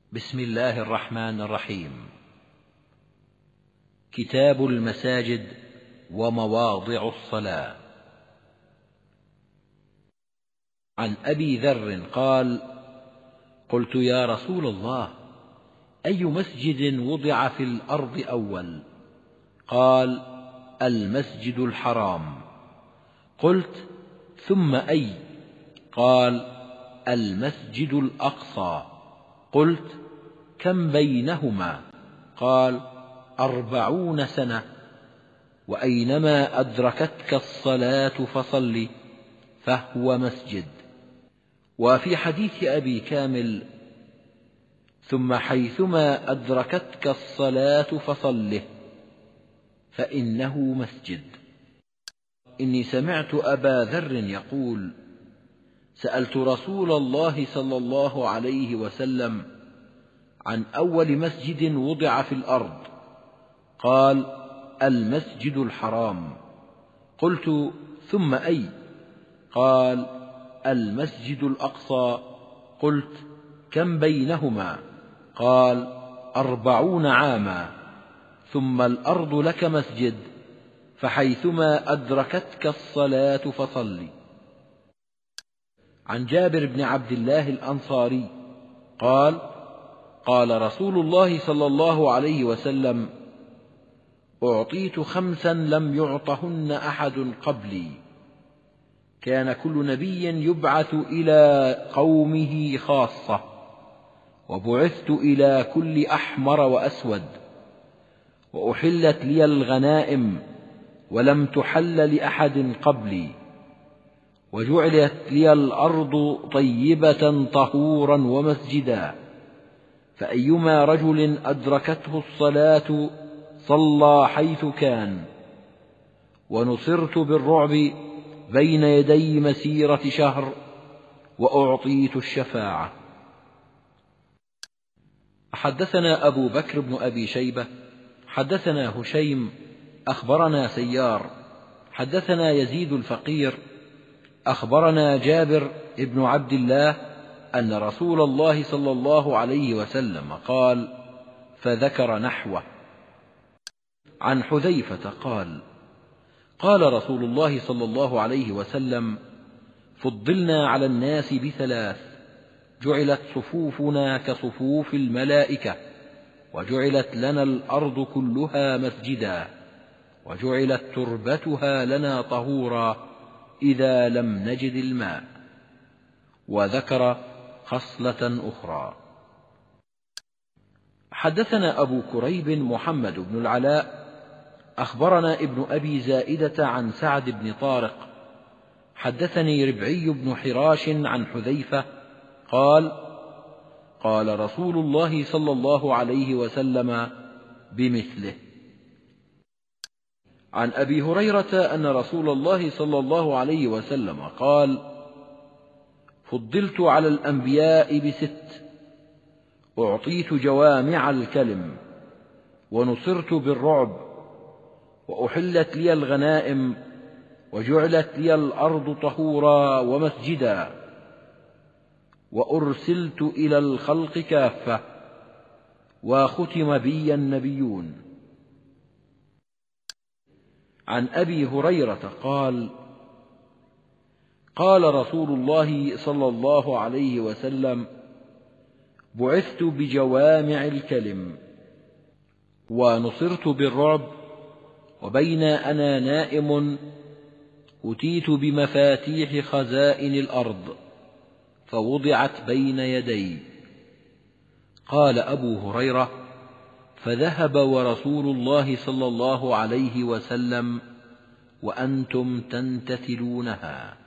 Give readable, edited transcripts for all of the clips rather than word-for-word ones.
بسم الله الرحمن الرحيم. كتاب المساجد ومواضع الصلاة. عن أبي ذر قال: قلت يا رسول الله، أي مسجد وضع في الأرض أول؟ قال: المسجد الحرام. قلت: ثم أي؟ قال: المسجد الأقصى. قلت: كم بينهما؟ قال: 40 سنة. وأينما أدركتك الصلاة فصل، فهو مسجد. وفي حديث أبي كامل: ثم حيثما أدركتك الصلاة فصله، فإنه مسجد. إني سمعت أبا ذر يقول: سألت رسول الله صلى الله عليه وسلم عن أول مسجد وضع في الأرض، قال: المسجد الحرام. قلت: ثم أي؟ قال: المسجد الأقصى. قلت: كم بينهما؟ قال: 40 عاما. ثم الأرض لك مسجد، فحيثما أدركتك الصلاة فصل. عن جابر بن عبد الله الأنصاري قال: قال رسول الله صلى الله عليه وسلم: أعطيت 5 لم يعطهن أحد قبلي. كان كل نبي يبعث إلى قومه خاصة، وبعثت إلى كل أحمر وأسود، وأحلت لي الغنائم ولم تحل لأحد قبلي، وجعلت لي الأرض طيبة طهورا ومسجدا، فأيما رجل أدركته الصلاة صلى حيث كان. ونصرت بالرعب بين يدي مسيرة شهر، وأعطيت الشفاعة. حدثنا أبو بكر بن أبي شيبة حدثنا هشيم أخبرنا سيار حدثنا يزيد الفقير أخبرنا جابر بن عبد الله أن رسول الله صلى الله عليه وسلم قال، فذكر نحوه. عن حذيفة قال: قال رسول الله صلى الله عليه وسلم: فضلنا على الناس ب3: جعلت صفوفنا كصفوف الملائكة، وجعلت لنا الأرض كلها مسجدا، وجعلت تربتها لنا طهورا إذا لم نجد الماء. وذكر خصلة أخرى. حدثنا أبو كريب محمد بن العلاء أخبرنا ابن أبي زائدة عن سعد بن طارق حدثني ربعي بن حراش عن حذيفة قال: قال رسول الله صلى الله عليه وسلم بمثله. عن أبي هريرة أن رسول الله صلى الله عليه وسلم قال: فضلت على الأنبياء ب6: أعطيت جوامع الكلم، ونصرت بالرعب، وأحلت لي الغنائم، وجعلت لي الأرض طهورا ومسجدا، وأرسلت إلى الخلق كافة، وختم بي النبيون. عن أبي هريرة قال: قال رسول الله صلى الله عليه وسلم: بعثت بجوامع الكلم، ونصرت بالرعب، وبين أنا نائم أتيت بمفاتيح خزائن الأرض فوضعت بين يدي. قال أبو هريرة: فذهب ورسول الله صلى الله عليه وسلم وأنتم تنتثلونها.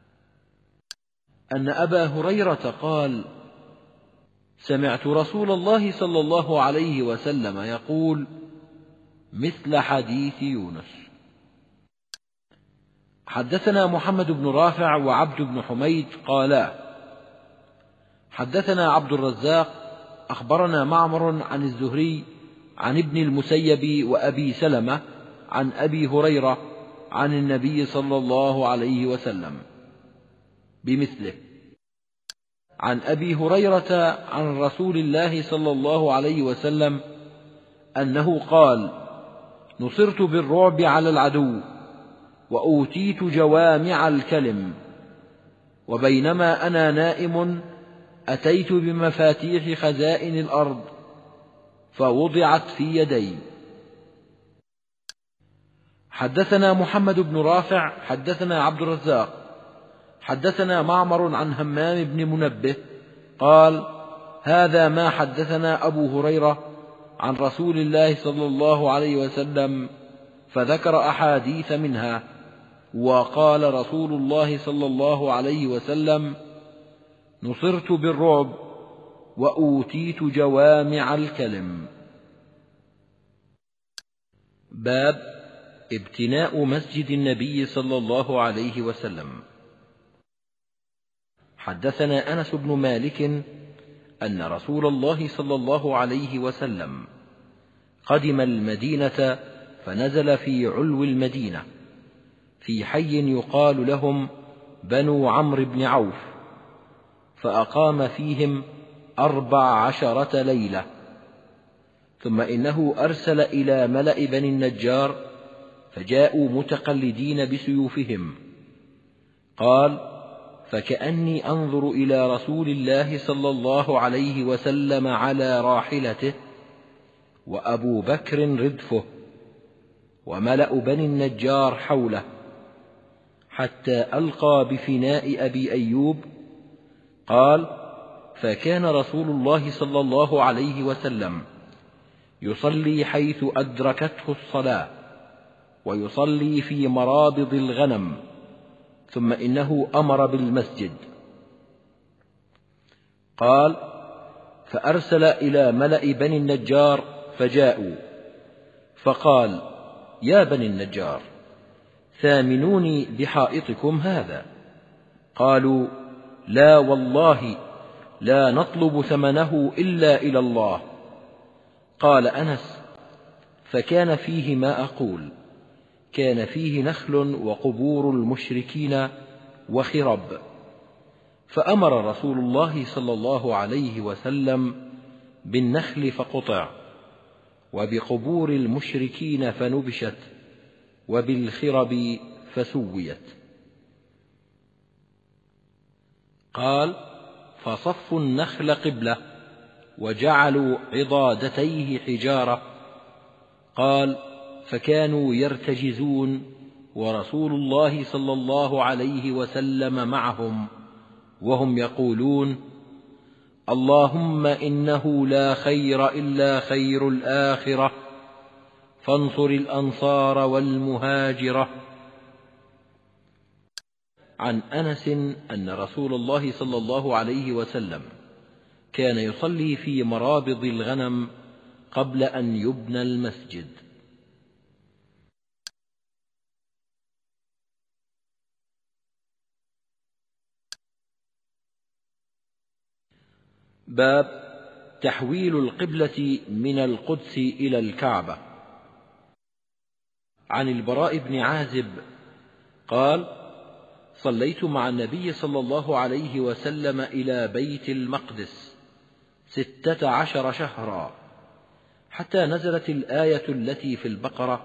أن أبا هريرة قال: سمعت رسول الله صلى الله عليه وسلم يقول مثل حديث يونس. حدثنا محمد بن رافع وعبد بن حميد قالا: حدثنا عبد الرزاق أخبرنا معمر عن الزهري عن ابن المسيب وأبي سلمة عن أبي هريرة عن النبي صلى الله عليه وسلم بمثله. عن أبي هريرة عن رسول الله صلى الله عليه وسلم أنه قال: نصرت بالرعب على العدو وأوتيت جوامع الكلم، وبينما أنا نائم أتيت بمفاتيح خزائن الأرض فوضعت في يدي. حدثنا محمد بن رافع حدثنا عبد الرزاق حدثنا معمر عن همام بن منبه قال: هذا ما حدثنا أبو هريرة عن رسول الله صلى الله عليه وسلم، فذكر أحاديث منها. وقال رسول الله صلى الله عليه وسلم: نصرت بالرعب وأوتيت جوامع الكلم. باب ابتناء مسجد النبي صلى الله عليه وسلم. حدثنا أنس بن مالك أن رسول الله صلى الله عليه وسلم قدم المدينة فنزل في علو المدينة في حي يقال لهم بنو عمرو بن عوف، فأقام فيهم 14 ليلة، ثم إنه أرسل إلى ملأ بني النجار فجاءوا متقلدين بسيوفهم. قال: فكأني أنظر إلى رسول الله صلى الله عليه وسلم على راحلته وأبو بكر ردفه وملأ بني النجار حوله، حتى ألقى بفناء أبي أيوب. قال: فكان رسول الله صلى الله عليه وسلم يصلي حيث أدركته الصلاة ويصلي في مرابض الغنم، ثم إنه أمر بالمسجد. قال: فأرسل إلى ملأ بني النجار فجاءوا، فقال: يا بني النجار، ثامنوني بحائطكم هذا. قالوا: لا والله لا نطلب ثمنه إلا إلى الله. قال أنس: فكان فيه ما أقول، كان فيه نخل وقبور المشركين وخرب، فأمر رسول الله صلى الله عليه وسلم بالنخل فقطع، وبقبور المشركين فنبشت، وبالخرب فسويت. قال: فصفوا النخل قبلة وجعلوا عضادتيه حجارة. قال: فكانوا يرتجزون ورسول الله صلى الله عليه وسلم معهم، وهم يقولون: اللهم إنه لا خير إلا خير الآخرة، فانصر الأنصار والمهاجرة. عن أنس أن رسول الله صلى الله عليه وسلم كان يصلي في مرابض الغنم قبل أن يبنى المسجد. باب تحويل القبلة من القدس إلى الكعبة. عن البراء بن عازب قال: صليت مع النبي صلى الله عليه وسلم إلى بيت المقدس 16 شهرا، حتى نزلت الآية التي في البقرة: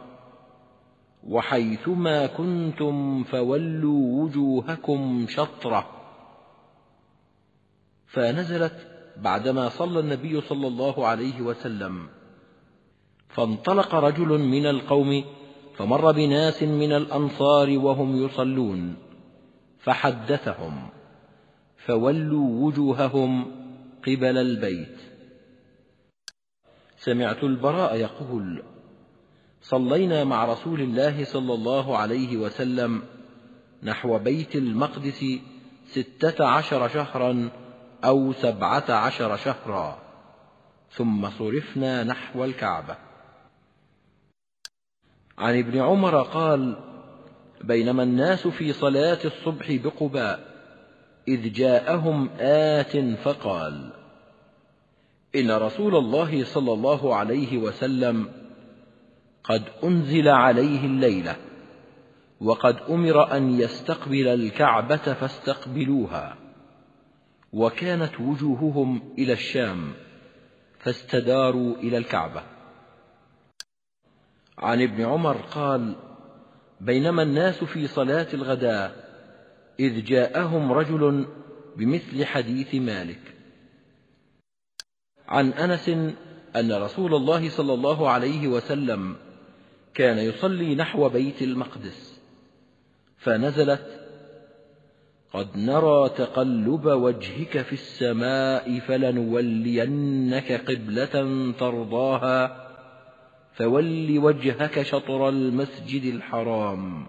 وحيثما كنتم فولوا وجوهكم شطرة. فنزلت بعدما صلى النبي صلى الله عليه وسلم، فانطلق رجل من القوم فمر بناس من الأنصار وهم يصلون، فحدثهم، فولوا وجوههم قبل البيت. سمعت البراء يقول: صلينا مع رسول الله صلى الله عليه وسلم نحو بيت المقدس 16 شهرا أو 17 شهرا، ثم صرفنا نحو الكعبة. عن ابن عمر قال: بينما الناس في صلاة الصبح بقباء إذ جاءهم آت فقال: إن رسول الله صلى الله عليه وسلم قد أنزل عليه الليلة، وقد أمر أن يستقبل الكعبة فاستقبلوها، وكانت وجوههم إلى الشام فاستداروا إلى الكعبة. عن ابن عمر قال: بينما الناس في صلاة الغداء إذ جاءهم رجل بمثل حديث مالك. عن أنس أن رسول الله صلى الله عليه وسلم كان يصلي نحو بيت المقدس فنزلت: قد نرى تقلب وجهك في السماء فلنولينك قبلة ترضاها فول وجهك شطر المسجد الحرام.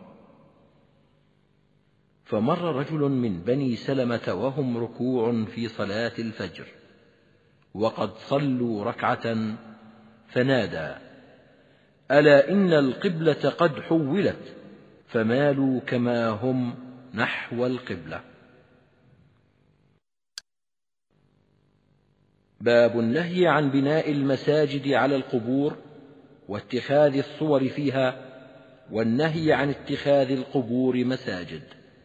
فمر رجل من بني سلمة وهم ركوع في صلاة الفجر وقد صلوا ركعة فنادى: ألا إن القبلة قد حولت، فمالوا كما هم نحو القبلة. باب النهي عن بناء المساجد على القبور واتخاذ الصور فيها، والنهي عن اتخاذ القبور مساجد.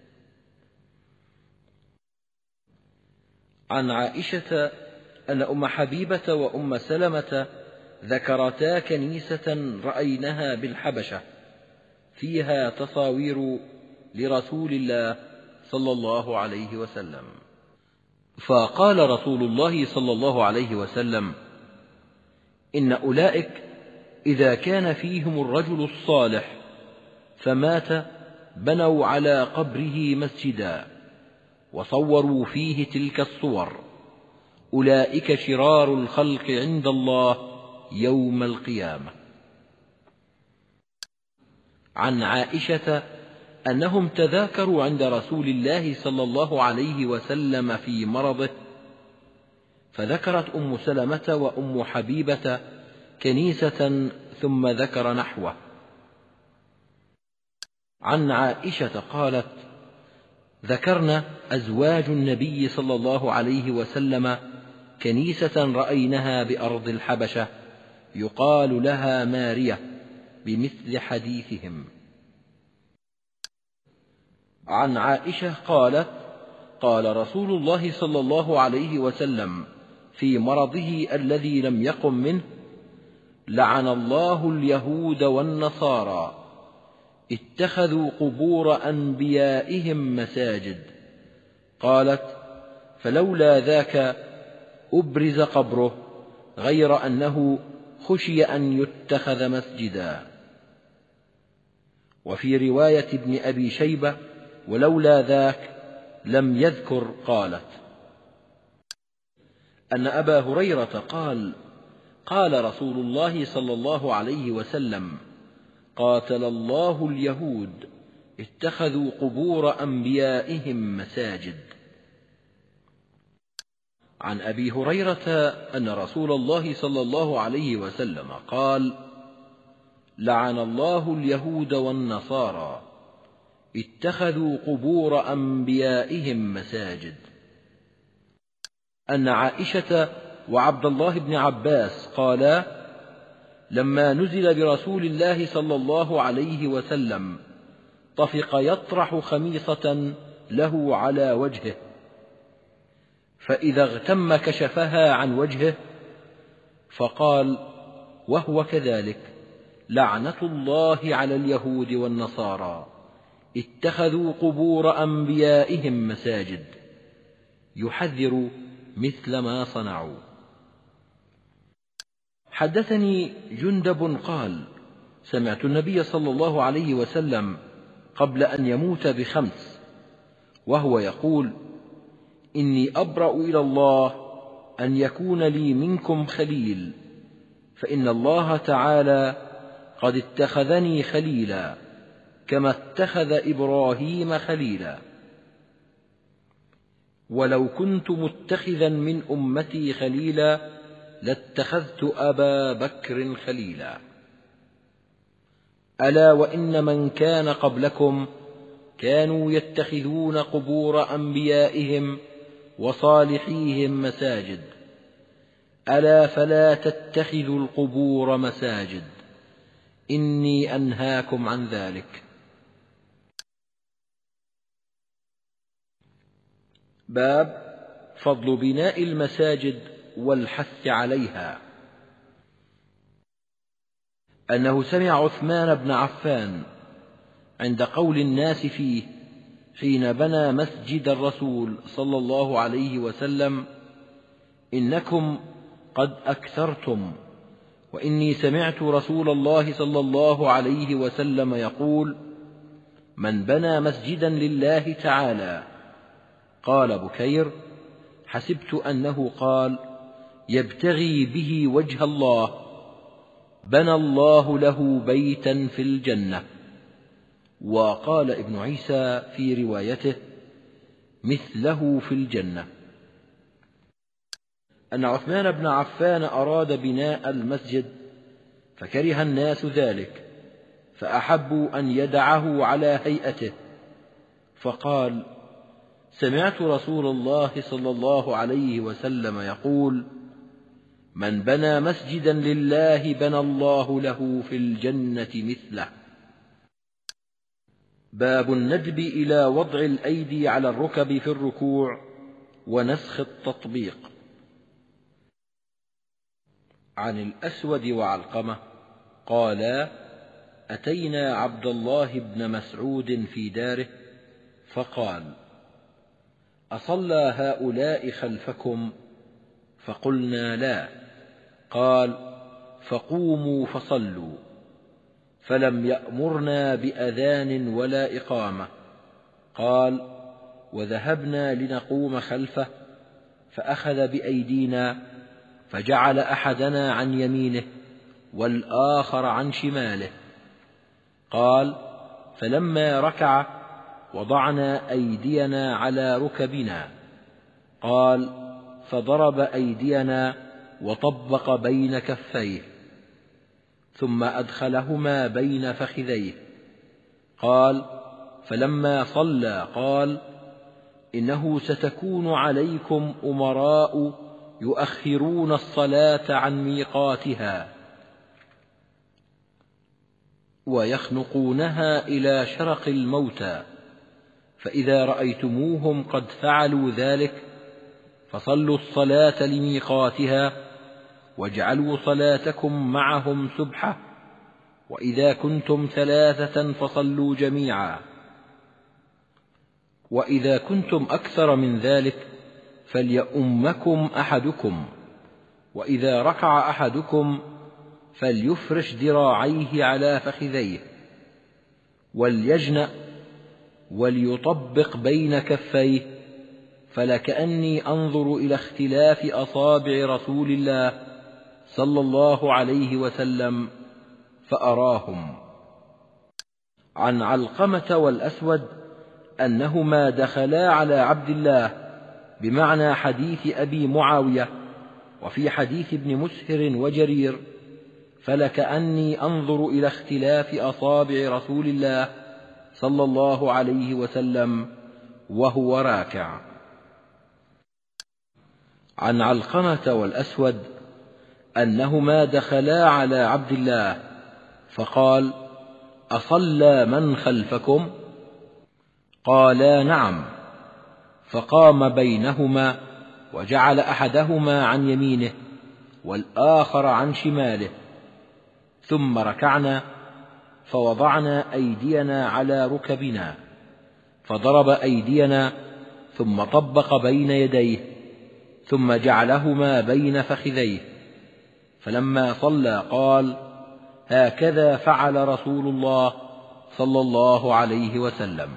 عن عائشة أن أم حبيبة وأم سلمة ذكرتا كنيسة رأينها بالحبشة فيها تصاوير لرسول الله صلى الله عليه وسلم، فقال رسول الله صلى الله عليه وسلم: إن أولئك إذا كان فيهم الرجل الصالح فمات بنوا على قبره مسجدا وصوروا فيه تلك الصور، أولئك شرار الخلق عند الله يوم القيامة. عن عائشة أنهم تذاكروا عند رسول الله صلى الله عليه وسلم في مرضه، فذكرت أم سلمة وأم حبيبة كنيسة ثم ذكر نحوه. عن عائشة قالت: ذكرنا أزواج النبي صلى الله عليه وسلم كنيسة رأينها بأرض الحبشة يقال لها مارية بمثل حديثهم. عن عائشة قالت: قال رسول الله صلى الله عليه وسلم في مرضه الذي لم يقم منه: لعن الله اليهود والنصارى اتخذوا قبور أنبيائهم مساجد. قالت: فلولا ذاك أبرز قبره، غير أنه خشي أن يتخذ مسجدا. وفي رواية ابن أبي شيبة: ولولا ذاك لم يذكر. قالت أن أبا هريرة قال: قال رسول الله صلى الله عليه وسلم: قاتل الله اليهود اتخذوا قبور أنبيائهم مساجد. عن أبي هريرة أن رسول الله صلى الله عليه وسلم قال: لعن الله اليهود والنصارى اتخذوا قبور أنبيائهم مساجد. أن عائشة وعبد الله بن عباس قالا: لما نزل برسول الله صلى الله عليه وسلم طفق يطرح خميصة له على وجهه، فإذا اغتم كشفها عن وجهه، فقال وهو كذلك: لعنة الله على اليهود والنصارى اتخذوا قبور أنبيائهم مساجد، يحذر مثل ما صنعوا. حدثني جندب قال: سمعت النبي صلى الله عليه وسلم قبل أن يموت ب5 وهو يقول: إني أبرأ إلى الله أن يكون لي منكم خليل، فإن الله تعالى قد اتخذني خليلا كما اتخذ إبراهيم خليلا، ولو كنت متخذا من أمتي خليلا لاتخذت أبا بكر خليلا. ألا وإن من كان قبلكم كانوا يتخذون قبور أنبيائهم وصالحيهم مساجد، ألا فلا تتخذوا القبور مساجد، إني أنهاكم عن ذلك. باب فضل بناء المساجد والحث عليها. أنه سمع عثمان بن عفان عند قول الناس فيه حين بنى مسجد الرسول صلى الله عليه وسلم: إنكم قد أكثرتم، وإني سمعت رسول الله صلى الله عليه وسلم يقول: من بنى مسجدا لله تعالى. قال بكير: حسبت أنه قال: يبتغي به وجه الله، بنى الله له بيتا في الجنة. وقال ابن عيسى في روايته: مثله في الجنة. أن عثمان بن عفان أراد بناء المسجد فكره الناس ذلك، فأحبوا أن يدعه على هيئته، فقال: سمعت رسول الله صلى الله عليه وسلم يقول: من بنى مسجدا لله بنى الله له في الجنة مثله. باب الندب إلى وضع الأيدي على الركب في الركوع ونسخ التطبيق. عن الأسود وعلقمة قالا: أتينا عبد الله بن مسعود في داره فقال: أصلى هؤلاء خلفكم؟ فقلنا: لا. قال: فقوموا فصلوا. فلم يأمرنا بأذان ولا إقامة. قال: وذهبنا لنقوم خلفه، فأخذ بأيدينا، فجعل أحدنا عن يمينه والآخر عن شماله. قال: فلما ركع وضعنا أيدينا على ركبنا. قال: فضرب أيدينا وطبق بين كفيه، ثم أدخلهما بين فخذيه. قال: فلما صلى قال: إنه ستكون عليكم أمراء يؤخرون الصلاة عن ميقاتها ويخنقونها إلى شرق الموتى، فإذا رأيتموهم قد فعلوا ذلك فصلوا الصلاة لميقاتها، واجعلوا صلاتكم معهم سبحة، وإذا كنتم 3 فصلوا جميعا، وإذا كنتم أكثر من ذلك فليؤمكم أحدكم، وإذا ركع أحدكم فليفرش ذراعيه على فخذيه، وليجنأ وليطبق بين كفيه، فلكأني أنظر إلى اختلاف أصابع رسول الله صلى الله عليه وسلم فأراهم. عن علقمة والأسود أنهما دخلا على عبد الله بمعنى حديث أبي معاوية، وفي حديث ابن مسهر وجرير: فلكأني أنظر إلى اختلاف أصابع رسول الله صلى الله عليه وسلم وهو راكع. عن علقمة والأسود أنهما دخلا على عبد الله فقال: أصلى من خلفكم؟ قالا: نعم. فقام بينهما وجعل أحدهما عن يمينه والآخر عن شماله، ثم ركعنا فوضعنا أيدينا على ركبنا، فضرب أيدينا ثم طبق بين يديه، ثم جعلهما بين فخذيه. فلما صلى قال: هكذا فعل رسول الله صلى الله عليه وسلم.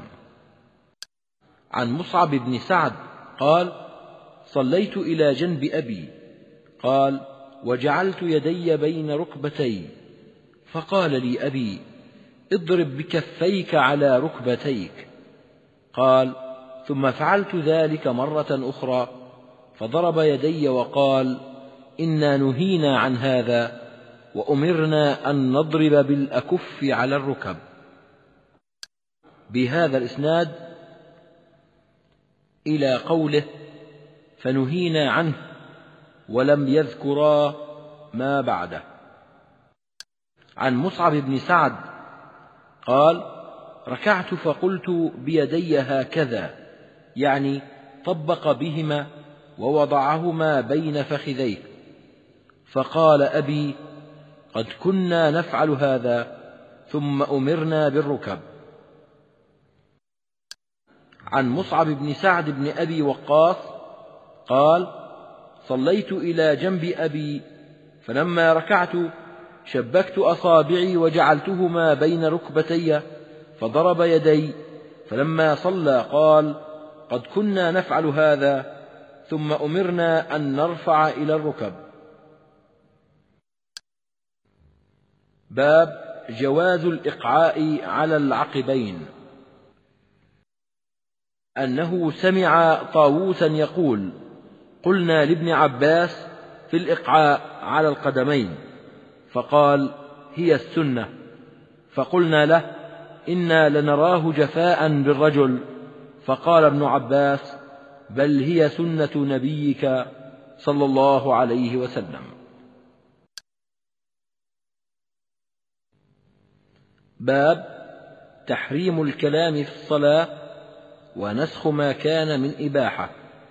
عن مصعب بن سعد قال: صليت إلى جنب أبي. قال: وجعلت يدي بين ركبتي، فقال لي أبي: اضرب بكفيك على ركبتيك. قال: ثم فعلت ذلك مرة أخرى، فضرب يدي وقال: إنا نهينا عن هذا، وأمرنا أن نضرب بالأكف على الركب. بهذا الإسناد إلى قوله: فنهينا عنه، ولم يذكرا ما بعده. عن مصعب بن سعد قال: ركعت فقلت بيدي هكذا، يعني طبق بهما ووضعهما بين فخذيه، فقال أبي: قد كنا نفعل هذا ثم أمرنا بالركب. عن مصعب بن سعد بن أبي وقاص قال: صليت إلى جنب أبي، فلما ركعت شبكت أصابعي وجعلتهما بين ركبتي، فضرب يدي، فلما صلى قال: قد كنا نفعل هذا ثم أمرنا أن نرفع إلى الركب. باب جواز الإقعاء على العقبين. أنه سمع طاووسا يقول: قلنا لابن عباس في الإقعاء على القدمين، فقال: هي السنة. فقلنا له: إنا لنراه جفاء بالرجل. فقال ابن عباس: بل هي سنة نبيك صلى الله عليه وسلم. باب تحريم الكلام في الصلاة ونسخ ما كان من إباحة.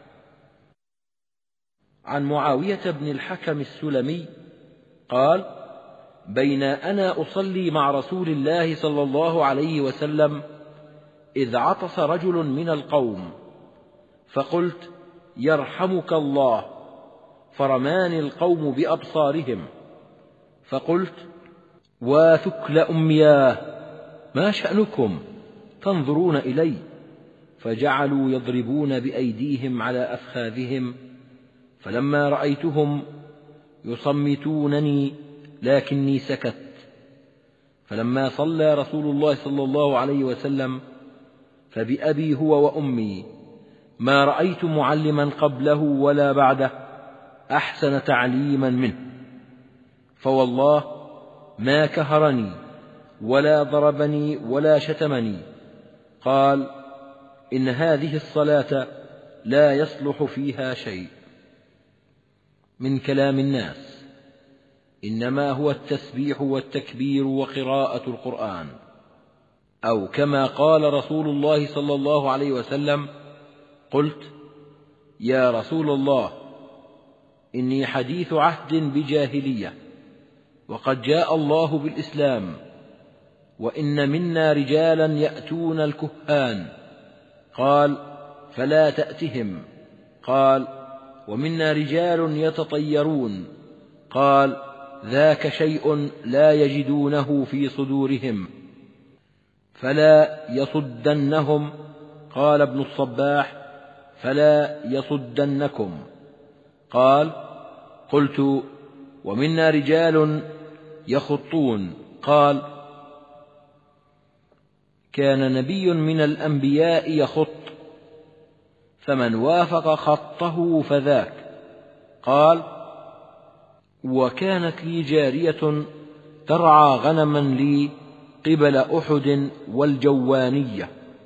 عن معاوية بن الحكم السلمي قال: بين أنا أصلي مع رسول الله صلى الله عليه وسلم إذ عطس رجل من القوم، فقلت: يرحمك الله، فرماني القوم بأبصارهم، فقلت: وثكل أمياه، ما شأنكم تنظرون إلي؟ فجعلوا يضربون بأيديهم على أفخاذهم، فلما رأيتهم يصمتونني لكني سكت. فلما صلى رسول الله صلى الله عليه وسلم فبأبي هو وأمي ما رأيت معلما قبله ولا بعده أحسن تعليما منه، فوالله ما كهرني ولا ضربني ولا شتمني. قال: إن هذه الصلاة لا يصلح فيها شيء من كلام الناس، إنما هو التسبيح والتكبير وقراءة القرآن، أو كما قال رسول الله صلى الله عليه وسلم: قلت: يا رسول الله، إني حديث عهد بجاهلية، وقد جاء الله بالإسلام، وإن منا رجالا يأتون الكهان. قال: فلا تأتهم. قال: ومنا رجال يتطيرون. قال: ذاك شيء لا يجدونه في صدورهم، فلا يصدنهم. قال ابن الصباح: فلا يصدنكم. قال: قلت: ومنا رجال يخطون. قال: كان نبي من الأنبياء يخط، فمن وافق خطه فذاك. قال: وكانت لي جارية ترعى غنما لي قبل أحد والجوانية،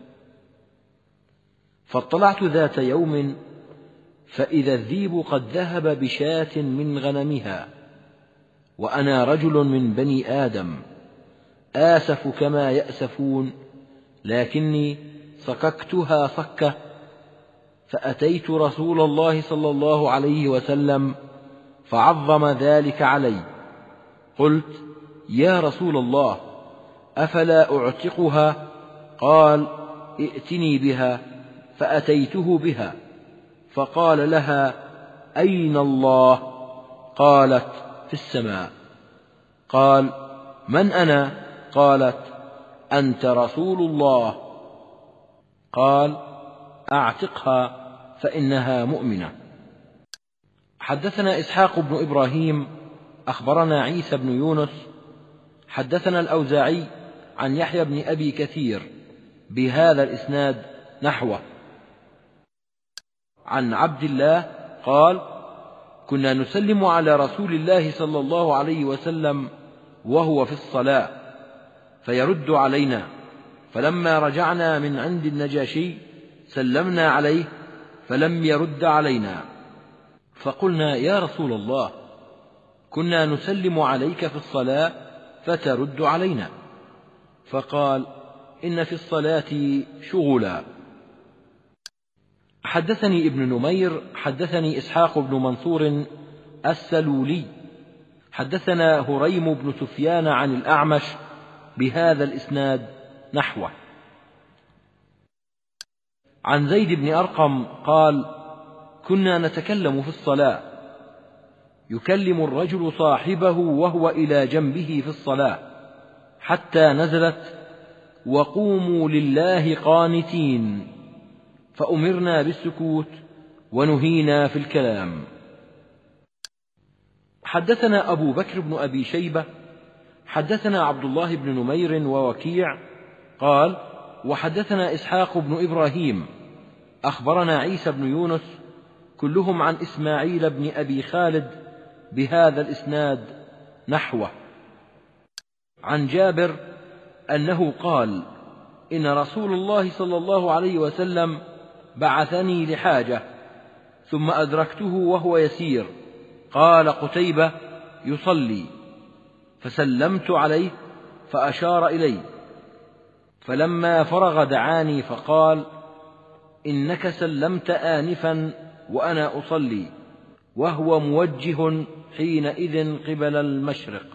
فاطلعت ذات يوم فإذا الذيب قد ذهب بشاة من غنمها، وأنا رجل من بني آدم آسف كما يأسفون، لكني صككتها صكة، فأتيت رسول الله صلى الله عليه وسلم فعظم ذلك علي. قلت: يا رسول الله، أفلا أعتقها؟ قال: ائتني بها. فأتيته بها، فقال لها: أين الله؟ قالت: في السماء. قال: من أنا؟ قالت: أنت رسول الله. قال: أعتقها فإنها مؤمنة. حدثنا إسحاق بن إبراهيم أخبرنا عيسى بن يونس حدثنا الأوزاعي عن يحيى بن أبي كثير بهذا الإسناد نحوه. عن عبد الله قال: كنا نسلم على رسول الله صلى الله عليه وسلم وهو في الصلاة فيرد علينا، فلما رجعنا من عند النجاشي سلمنا عليه فلم يرد علينا، فقلنا: يا رسول الله، كنا نسلم عليك في الصلاة فترد علينا. فقال: إن في الصلاة شغلا. حدثني ابن نمير حدثني إسحاق بن منصور السلولي حدثنا هريم بن سفيان عن الأعمش بهذا الإسناد نحوه. عن زيد بن أرقم قال: كنا نتكلم في الصلاة، يكلم الرجل صاحبه وهو إلى جنبه في الصلاة، حتى نزلت: وقوموا لله قانتين، فأمرنا بالسكوت ونهينا في الكلام. حدثنا أبو بكر بن أبي شيبة حدثنا عبد الله بن نمير ووكيع قال: وحدثنا إسحاق بن إبراهيم أخبرنا عيسى بن يونس كلهم عن إسماعيل بن أبي خالد بهذا الإسناد نحوه. عن جابر أنه قال: إن رسول الله صلى الله عليه وسلم بعثني لحاجة، ثم أدركته وهو يسير، قال قتيبة: يصلي، فسلمت عليه فأشار إلي، فلما فرغ دعاني فقال: إنك سلمت آنفا وأنا أصلي، وهو موجه حينئذ قبل المشرق.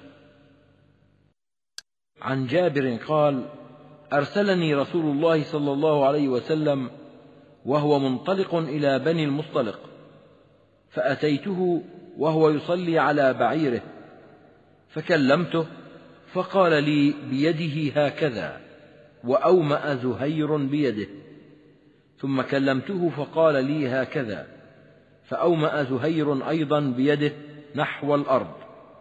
عن جابر قال: أرسلني رسول الله صلى الله عليه وسلم وهو منطلق إلى بني المصطلق، فأتيته وهو يصلي على بعيره، فكلمته فقال لي بيده هكذا، وأومأ زهير بيده، ثم كلمته فقال لي هكذا، فأومأ زهير أيضا بيده نحو الأرض،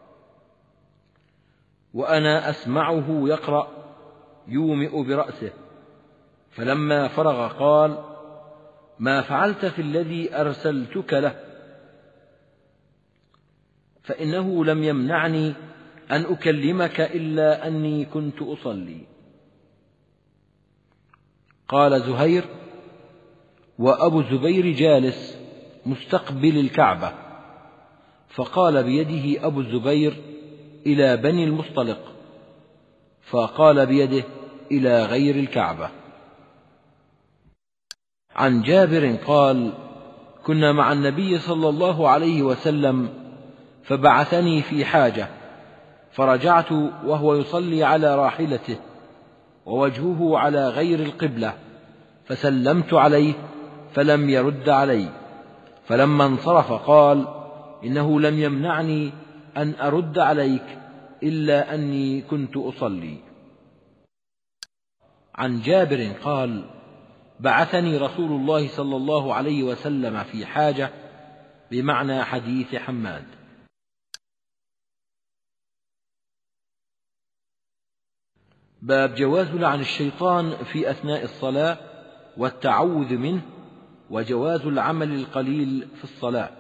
وأنا أسمعه يقرأ يومئ برأسه. فلما فرغ قال: ما فعلت في الذي أرسلتك له؟ فإنه لم يمنعني أن أكلمك إلا أني كنت أصلي. قال زهير: وأبو الزبير جالس مستقبل الكعبة، فقال بيده أبو الزبير إلى بني المصطلق، فقال بيده إلى غير الكعبة. عن جابر قال: كنا مع النبي صلى الله عليه وسلم، فبعثني في حاجة، فرجعت وهو يصلي على راحلته ووجهه على غير القبلة، فسلمت عليه فلم يرد علي، فلما انصرف قال: إنه لم يمنعني أن أرد عليك إلا أني كنت أصلي. عن جابر قال: بعثني رسول الله صلى الله عليه وسلم في حاجة، بمعنى حديث حماد. باب جواز لعن الشيطان في أثناء الصلاة والتعوذ منه، وجواز العمل القليل في الصلاة.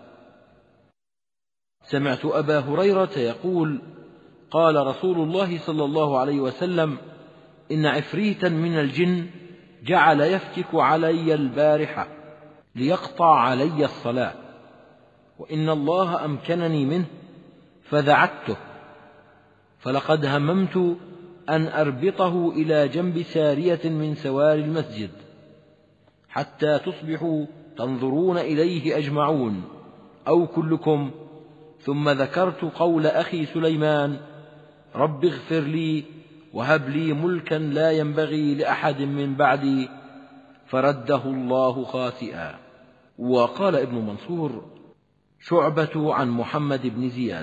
سمعت أبا هريرة يقول: قال رسول الله صلى الله عليه وسلم: إن عفريتا من الجن جعل يفتك علي البارحة ليقطع علي الصلاة، وإن الله أمكنني منه فذعته، فلقد هممت أن أربطه إلى جنب سارية من سوار المسجد حتى تصبحوا تنظرون إليه أجمعون أو كلكم. ثم ذكرت قول أخي سليمان: رب اغفر لي وهب لي ملكا لا ينبغي لأحد من بعدي، فرده الله خاسئا. وقال ابن منصور: شعبة عن محمد بن زياد.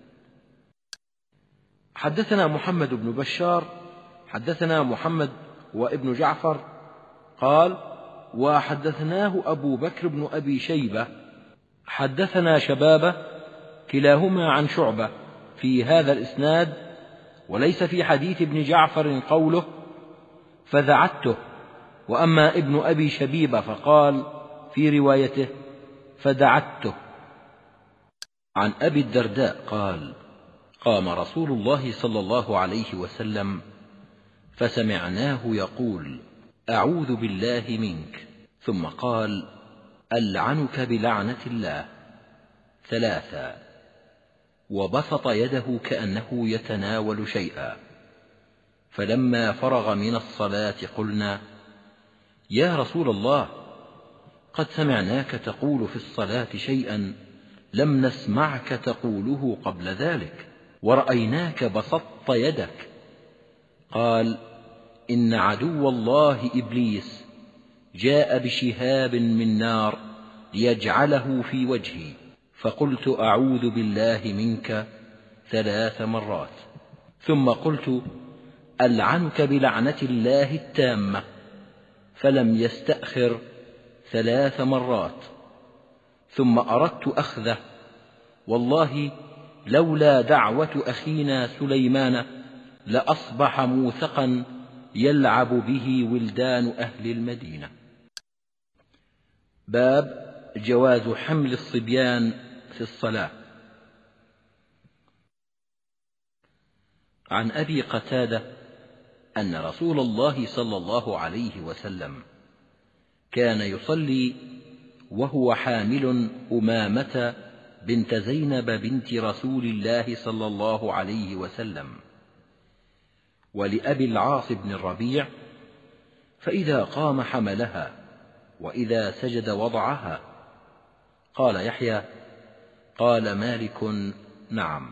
حدثنا محمد بن بشار حدثنا محمد وابن جعفر قال: وحدثناه أبو بكر بن أبي شيبة حدثنا شبابة كلاهما عن شعبة في هذا الإسناد، وليس في حديث ابن جعفر قوله فذعته، وأما ابن أبي شبيبة فقال في روايته فدعته. عن أبي الدرداء قال: قام رسول الله صلى الله عليه وسلم فسمعناه يقول: أعوذ بالله منك، ثم قال: ألعنك بلعنة الله ثلاثا، وبسط يده كأنه يتناول شيئا. فلما فرغ من الصلاة قلنا: يا رسول الله، قد سمعناك تقول في الصلاة شيئا لم نسمعك تقوله قبل ذلك، ورأيناك بسطت يدك. قال: إن عدو الله إبليس جاء بشهاب من نار ليجعله في وجهي، فقلت: أعوذ بالله منك 3 مرات، ثم قلت: ألعنك بلعنة الله التامة، فلم يستأخر 3 مرات، ثم أردت أخذه، والله لولا دعوة أخينا سليمان لأصبح موثقا يلعب به ولدان أهل المدينة. باب جواز حمل الصبيان في الصلاة. عن أبي قتادة أن رسول الله صلى الله عليه وسلم كان يصلي وهو حامل أمامة بنت زينب بنت رسول الله صلى الله عليه وسلم، ولأبي العاص بن الربيع، فإذا قام حملها، وإذا سجد وضعها. قال يحيى: قال مالك: نعم.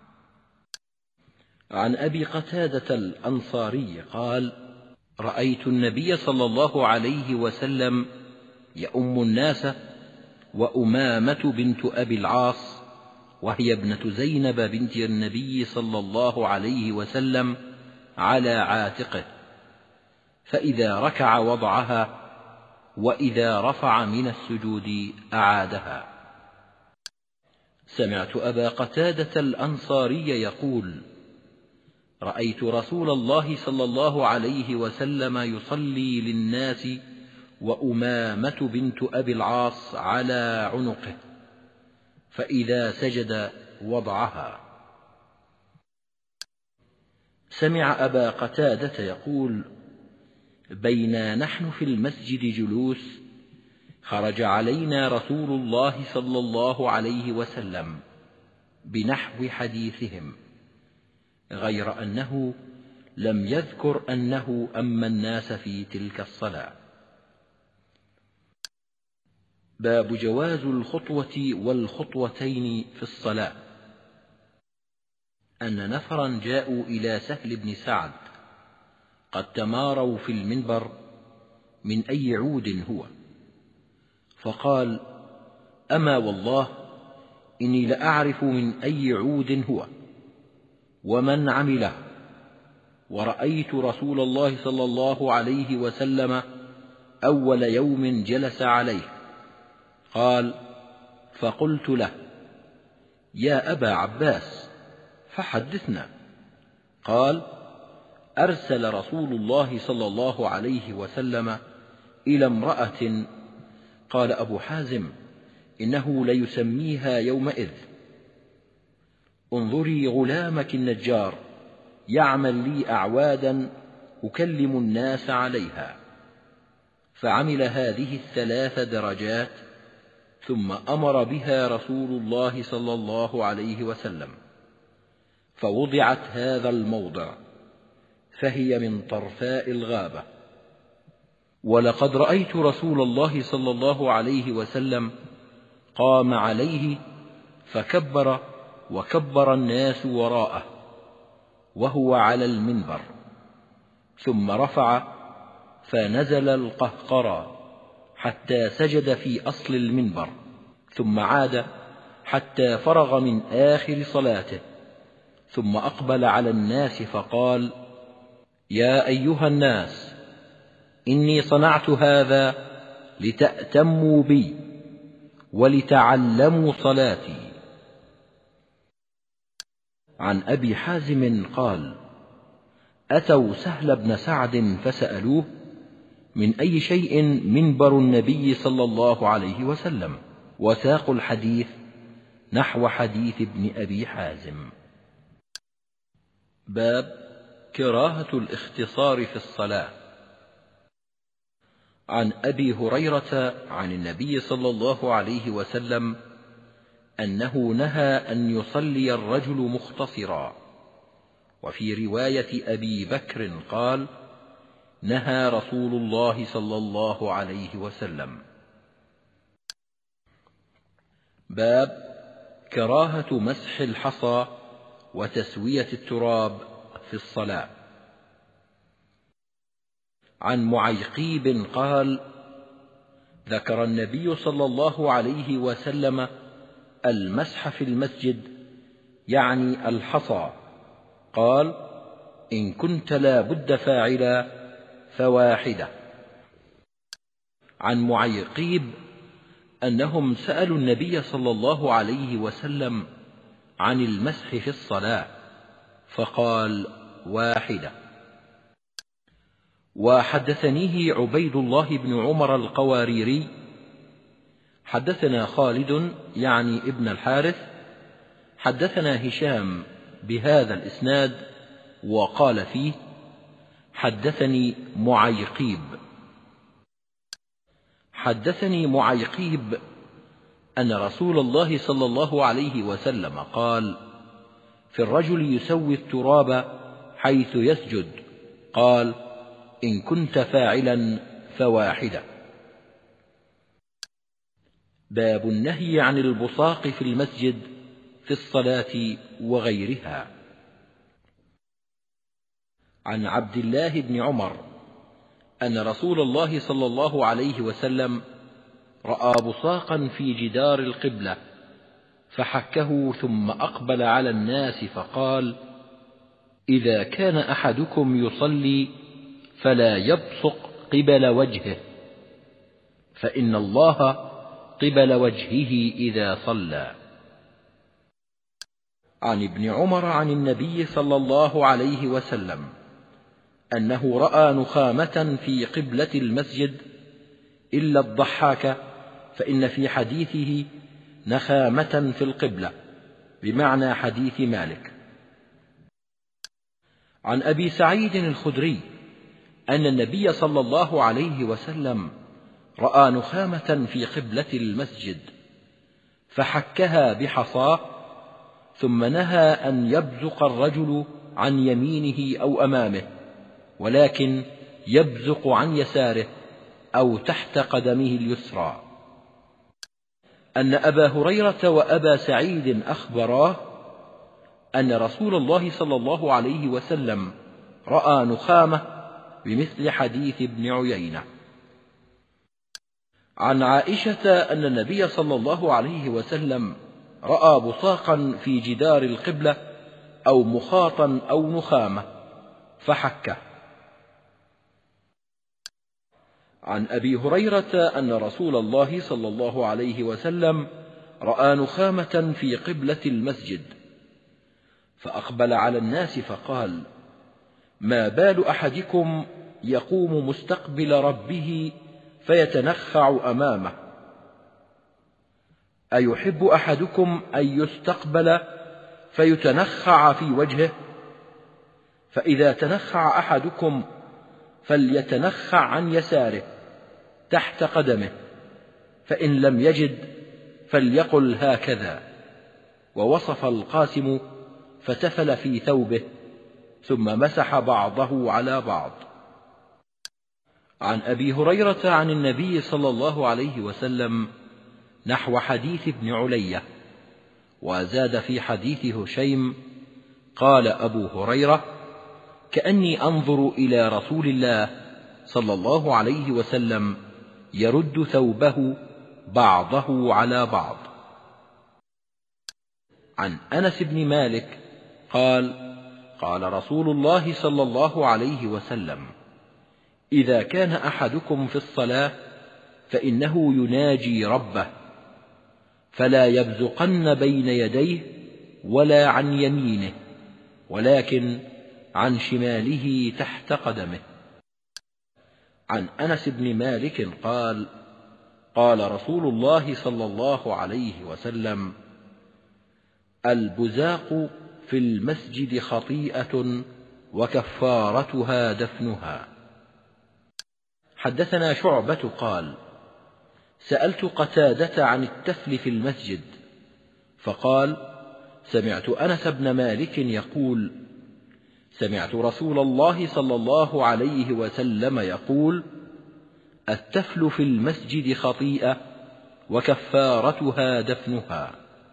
عن أبي قتادة الأنصاري قال: رأيت النبي صلى الله عليه وسلم يؤم الناس، وأمامة بنت أبي العاص وهي ابنة زينب بنت النبي صلى الله عليه وسلم على عاتقه، فإذا ركع وضعها، وإذا رفع من السجود أعادها. سمعت أبا قتادة الأنصاري يقول: رأيت رسول الله صلى الله عليه وسلم يصلي للناس وأمامة بنت أبي العاص على عنقه، فإذا سجد وضعها. سمع أبا قتادة يقول: بينا نحن في المسجد جلوس، خرج علينا رسول الله صلى الله عليه وسلم بنحو حديثهم، غير أنه لم يذكر أنه أما الناس في تلك الصلاة. باب جواز الخطوة والخطوتين في الصلاة. أن نفرا جاءوا إلى سهل بن سعد قد تماروا في المنبر من أي عود هو، فقال: أما والله إني لأعرف من أي عود هو ومن عمله، ورأيت رسول الله صلى الله عليه وسلم أول يوم جلس عليه. قال: فقلت له: يا أبا عباس، فحدثنا. قال: أرسل رسول الله صلى الله عليه وسلم إلى امرأة، قال أبو حازم: إنه ليسميها يومئذ: انظري غلامك النجار يعمل لي أعوادا أكلم الناس عليها. فعمل هذه 3 درجات، ثم أمر بها رسول الله صلى الله عليه وسلم، فوضعت هذا الموضع، فهي من طرفاء الغابة. ولقد رأيت رسول الله صلى الله عليه وسلم قام عليه فكبر، وكبر الناس وراءه وهو على المنبر، ثم رفع فنزل القهقرى حتى سجد في أصل المنبر، ثم عاد حتى فرغ من آخر صلاته، ثم أقبل على الناس فقال: يا أيها الناس، إني صنعت هذا لتأتموا بي ولتعلموا صلاتي. عن أبي حازم قال: أتوا سهل بن سعد فسألوه: من أي شيء منبر النبي صلى الله عليه وسلم؟ وساقوا الحديث نحو حديث ابن أبي حازم. باب كراهة الاختصار في الصلاة. عن أبي هريرة عن النبي صلى الله عليه وسلم أنه نهى أن يصلي الرجل مختصرا. وفي رواية أبي بكر قال: نهى رسول الله صلى الله عليه وسلم. باب كراهة مسح الحصى وتسوية التراب في الصلاة. عن معيقيب قال: ذكر النبي صلى الله عليه وسلم المسح في المسجد، يعني الحصى، قال: إن كنت لا بد فاعلا فواحدة. عن معيقيب أنهم سألوا النبي صلى الله عليه وسلم عن المسح في الصلاة فقال: واحدة. وحدثنيه عبيد الله بن عمر القواريري حدثنا خالد يعني ابن الحارث حدثنا هشام بهذا الإسناد وقال فيه: حدثني معيقيب أن رسول الله صلى الله عليه وسلم قال: في الرجل يسوي التراب حيث يسجد، قال: إن كنت فاعلا فواحدة. باب النهي عن البصاق في المسجد في الصلاة وغيرها. عن عبد الله بن عمر أن رسول الله صلى الله عليه وسلم رأى بصاقا في جدار القبلة فحكه ثم أقبل على الناس فقال: إذا كان أحدكم يصلي فلا يبصق قبل وجهه، فإن الله قبل وجهه إذا صلى. عن ابن عمر عن النبي صلى الله عليه وسلم أنه رأى نخامة في قبلة المسجد إلا الضحاك، فإن في حديثه نخامة في القبلة بمعنى حديث مالك. عن أبي سعيد الخدري أن النبي صلى الله عليه وسلم رأى نخامة في قبلة المسجد فحكها بحصاه، ثم نهى أن يبزق الرجل عن يمينه أو أمامه، ولكن يبزق عن يساره أو تحت قدمه اليسرى. أن أبا هريرة وأبا سعيد أخبراه أن رسول الله صلى الله عليه وسلم رأى نخامة بمثل حديث ابن عيينة. عن عائشة أن النبي صلى الله عليه وسلم رأى بصاقا في جدار القبلة أو مخاطا أو نخامة فحكه. عن أبي هريرة أن رسول الله صلى الله عليه وسلم رأى نخامة في قبلة المسجد فأقبل على الناس فقال: ما بال أحدكم يقوم مستقبل ربه فيتنخع أمامه؟ أيحب أحدكم أن يستقبل فيتنخع في وجهه؟ فإذا تنخع أحدكم فليتنخع عن يساره تحت قدمه، فإن لم يجد فليقل هكذا. ووصف القاسم فتفل في ثوبه ثم مسح بعضه على بعض. عن أبي هريرة عن النبي صلى الله عليه وسلم نحو حديث ابن علية، وزاد في حديث هشيم: قال أبو هريرة: كأني أنظر إلى رسول الله صلى الله عليه وسلم يرد ثوبه بعضه على بعض. عن أنس بن مالك قال: قال رسول الله صلى الله عليه وسلم: إذا كان أحدكم في الصلاة فإنه يناجي ربه، فلا يبزقن بين يديه ولا عن يمينه، ولكن عن شماله تحت قدمه. عن أنس بن مالك قال: قال رسول الله صلى الله عليه وسلم: البزاق في المسجد خطيئة وكفارتها دفنها. حدثنا شعبة قال: سألت قتادة عن التفل في المسجد فقال: سمعت أنس بن مالك يقول: سمعت رسول الله صلى الله عليه وسلم يقول: التفل في المسجد خطيئة وكفارتها دفنها.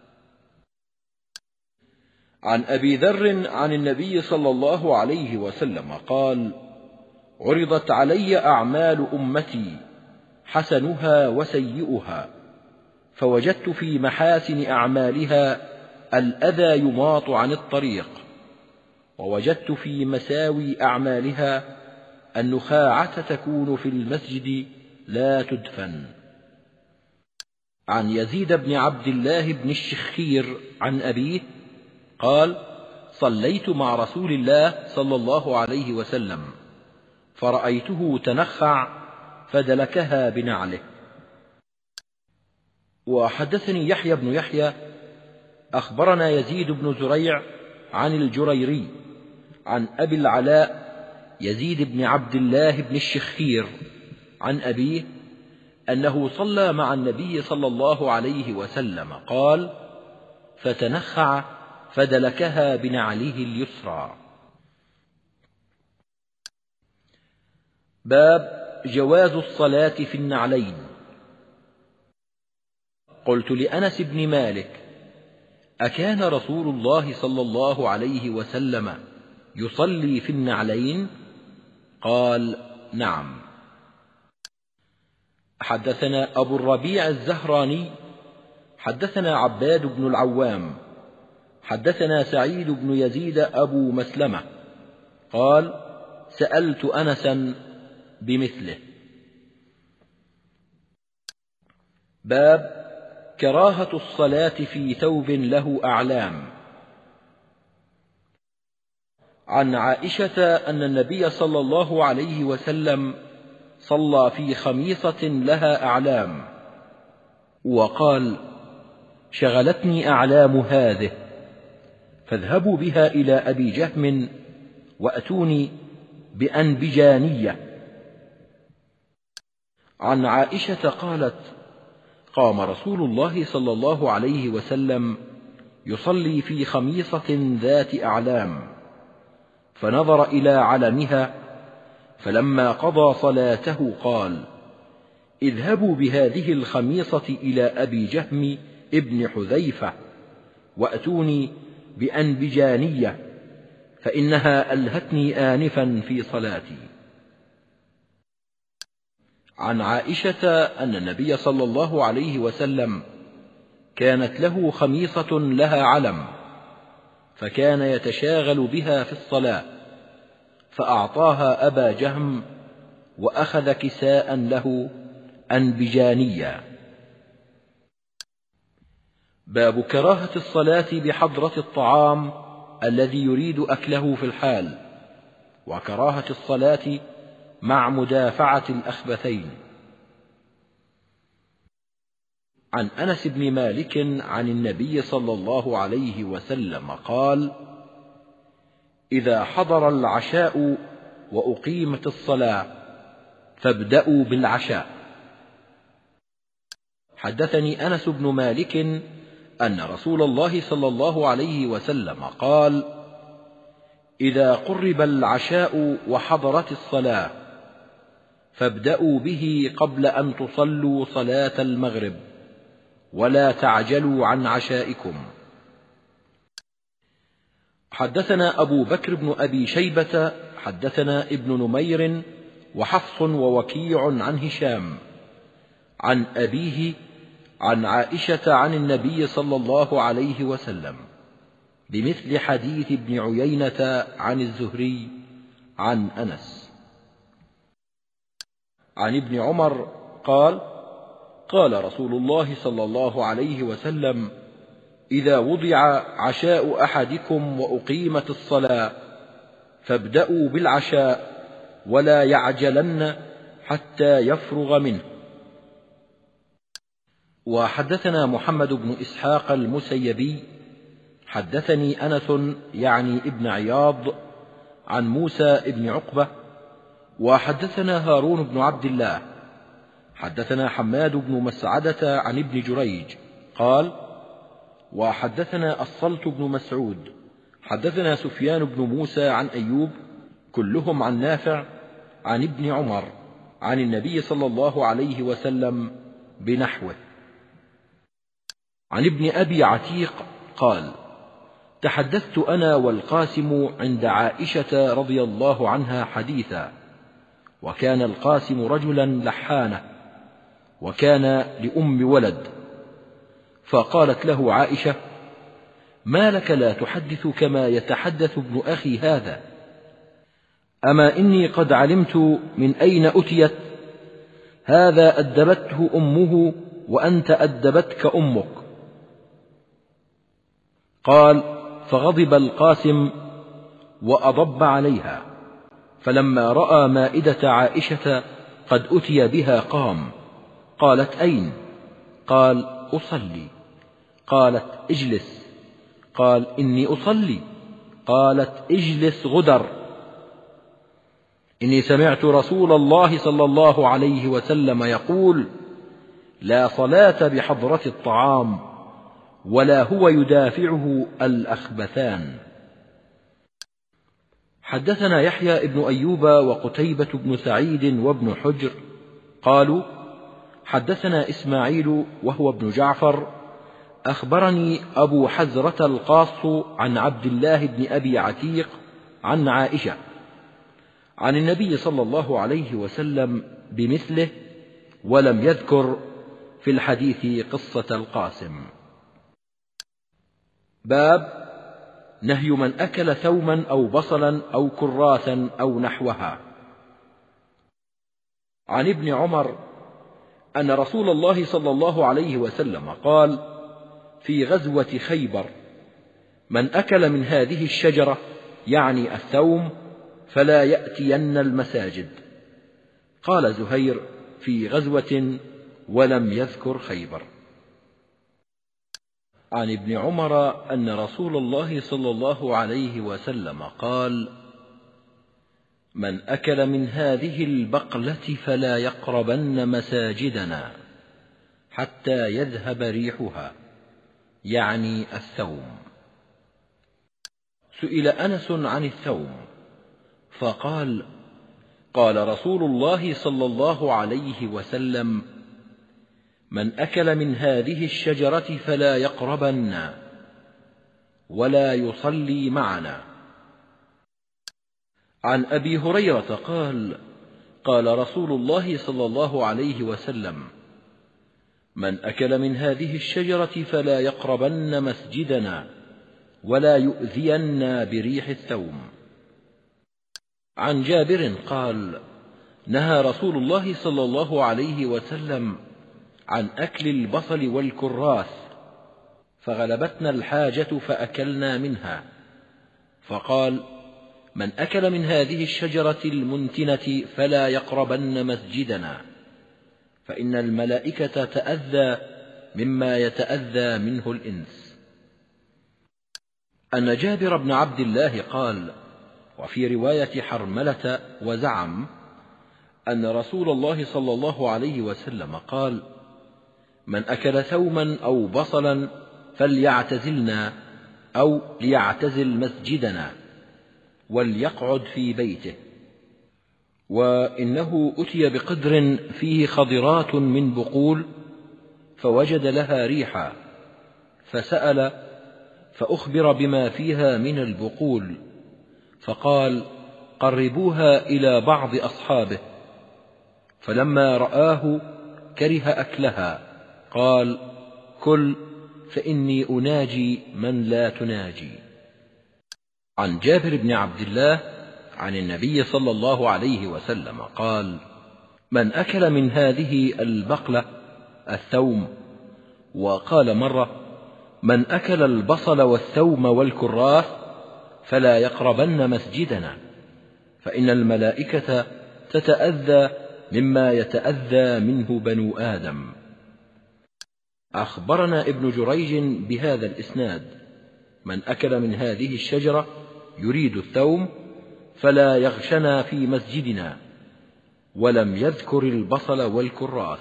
عن أبي ذر عن النبي صلى الله عليه وسلم قال: عرضت علي أعمال أمتي حسنها وسيئها، فوجدت في محاسن أعمالها الأذى يماط عن الطريق، ووجدت في مساوي أعمالها النخاعة تكون في المسجد لا تدفن. عن يزيد بن عبد الله بن الشخير عن أبيه قال: صليت مع رسول الله صلى الله عليه وسلم فرأيته تنخع فدلكها بنعله. وحدثني يحيى بن يحيى أخبرنا يزيد بن زريع عن الجريري عن أبي العلاء يزيد بن عبد الله بن الشخير عن أبيه أنه صلى مع النبي صلى الله عليه وسلم قال: فتنخع فدلكها بنعله اليسرى. باب جواز الصلاة في النعلين. قلت لأنس بن مالك: أكان رسول الله صلى الله عليه وسلم يصلي في النعلين؟ قال: نعم. حدثنا أبو الربيع الزهراني حدثنا عباد بن العوام حدثنا سعيد بن يزيد أبو مسلمة قال: سألت أنسا بمثله. باب كراهة الصلاة في ثوب له أعلام. عن عائشة أن النبي صلى الله عليه وسلم صلى في خميصة لها أعلام، وقال: شغلتني أعلام هذه، فاذهبوا بها إلى أبي جهم وأتوني بأنبجانية. عن عائشة قالت: قام رسول الله صلى الله عليه وسلم يصلي في خميصة ذات أعلام، فنظر إلى علمها، فلما قضى صلاته قال: اذهبوا بهذه الخميصة إلى أبي جهم ابن حذيفة وأتوني بأنبجانية، فإنها ألهتني آنفا في صلاتي. عن عائشة أن النبي صلى الله عليه وسلم كانت له خميصة لها علم، فكان يتشاغل بها في الصلاة، فأعطاها أبا جهم وأخذ كساء له أنبجانيا. باب كراهة الصلاة بحضرة الطعام الذي يريد أكله في الحال، وكراهة الصلاة مع مدافعة الأخبثين. عن أنس بن مالك عن النبي صلى الله عليه وسلم قال: إذا حضر العشاء وأقيمت الصلاة فابدأوا بالعشاء. حدثني أنس بن مالك أن رسول الله صلى الله عليه وسلم قال: إذا قرب العشاء وحضرت الصلاة فابدأوا به قبل أن تصلوا صلاة المغرب، ولا تعجلوا عن عشائكم. حدثنا أبو بكر بن أبي شيبة حدثنا ابن نمير وحفص ووكيع عن هشام عن أبيه عن عائشة عن النبي صلى الله عليه وسلم بمثل حديث ابن عيينة عن الزهري عن أنس. عن ابن عمر قال: قال رسول الله صلى الله عليه وسلم: إذا وضع عشاء أحدكم وأقيمت الصلاة فابدأوا بالعشاء ولا يعجلن حتى يفرغ منه. وحدثنا محمد بن إسحاق المسيبي حدثني أنس يعني ابن عياض عن موسى بن عقبة، وحدثنا هارون بن عبد الله حدثنا حماد بن مسعدة عن ابن جريج قال: وحدثنا الصلت بن مسعود حدثنا سفيان بن موسى عن أيوب كلهم عن نافع عن ابن عمر عن النبي صلى الله عليه وسلم بنحوه. عن ابن أبي عتيق قال: تحدثت أنا والقاسم عند عائشة رضي الله عنها حديثا، وكان القاسم رجلا لحانة، وكان لأم ولد، فقالت له عائشة: ما لك لا تحدث كما يتحدث ابن أخي هذا؟ أما إني قد علمت من أين أتيت، هذا أدبته أمه وأنت أدبتك أمك. قال: فغضب القاسم وأضب عليها، فلما رأى مائدة عائشة قد أتي بها قام. قالت: أين؟ قال: أصلي. قالت: اجلس. قال: إني أصلي. قالت: اجلس غدر، إني سمعت رسول الله صلى الله عليه وسلم يقول: لا صلاة بحضرة الطعام، ولا هو يدافعه الأخبثان. حدثنا يحيى ابن أيوب وقتيبة بن سعيد وابن حجر قالوا: حدثنا إسماعيل وهو ابن جعفر أخبرني أبو حزرة القاص عن عبد الله بن أبي عتيق عن عائشة عن النبي صلى الله عليه وسلم بمثله، ولم يذكر في الحديث قصة القاسم. باب نهي من أكل ثوما أو بصلا أو كراثا أو نحوها. عن ابن عمر أن رسول الله صلى الله عليه وسلم قال في غزوة خيبر: من أكل من هذه الشجرة، يعني الثوم، فلا يأتين المساجد. قال زهير: في غزوة، ولم يذكر خيبر. عن ابن عمر أن رسول الله صلى الله عليه وسلم قال: من أكل من هذه البقلة فلا يقربن مساجدنا حتى يذهب ريحها، يعني الثوم. سئل أنس عن الثوم فقال: قال رسول الله صلى الله عليه وسلم: من أكل من هذه الشجرة فلا يقربن ولا يصلي معنا. عن أبي هريرة قال: قال رسول الله صلى الله عليه وسلم: من أكل من هذه الشجرة فلا يقربن مسجدنا ولا يؤذين بريح الثوم. عن جابر قال: نهى رسول الله صلى الله عليه وسلم عن أكل البصل والكراث، فغلبتنا الحاجة فأكلنا منها، فقال: من أكل من هذه الشجرة المنتنة فلا يقربن مسجدنا، فإن الملائكة تأذى مما يتأذى منه الإنس. أن جابر بن عبد الله قال: وفي رواية حرملة وزعم أن رسول الله صلى الله عليه وسلم قال: من أكل ثوما أو بصلا فليعتزلنا أو ليعتزل مسجدنا وليقعد في بيته. وإنه أتي بقدر فيه خضرات من بقول فوجد لها ريحا، فسأل فأخبر بما فيها من البقول، فقال: قربوها إلى بعض أصحابه، فلما رآه كره أكلها، قال: كل، فإني أناجي من لا تناجي. عن جابر بن عبد الله عن النبي صلى الله عليه وسلم قال: من أكل من هذه البقلة الثوم. وقال مرة: من أكل البصل والثوم والكراث فلا يقربن مسجدنا، فإن الملائكة تتأذى مما يتأذى منه بنو آدم. أخبرنا ابن جريج بهذا الإسناد: من أكل من هذه الشجرة يريد الثوم فلا يغشنا في مسجدنا، ولم يذكر البصل والكراث.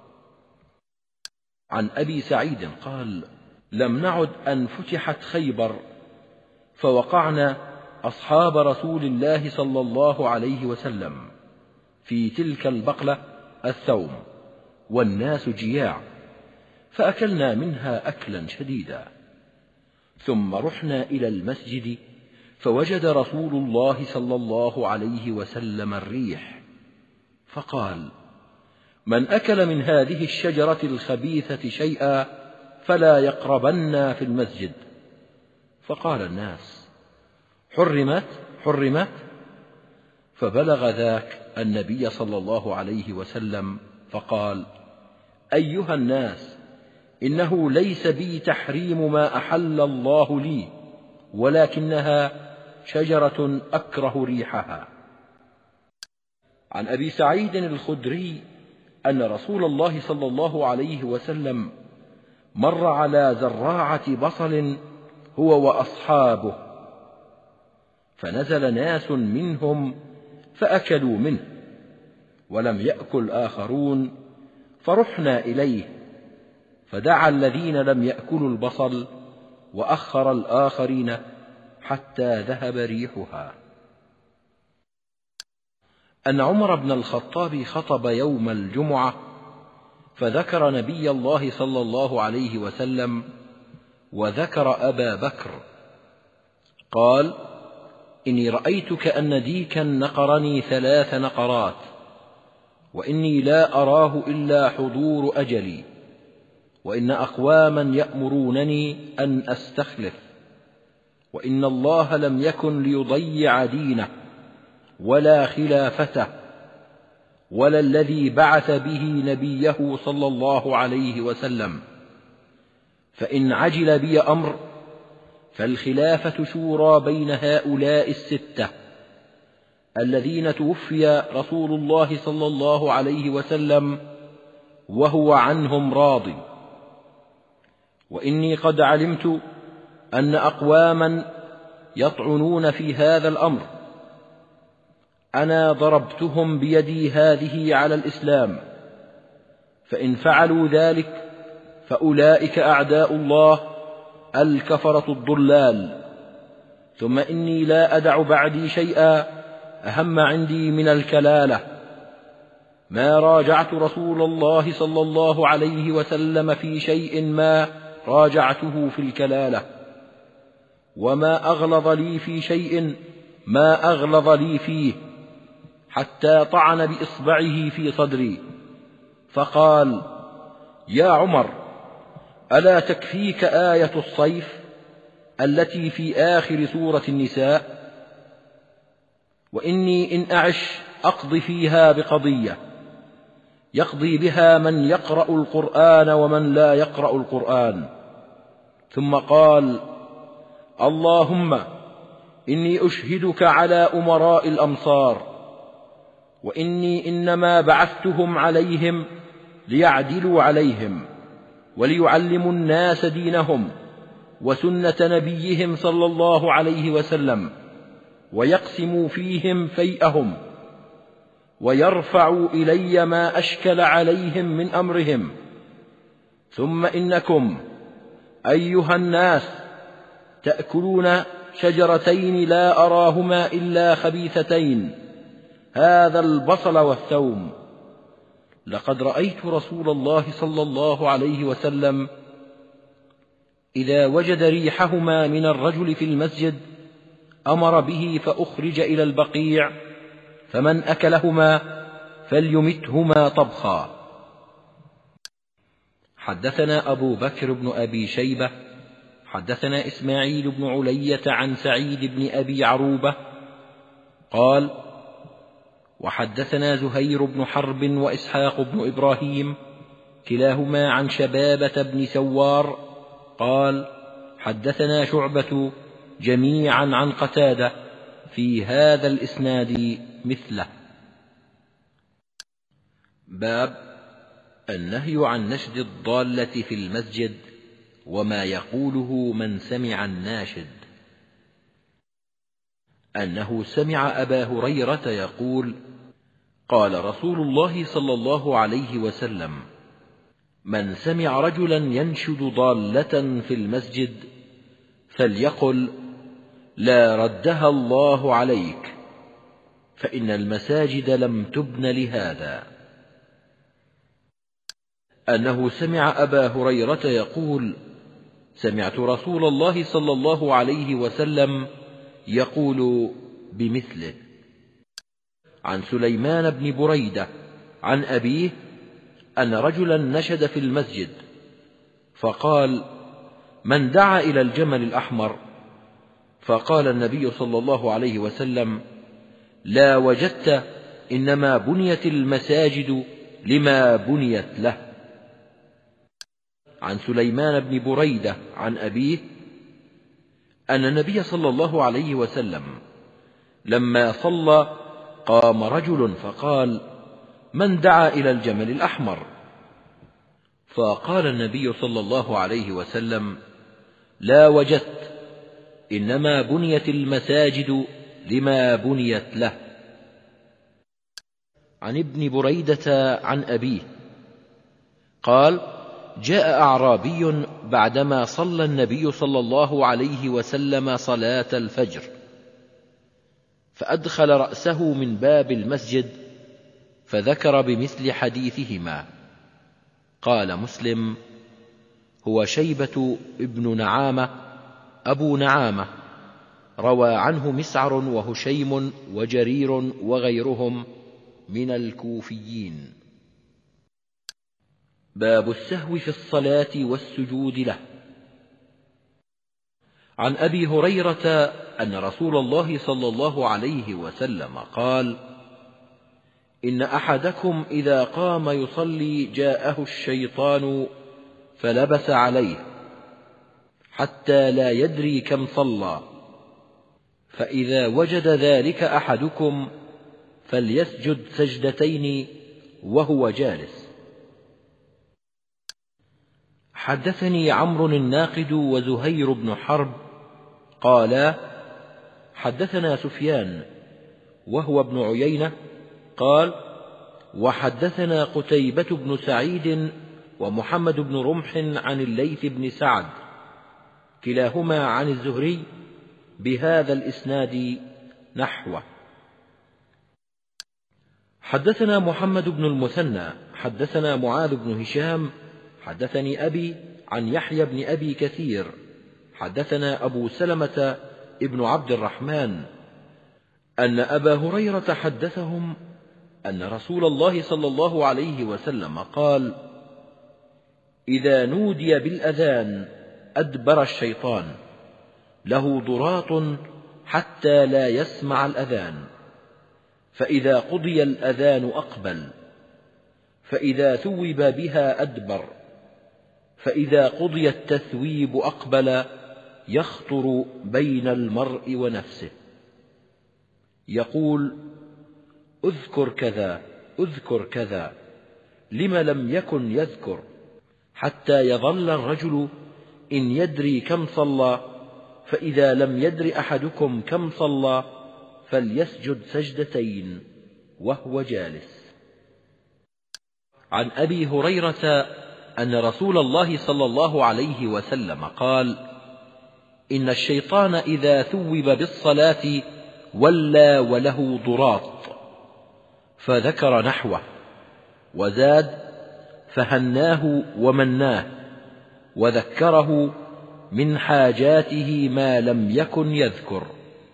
عن أبي سعيد قال: لم نعد أن فتحت خيبر فوقعنا أصحاب رسول الله صلى الله عليه وسلم في تلك البقلة الثوم والناس جياع، فأكلنا منها أكلا شديدا. ثم رحنا إلى المسجد فوجد رسول الله صلى الله عليه وسلم الريح، فقال: من أكل من هذه الشجرة الخبيثة شيئا فلا يقربن في المسجد. فقال الناس: حرمت حرمت. فبلغ ذاك النبي صلى الله عليه وسلم فقال: أيها الناس، إنه ليس بي تحريم ما أحل الله لي، ولكنها شجرة أكره ريحها. عن أبي سعيد الخدري أن رسول الله صلى الله عليه وسلم مر على زراعة بصل هو وأصحابه، فنزل ناس منهم فأكلوا منه، ولم يأكل آخرون، فرحنا إليه فدعا الذين لم يأكلوا البصل وأخر الآخرين حتى ذهب ريحها. أن عمر بن الخطاب خطب يوم الجمعة فذكر نبي الله صلى الله عليه وسلم وذكر أبا بكر، قال: إني رأيت كأن ديكا نقرني 3 نقرات، وإني لا أراه إلا حضور أجلي، وإن أقواما يأمرونني أن أستخلف، وإن الله لم يكن ليضيع دينه ولا خلافته ولا الذي بعث به نبيه صلى الله عليه وسلم، فإن عجل بي أمر فالخلافة شورى بين هؤلاء 6 الذين توفي رسول الله صلى الله عليه وسلم وهو عنهم راض، وإني قد علمت أن أقواما يطعنون في هذا الأمر، أنا ضربتهم بيدي هذه على الإسلام، فإن فعلوا ذلك فأولئك أعداء الله الكفرة الضلال، ثم إني لا أدع بعدي شيئا أهم عندي من الكلالة، ما راجعت رسول الله صلى الله عليه وسلم في شيء ما راجعته في الكلالة، وما أغلظ لي في شيء ما أغلظ لي فيه، حتى طعن بإصبعه في صدري فقال: يا عمر، ألا تكفيك آية الصيف التي في آخر سورة النساء؟ وإني إن أعش أقضي فيها بقضية يقضي بها من يقرأ القرآن ومن لا يقرأ القرآن. ثم قال: اللهم إني أشهدك على أمراء الأمصار، وإني إنما بعثتهم عليهم ليعدلوا عليهم وليعلموا الناس دينهم وسنة نبيهم صلى الله عليه وسلم، ويقسموا فيهم فيئهم، ويرفعوا إلي ما أشكل عليهم من أمرهم. ثم إنكم أيها الناس تأكلون شجرتين لا أراهما إلا خبيثتين، هذا البصل والثوم. لقد رأيت رسول الله صلى الله عليه وسلم إذا وجد ريحهما من الرجل في المسجد أمر به فأخرج إلى البقيع، فمن أكلهما فليمتهما طبخا. حدثنا أبو بكر بن أبي شيبة حدثنا إسماعيل بن علية عن سعيد بن أبي عروبة قال: وحدثنا زهير بن حرب وإسحاق بن إبراهيم كلاهما عن شبابة بن سوار قال: حدثنا شعبة جميعا عن قتادة في هذا الإسناد مثله. باب النهي عن نشد الضالة في المسجد وما يقوله من سمع الناشد. أنه سمع أبا هريرة يقول: قال رسول الله صلى الله عليه وسلم: من سمع رجلا ينشد ضالة في المسجد فليقل: لا ردها الله عليك، فإن المساجد لم تبن لهذا. أنه سمع أبا هريرة يقول: سمعت رسول الله صلى الله عليه وسلم يقول بمثله. عن سليمان بن بريدة عن أبيه أن رجلا نشد في المسجد فقال: من دعا إلى الجمل الأحمر؟ فقال النبي صلى الله عليه وسلم: لا وجدت، إنما بنيت المساجد لما بنيت له. عن سليمان بن بريدة عن أبيه أن النبي صلى الله عليه وسلم لما صلى قام رجل فقال: من دعا إلى الجمل الأحمر؟ فقال النبي صلى الله عليه وسلم: لا وجدت، إنما بنيت المساجد لما بنيت له. عن ابن بريدة عن أبيه قال: جاء أعرابي بعدما صلى النبي صلى الله عليه وسلم صلاة الفجر، فأدخل رأسه من باب المسجد فذكر بمثل حديثهما. قال مسلم: هو شيبة ابن نعامة أبو نعامة، روى عنه مسعر وهشيم وجرير وغيرهم من الكوفيين. باب السهو في الصلاة والسجود له. عن أبي هريرة أن رسول الله صلى الله عليه وسلم قال: إن أحدكم إذا قام يصلي جاءه الشيطان فلبس عليه حتى لا يدري كم صلى، فإذا وجد ذلك أحدكم فليسجد سجدتين وهو جالس. حدثني عمرو الناقد وزهير بن حرب قالا: حدثنا سفيان وهو ابن عيينة قال: وحدثنا قتيبة بن سعيد ومحمد بن رمح عن الليث بن سعد كلاهما عن الزهري بهذا الإسناد نحوه. حدثنا محمد بن المثنى حدثنا معاذ بن هشام حدثني أبي عن يحيى بن أبي كثير حدثنا أبو سلمة ابن عبد الرحمن أن أبا هريرة حدثهم أن رسول الله صلى الله عليه وسلم قال: إذا نودي بالأذان أدبر الشيطان، له ضراط حتى لا يسمع الأذان، فإذا قضي الأذان أقبل، فإذا ثوب بها أدبر، فإذا قضي التثويب أقبل، يخطر بين المرء ونفسه، يقول: اذكر كذا اذكر كذا، لم لم يكن يذكر، حتى يظل الرجل إن يدري كم صلى، فإذا لم يدر أحدكم كم صلى فليسجد سجدتين وهو جالس. عن أبي هريرة أن رسول الله صلى الله عليه وسلم قال: إن الشيطان إذا ثوب بالصلاة ولى وله ضراط، فذكر نحوه، وزاد: فهناه ومناه، وذكره من حاجاته ما لم يكن يذكر.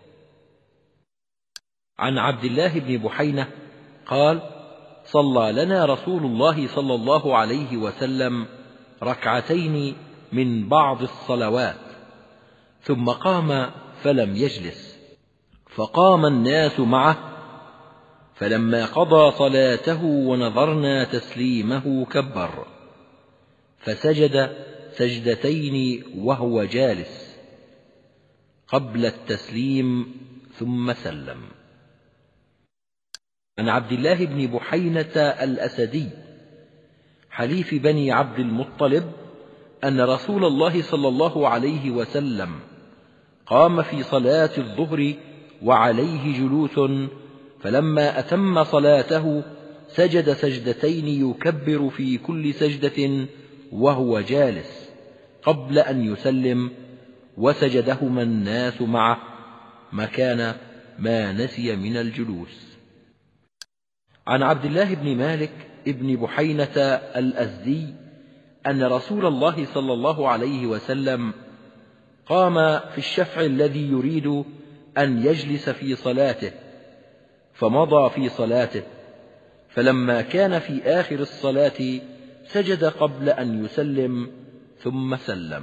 عن عبد الله بن بحينة قال: صلى لنا رسول الله صلى الله عليه وسلم ركعتين من بعض الصلوات، ثم قام فلم يجلس، فقام الناس معه، فلما قضى صلاته ونظرنا تسليمه كبر، فسجد سجدتين وهو جالس قبل التسليم ثم سلم. عن عبد الله بن بحينة الأسدي حليف بني عبد المطلب أن رسول الله صلى الله عليه وسلم قام في صلاة الظهر وعليه جلوس، فلما أتم صلاته سجد سجدتين يكبر في كل سجدة وهو جالس قبل أن يسلم، وسجدهما الناس معه مكان ما نسي من الجلوس. عن عبد الله بن مالك ابن بحينة الأزدي أن رسول الله صلى الله عليه وسلم قام في الشفع الذي يريد أن يجلس في صلاته، فمضى في صلاته، فلما كان في آخر الصلاة سجد قبل أن يسلم ثم سلم.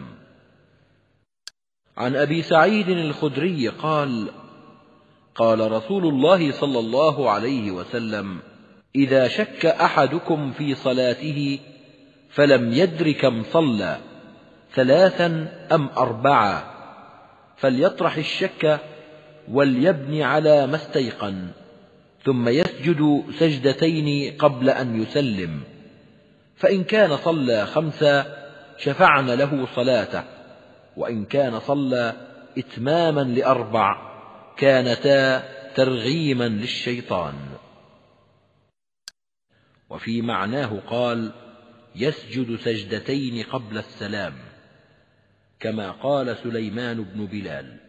عن أبي سعيد الخدري قال: قال رسول الله صلى الله عليه وسلم: إذا شك أحدكم في صلاته فلم يدر كم صلى، 3 أم 4، فليطرح الشك وليبني على ما استيقن، ثم يسجد سجدتين قبل أن يسلم، فإن كان صلى 5 شفعن له صلاته، وإن كان صلى إتماما ل4 كانتا ترغيما للشيطان. وفي معناه قال: يسجد سجدتين قبل السلام، كما قال سليمان بن بلال.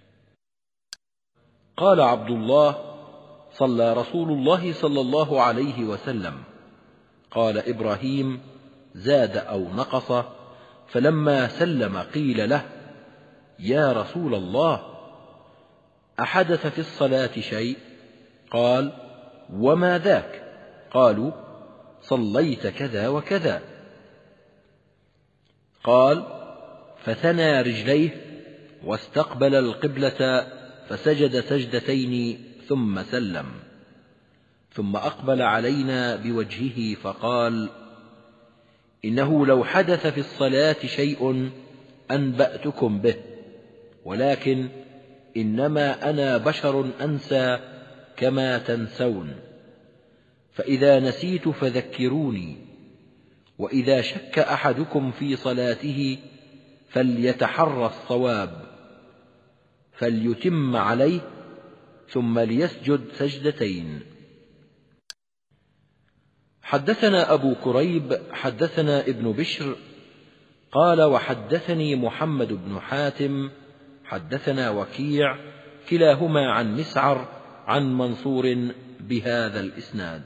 قال عبد الله: صلى رسول الله صلى الله عليه وسلم. قال إبراهيم: زاد أو نقص، فلما سلم قيل له: يا رسول الله، أحدث في الصلاة شيء؟ قال: وما ذاك؟ قالوا: صليت كذا وكذا. قال: فثنى رجليه واستقبل القبلة فسجد سجدتين ثم سلم، ثم أقبل علينا بوجهه فقال: إنه لو حدث في الصلاة شيء أنبأتكم به، ولكن إنما أنا بشر أنسى كما تنسون، فإذا نسيت فذكروني. وإذا شك أحدكم في صلاته فليتحرى الصواب، فليتم عليه، ثم ليسجد سجدتين. حدثنا أبو كريب حدثنا ابن بشر قال: وحدثني محمد بن حاتم حدثنا وكيع، كلاهما عن مسعر عن منصور بهذا الإسناد.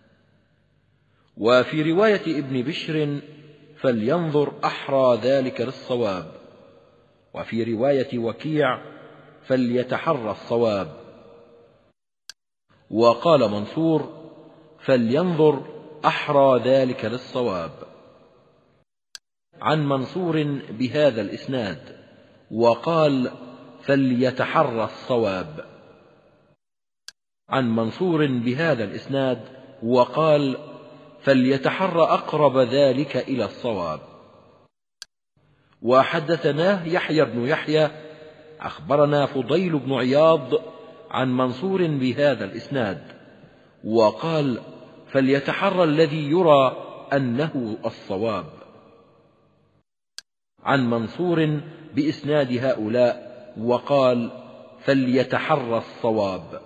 وفي رواية ابن بشر: فلينظر أحرى ذلك للصواب. وفي رواية وكيع: فليتحرى الصواب. وقال منصور: فلينظر أحرى ذلك للصواب. عن منصور بهذا الإسناد، وقال: فليتحرى الصواب. عن منصور بهذا الإسناد، وقال: فليتحرى أقرب ذلك إلى الصواب. وحدثناه يحيى بن يحيى أخبرنا فضيل بن عياض عن منصور بهذا الإسناد، وقال: فليتحرى الذي يرى أنه الصواب. عن منصور بإسناد هؤلاء، وقال: فليتحرى الصواب.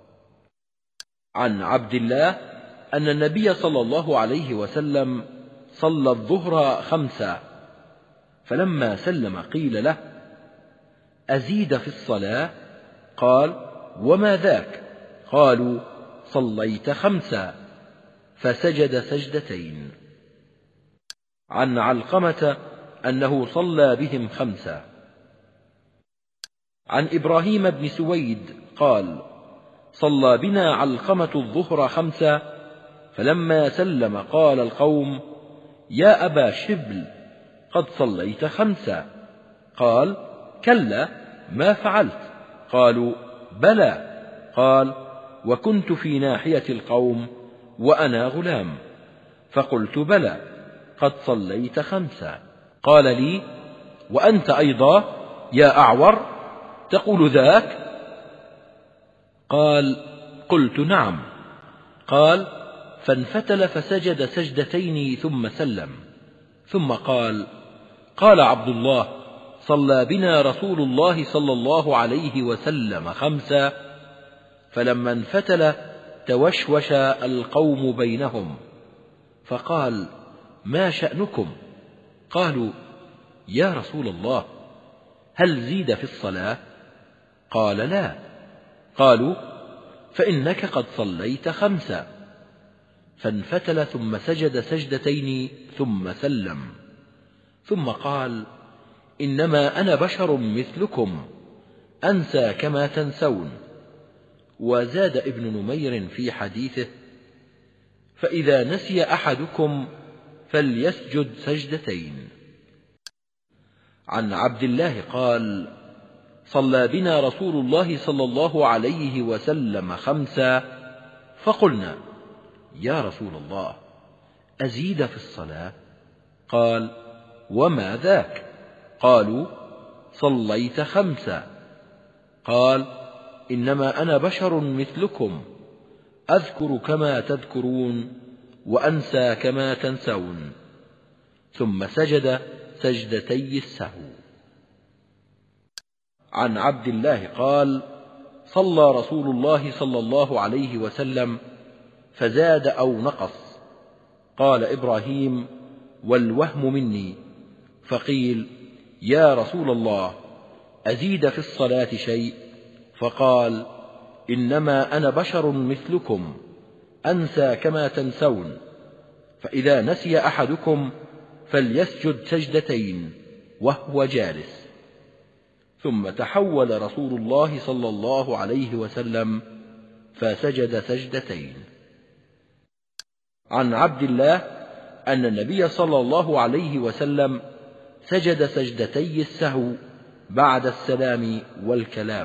عن عبد الله أن النبي صلى الله عليه وسلم صلى الظهر 5، فلما سلم قيل له: أزيد في الصلاة؟ قال: وما ذاك؟ قالوا: صليت 5، فسجد سجدتين. عن علقمة أنه صلى بهم 5. عن إبراهيم بن سويد قال: صلى بنا علقمة الظهر 5، فلما سلم قال القوم: يا أبا شبل، قد صليت 5. قال: كلا، ما فعلت؟ قالوا: بلى. قال: وكنت في ناحية القوم وأنا غلام، فقلت: بلى، قد صليت 5. قال لي: وأنت أيضا يا أعور تقول ذاك؟ قال: قلت: نعم. قال: فانفتل فسجد سجدتين ثم سلم، ثم قال: قال عبد الله: صلى بنا رسول الله صلى الله عليه وسلم 5، فلما انفتل توشوش القوم بينهم، فقال: ما شأنكم؟ قالوا: يا رسول الله، هل زيد في الصلاة؟ قال: لا. قالوا: فإنك قد صليت 5. فانفتل ثم سجد سجدتين ثم سلم، ثم قال: إنما أنا بشر مثلكم أنسى كما تنسون. وزاد ابن نمير في حديثه: فإذا نسي أحدكم فليسجد سجدتين. عن عبد الله قال: صلى بنا رسول الله صلى الله عليه وسلم 5، فقلنا: يا رسول الله، أزيد في الصلاة؟ قال: وما ذاك؟ قالوا: صليت 5. قال: إنما أنا بشر مثلكم أذكر كما تذكرون وأنسى كما تنسون. ثم سجد سجدتي السهو. عن عبد الله قال: صلى رسول الله صلى الله عليه وسلم فزاد أو نقص. قال إبراهيم: والوهم مني. فقيل: يا رسول الله، أزيد في الصلاة شيء؟ فقال: إنما أنا بشر مثلكم أنسى كما تنسون، فإذا نسي أحدكم فليسجد سجدتين وهو جالس. ثم تحول رسول الله صلى الله عليه وسلم فسجد سجدتين. عن عبد الله أن النبي صلى الله عليه وسلم سجد سجدتي السهو بعد السلام والكلام.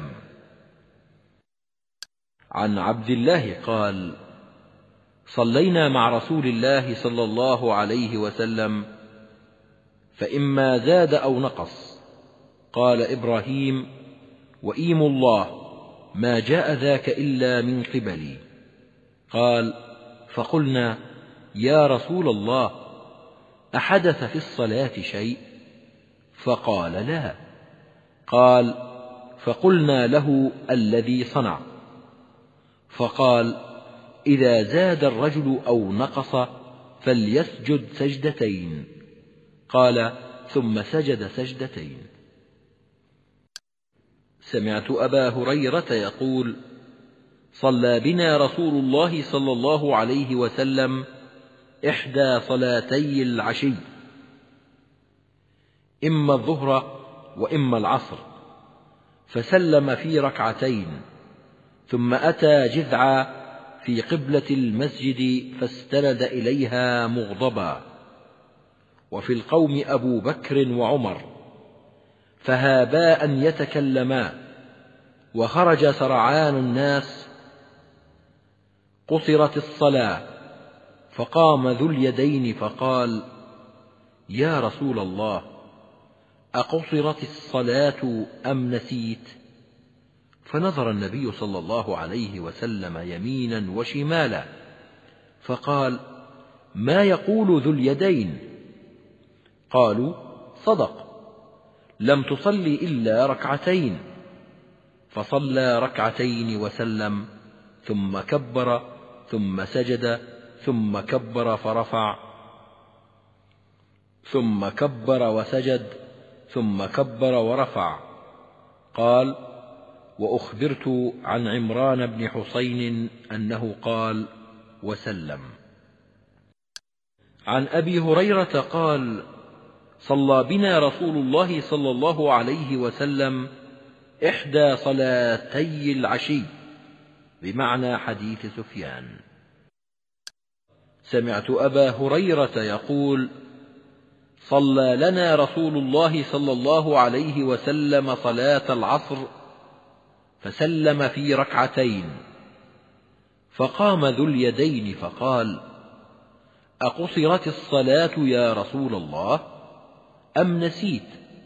عن عبد الله قال: صلينا مع رسول الله صلى الله عليه وسلم فإما زاد أو نقص. قال إبراهيم: وإيم الله ما جاء ذاك إلا من قبلي. قال: فقلنا: يا رسول الله، أحدث في الصلاة شيء؟ فقال: لا. قال: فقلنا له الذي صنع. فقال: إذا زاد الرجل أو نقص فليسجد سجدتين. قال: ثم سجد سجدتين. سمعت أبا هريرة يقول: صلى بنا رسول الله صلى الله عليه وسلم 1 صلاتي العشي، إما الظهر وإما العصر، فسلم في 2 ثم أتى جذعا في قبلة المسجد فاستند إليها مغضبا، وفي القوم أبو بكر وعمر، فهابا أن يتكلما، وخرج سرعان الناس. قصرت الصلاة، فقام ذو اليدين فقال: يا رسول الله، أقصرت الصلاة أم نسيت؟ فنظر النبي صلى الله عليه وسلم يمينا وشمالا، فقال: ما يقول ذو اليدين؟ قالوا: صدق، لم تصل إلا 2. فصلى 2 وسلم، ثم كبر، ثم سجد، ثم كبر فرفع، ثم كبر وسجد، ثم كبر ورفع. قال: وأخبرت عن عمران بن حسين أنه قال: وسلم. عن أبي هريرة قال: صلى بنا رسول الله صلى الله عليه وسلم 1 صلاتي العشي، بمعنى حديث سفيان. سمعت أبا هريرة يقول: صلى لنا رسول الله صلى الله عليه وسلم صلاة العصر فسلم في 2، فقام ذو اليدين فقال: أقصرت الصلاة يا رسول الله أم نسيت؟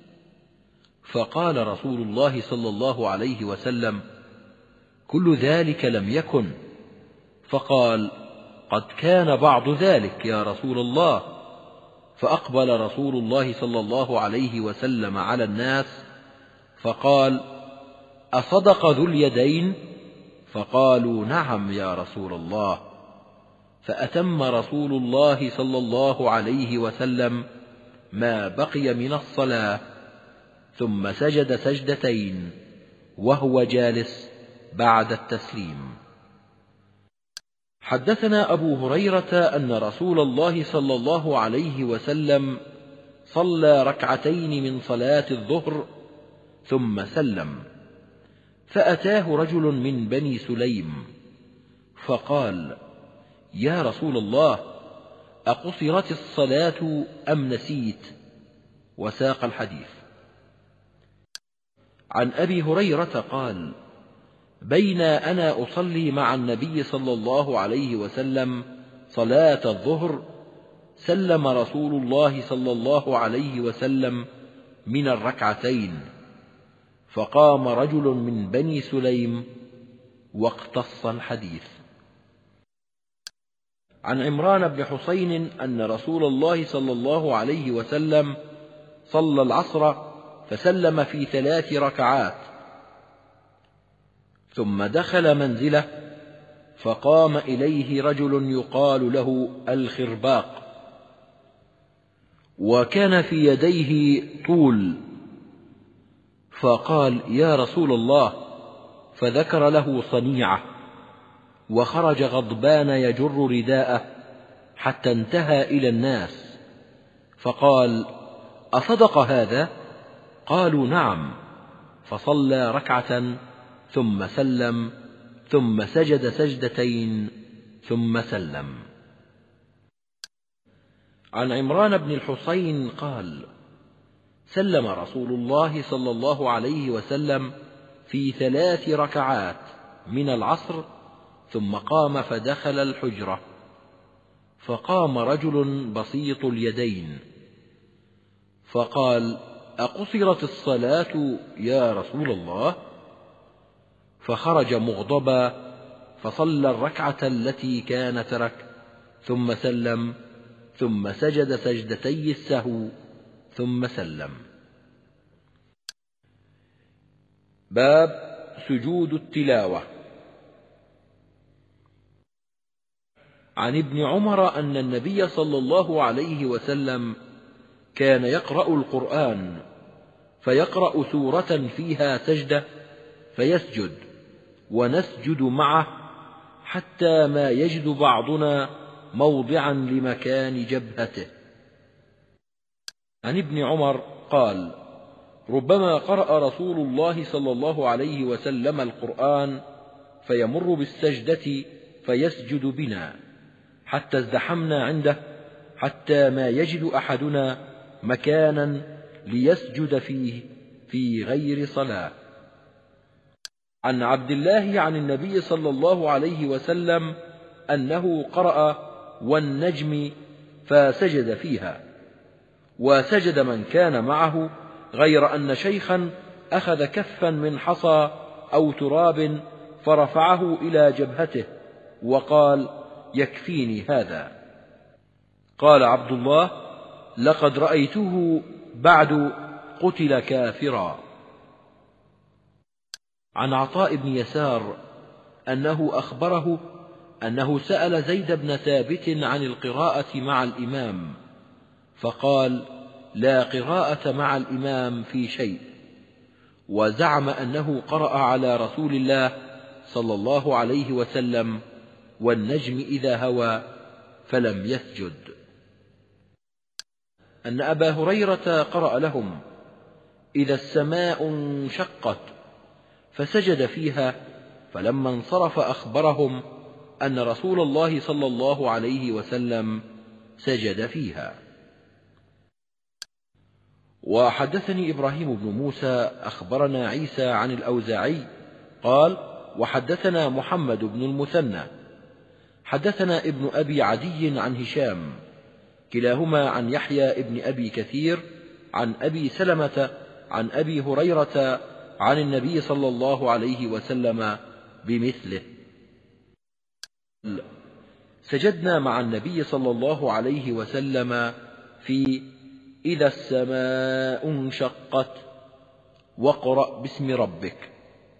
فقال رسول الله صلى الله عليه وسلم: كل ذلك لم يكن. فقال: قد كان بعض ذلك يا رسول الله. فأقبل رسول الله صلى الله عليه وسلم على الناس فقال: أصدق ذو اليدين؟ فقالوا: نعم يا رسول الله. فأتم رسول الله صلى الله عليه وسلم ما بقي من الصلاة، ثم سجد 2 سجدتين وهو جالس بعد التسليم. حدثنا أبو هريرة أن رسول الله صلى الله عليه وسلم صلى ركعتين من صلاة الظهر ثم سلم، فأتاه رجل من بني سليم فقال: يا رسول الله، أقصرت الصلاة أم نسيت؟ وساق الحديث. عن أبي هريرة قال: بين أنا أصلي مع النبي صلى الله عليه وسلم صلاة الظهر سلم رسول الله صلى الله عليه وسلم من الركعتين، فقام رجل من بني سليم واقتص الحديث. عن عمران بن حسين أن رسول الله صلى الله عليه وسلم صلى العصر فسلم في 3 ركعات، ثم دخل منزله فقام إليه رجل يقال له الخرباق، وكان في يديه طول، فقال: يا رسول الله، فذكر له صنيعه، وخرج غضبان يجر رداءه حتى انتهى إلى الناس، فقال: أصدق هذا؟ قالوا: نعم. فصلى ركعة ثم سلم، ثم سجد سجدتين ثم سلم. عن عمران بن الحسين قال: سلم رسول الله صلى الله عليه وسلم في 3 ركعات من العصر، ثم قام فدخل الحجرة، فقام رجل بسيط اليدين فقال: أقصرت الصلاة يا رسول الله؟ فخرج مغضبا فصلى الركعة التي كان ترك، ثم سلم، ثم سجد سجدتي السهو ثم سلم. باب سجود التلاوة. عن ابن عمر أن النبي صلى الله عليه وسلم كان يقرأ القرآن، فيقرأ سورة فيها سجدة فيسجد ونسجد معه حتى ما يجد بعضنا موضعا لمكان جبهته. عن ابن عمر قال: ربما قرأ رسول الله صلى الله عليه وسلم القرآن فيمر بالسجدة فيسجد بنا حتى ازدحمنا عنده، حتى ما يجد أحدنا مكانا ليسجد فيه في غير صلاة. عن عبد الله عن النبي صلى الله عليه وسلم أنه قرأ والنجم فسجد فيها، وسجد من كان معه، غير أن شيخا أخذ كفا من حصى أو تراب فرفعه إلى جبهته وقال: يكفيني هذا. قال عبد الله: لقد رأيته بعد قتل كافرا. عن عطاء بن يسار أنه أخبره أنه سأل زيد بن ثابت عن القراءة مع الإمام، فقال: لا قراءة مع الإمام في شيء، وزعم أنه قرأ على رسول الله صلى الله عليه وسلم: والنجم إذا هوى، فلم يسجد. أن أبا هريرة قرأ لهم: إذا السماء انشقت، فسجد فيها، فلما انصرف أخبرهم أن رسول الله صلى الله عليه وسلم سجد فيها. وحدثني إبراهيم بن موسى أخبرنا عيسى عن الأوزاعي قال: وحدثنا محمد بن المثنى حدثنا ابن أبي عدي عن هشام، كلاهما عن يحيى ابن أبي كثير عن أبي سلمة عن أبي هريرة عن النبي صلى الله عليه وسلم بمثله. سجدنا مع النبي صلى الله عليه وسلم في إذا السماء انشقت واقرأ باسم ربك.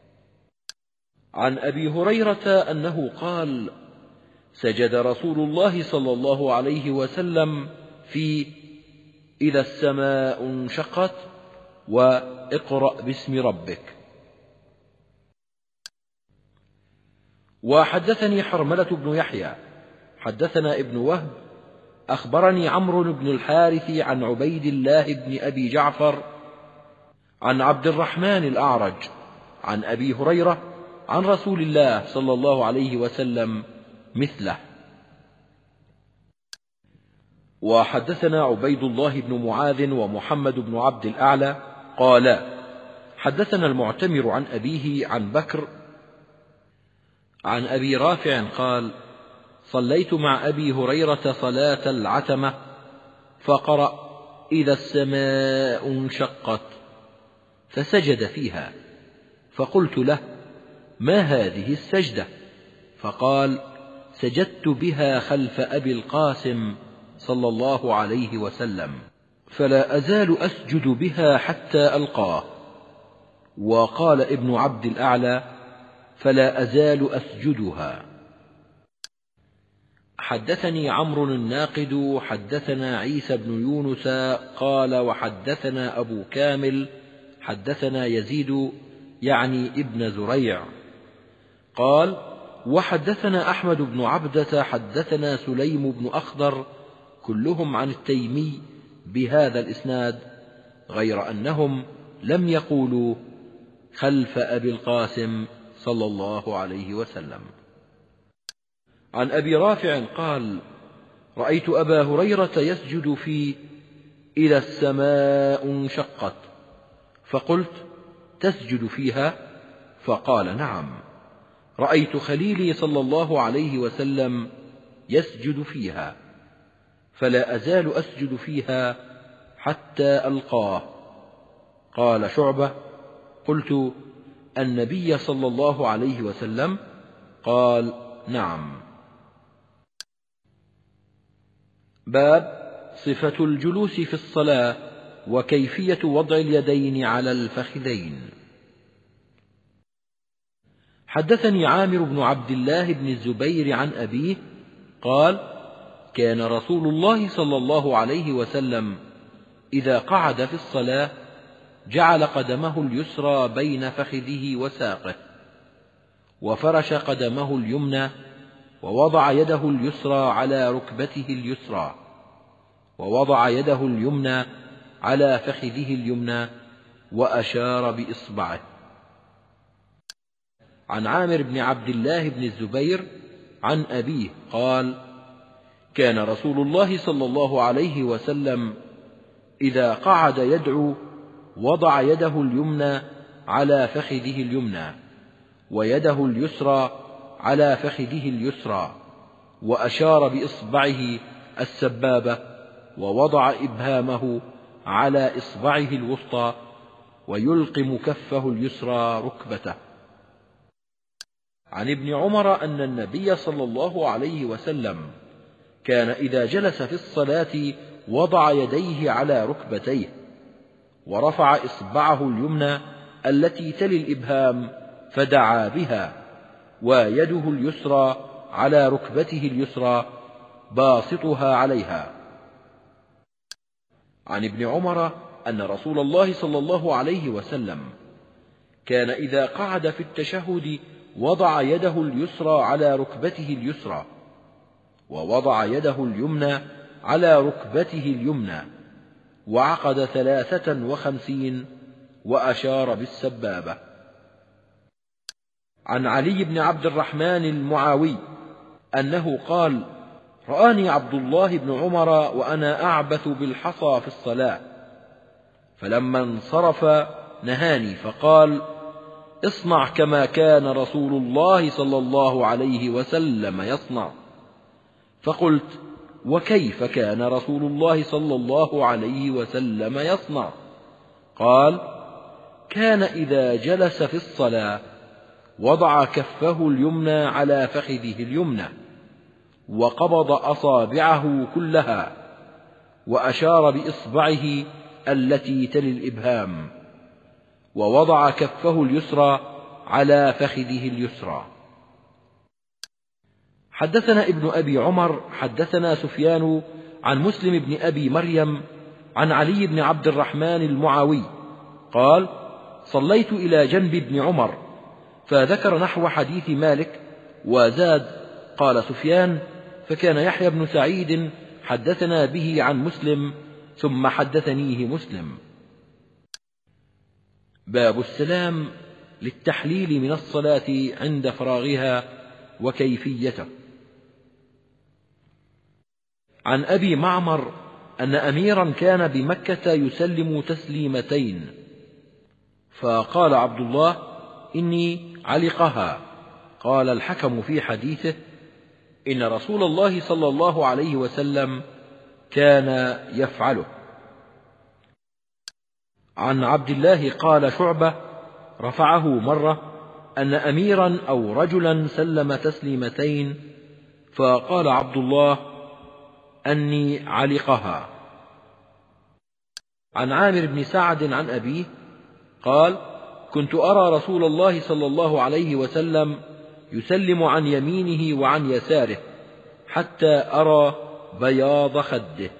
عن أبي هريرة أنه قال: سجد رسول الله صلى الله عليه وسلم في إذا السماء انشقت واقرأ باسم ربك. وحدثني حرملة بن يحيى حدثنا ابن وهب أخبرني عمرو بن الحارث عن عبيد الله بن أبي جعفر عن عبد الرحمن الأعرج عن أبي هريرة عن رسول الله صلى الله عليه وسلم مثله. وحدثنا عبيد الله بن معاذ ومحمد بن عبد الأعلى قالا حدثنا المعتمر عن أبيه عن بكر عن أبي رافع قال صليت مع أبي هريرة صلاة العتمة فقرأ إذا السماء انشقت فسجد فيها، فقلت له ما هذه السجدة؟ فقال سجدت بها خلف أبي القاسم صلى الله عليه وسلم، فلا أزال أسجد بها حتى ألقاه. وقال ابن عبد الأعلى فلا أزال أسجدها. حدثني عمرو الناقد حدثنا عيسى بن يونس قال وحدثنا أبو كامل حدثنا يزيد يعني ابن زريع قال وحدثنا أحمد بن عبدة حدثنا سليم بن أخضر كلهم عن التيمي بهذا الإسناد، غير أنهم لم يقولوا خلف أبي القاسم صلى الله عليه وسلم. عن أبي رافع قال رأيت أبا هريرة يسجد في إذا السماء انشقت، فقلت تسجد فيها؟ فقال نعم، رأيت خليلي صلى الله عليه وسلم يسجد فيها، فلا أزال أسجد فيها حتى ألقاه. قال شعبة قلت النبي صلى الله عليه وسلم؟ قال نعم. باب صفة الجلوس في الصلاة وكيفية وضع اليدين على الفخذين. حدثني عامر بن عبد الله بن الزبير عن أبيه قال كان رسول الله صلى الله عليه وسلم إذا قعد في الصلاة جعل قدمه اليسرى بين فخذه وساقه، وفرش قدمه اليمنى، ووضع يده اليسرى على ركبته اليسرى، ووضع يده اليمنى على فخذه اليمنى، وأشار بإصبعه. عن عامر بن عبد الله بن الزبير عن أبيه قال كان رسول الله صلى الله عليه وسلم إذا قعد يدعو وضع يده اليمنى على فخذه اليمنى، ويده اليسرى على فخذه اليسرى، وأشار بإصبعه السبابة، ووضع إبهامه على إصبعه الوسطى، ويلقم كفه اليسرى ركبته. عن ابن عمر أن النبي صلى الله عليه وسلم كان إذا جلس في الصلاة وضع يديه على ركبتيه، ورفع إصبعه اليمنى التي تلي الإبهام فدعا بها، ويده اليسرى على ركبته اليسرى باسطها عليها. عن ابن عمر أن رسول الله صلى الله عليه وسلم كان إذا قعد في التشهد وضع يده اليسرى على ركبته اليسرى، ووضع يده اليمنى على ركبته اليمنى، وعقد 53 وأشار بالسبابة. عن علي بن عبد الرحمن المعاوي أنه قال رآني عبد الله بن عمر وأنا أعبث بالحصى في الصلاة، فلما انصرف نهاني فقال اصنع كما كان رسول الله صلى الله عليه وسلم يصنع. فقلت وكيف كان رسول الله صلى الله عليه وسلم يصنع؟ قال كان إذا جلس في الصلاة وضع كفه اليمنى على فخذه اليمنى، وقبض أصابعه كلها، وأشار بإصبعه التي تلي الإبهام، ووضع كفه اليسرى على فخذه اليسرى. حدثنا ابن أبي عمر حدثنا سفيان عن مسلم بن أبي مريم عن علي بن عبد الرحمن المعاوي قال صليت إلى جنب ابن عمر، فذكر نحو حديث مالك وزاد: قال سفيان: فكان يحيى بن سعيد حدثنا به عن مسلم ثم حدثنيه مسلم. باب السلام للتحليل من الصلاة عند فراغها وكيفيته. عن أبي معمر أن أميرا كان بمكة يسلم تسليمتين، فقال عبد الله: إني علقها. قال الحكم في حديثه: إن رسول الله صلى الله عليه وسلم كان يفعله. عن عبد الله قال شعبة رفعه مرة أن أميرا أو رجلا سلم تسليمتين، فقال عبد الله: أني علقها. عن عامر بن سعد عن أبيه قال: كنت أرى رسول الله صلى الله عليه وسلم يسلم عن يمينه وعن يساره حتى أرى بياض خده.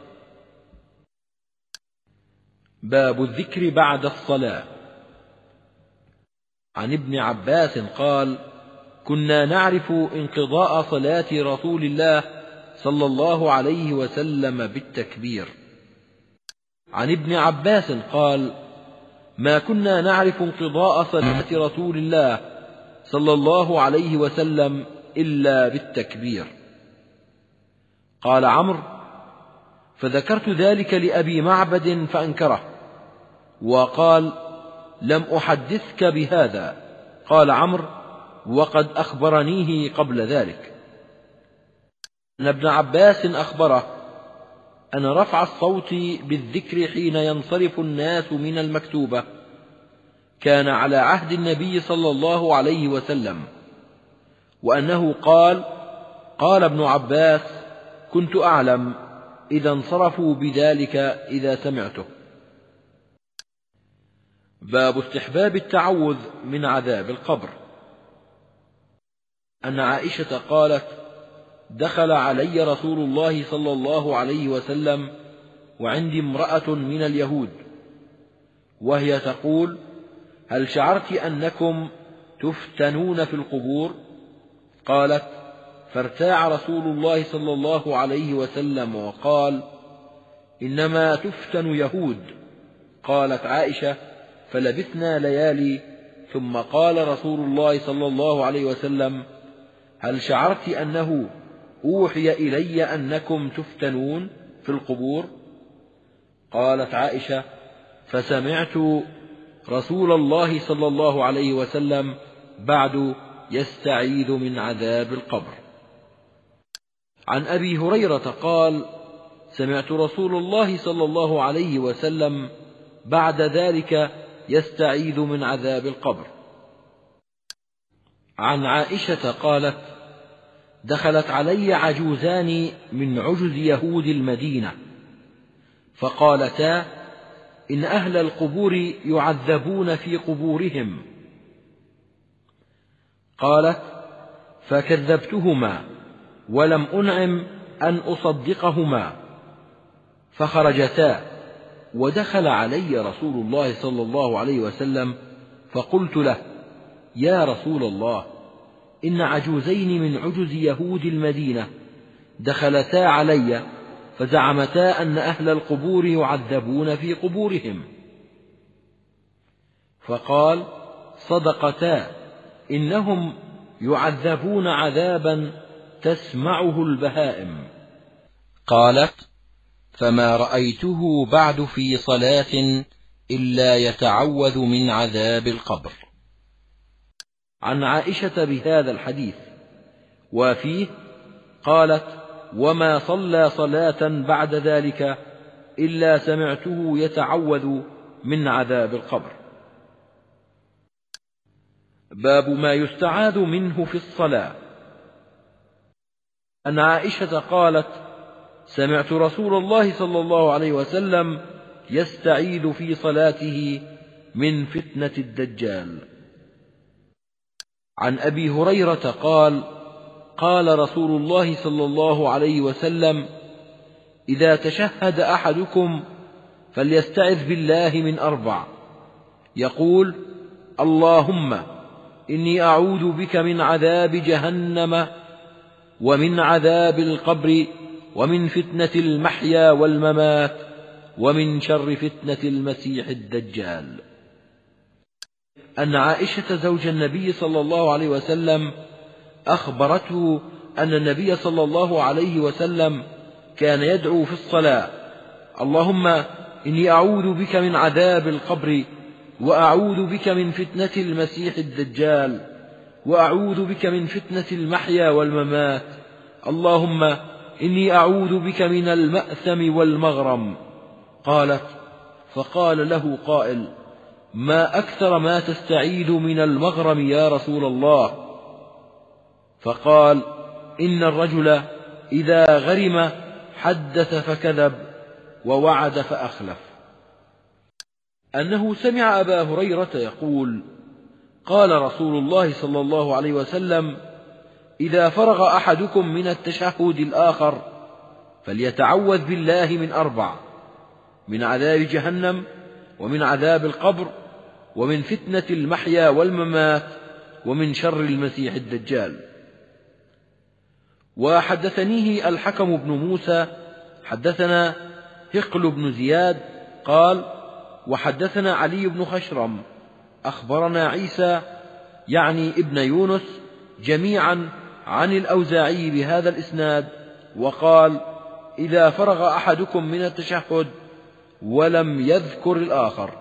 باب الذكر بعد الصلاة. عن ابن عباس قال: كنا نعرف انقضاء صلاة رسول الله صلى الله عليه وسلم بالتكبير. عن ابن عباس قال: ما كنا نعرف انقضاء صلاة رسول الله صلى الله عليه وسلم إلا بالتكبير. قال عمرو: فذكرت ذلك لأبي معبد فأنكره وقال: لم أحدثك بهذا. قال عمرو: وقد أخبرنيه قبل ذلك. أن ابن عباس أخبره أن رفع الصوت بالذكر حين ينصرف الناس من المكتوبة كان على عهد النبي صلى الله عليه وسلم، وأنه قال: قال ابن عباس: كنت أعلم إذا انصرفوا بذلك إذا سمعته. باب استحباب التعوذ من عذاب القبر. أن عائشة قالت: دخل علي رسول الله صلى الله عليه وسلم وعندي امرأة من اليهود، وهي تقول: هل شعرت أنكم تفتنون في القبور؟ قالت: فارتاع رسول الله صلى الله عليه وسلم وقال: إنما تفتن يهود. قالت عائشة: فلبثنا ليالي، ثم قال رسول الله صلى الله عليه وسلم: هل شعرت أنه أوحي إلي أنكم تفتنون في القبور؟ قالت عائشة: فسمعت رسول الله صلى الله عليه وسلم بعد يستعيذ من عذاب القبر. عن أبي هريرة قال: سمعت رسول الله صلى الله عليه وسلم بعد ذلك يستعيذ من عذاب القبر. عن عائشة قالت: دخلت علي عجوزان من عجز يهود المدينة فقالتا: إن أهل القبور يعذبون في قبورهم. قالت: فكذبتهما ولم أنعم أن أصدقهما، فخرجتا، ودخل علي رسول الله صلى الله عليه وسلم فقلت له: يا رسول الله، إن عجوزين من عجز يهود المدينة دخلتا علي فزعمتا أن أهل القبور يعذبون في قبورهم. فقال: صدقتا، إنهم يعذبون عذابا تسمعه البهائم. قالت: فما رأيته بعد في صلاة إلا يتعوذ من عذاب القبر. عن عائشة بهذا الحديث، وفيه قالت: وما صلى صلاة بعد ذلك إلا سمعته يتعوذ من عذاب القبر. باب ما يستعاذ منه في الصلاة. أن عائشة قالت: سمعت رسول الله صلى الله عليه وسلم يستعيذ في صلاته من فتنة الدجال. عن أبي هريرة قال: قال رسول الله صلى الله عليه وسلم: إذا تشهد أحدكم فليستعذ بالله من 4، يقول: اللهم إني أعوذ بك من عذاب جهنم ومن عذاب القبر ومن فتنة المحيا والممات ومن شر فتنة المسيح الدجال. أن عائشة زوج النبي صلى الله عليه وسلم أخبرته أن النبي صلى الله عليه وسلم كان يدعو في الصلاة: اللهم إني أعوذ بك من عذاب القبر وأعوذ بك من فتنة المسيح الدجال وأعوذ بك من فتنة المحيا والممات، اللهم إني أعوذ بك من المأثم والمغرم. قالت: فقال له قائل: ما أكثر ما تستعيذ من المغرم يا رسول الله؟ فقال: إن الرجل إذا غرم حدث فكذب ووعد فأخلف. أنه سمع أبا هريرة يقول: قال رسول الله صلى الله عليه وسلم: إذا فرغ أحدكم من التشهد الآخر فليتعوذ بالله من 4: من عذاب جهنم ومن عذاب القبر ومن فتنة المحيا والممات ومن شر المسيح الدجال. وحدثنيه الحكم بن موسى حدثنا هقل بن زياد قال: وحدثنا علي بن خشرم أخبرنا عيسى يعني ابن يونس جميعا عن الأوزاعي بهذا الإسناد، وقال: إذا فرغ أحدكم من التشهد، ولم يذكر الآخر.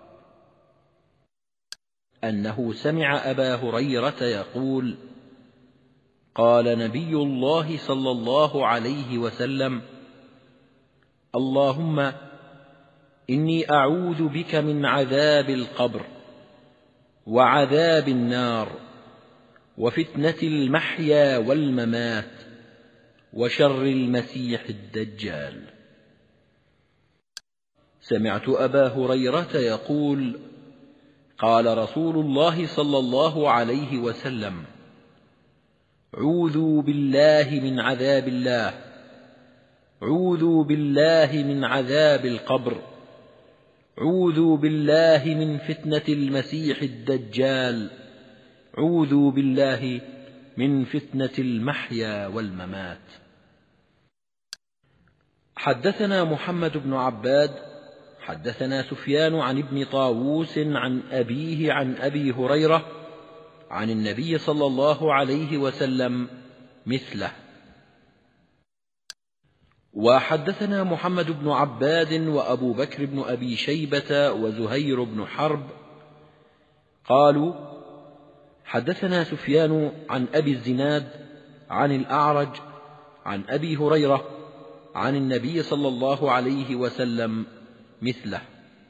أنه سمع أبا هريرة يقول: قال نبي الله صلى الله عليه وسلم: اللهم إني أعوذ بك من عذاب القبر وعذاب النار وفتنة المحيا والممات وشر المسيح الدجال. سمعت أبا هريرة يقول: قال رسول الله صلى الله عليه وسلم: عوذوا بالله من عذاب الله، عوذوا بالله من عذاب القبر، عوذوا بالله من فتنة المسيح الدجال، عوذوا بالله من فتنة المحيا والممات. حدثنا محمد بن عباد حدثنا سفيان عن ابن طاووس عن أبيه عن أبي هريرة عن النبي صلى الله عليه وسلم مثله. وحدثنا محمد بن عباد وأبو بكر بن أبي شيبة وزهير بن حرب قالوا: حدثنا سفيان عن أبي الزناد عن الأعرج عن أبي هريرة عن النبي صلى الله عليه وسلم مثله.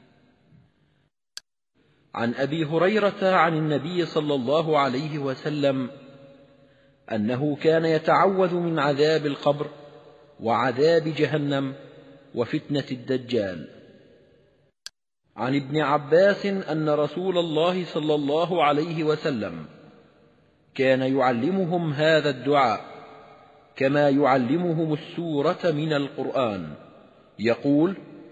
عن أبي هريرة عن النبي صلى الله عليه وسلم أنه كان يتعوذ من عذاب القبر وعذاب جهنم وفتنة الدجال. عن ابن عباس أن رسول الله صلى الله عليه وسلم كان يعلمهم هذا الدعاء كما يعلمهم السورة من القرآن، يقول: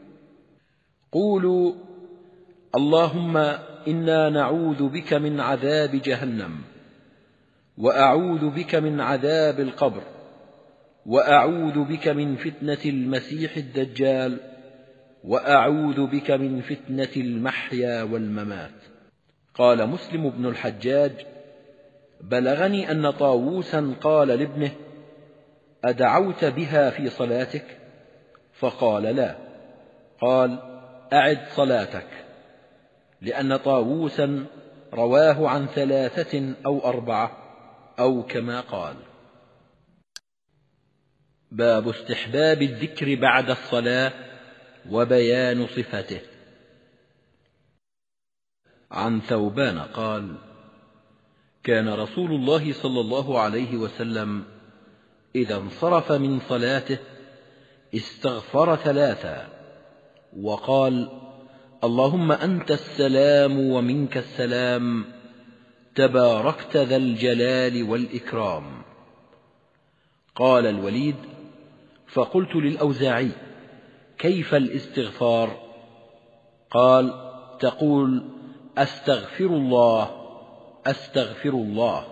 قولوا اللهم إنا نعوذ بك من عذاب جهنم، وأعوذ بك من عذاب القبر، وأعوذ بك من فتنة المسيح الدجال، وأعوذ بك من فتنة المحيا والممات. قال مسلم بن الحجاج: بلغني أن طاووسا قال لابنه: أدعوت بها في صلاتك؟ فقال: لا. قال: أعد صلاتك، لأن طاووسا رواه عن 3 أو 4 أو كما قال. باب استحباب الذكر بعد الصلاة وبيان صفته. عن ثوبان قال: كان رسول الله صلى الله عليه وسلم إذا انصرف من صلاته استغفر 3 وقال: اللهم أنت السلام ومنك السلام، تباركت ذا الجلال والإكرام. قال الوليد: فقلت للأوزاعي: كيف الاستغفار؟ قال: تقول: أستغفر الله، أستغفر الله.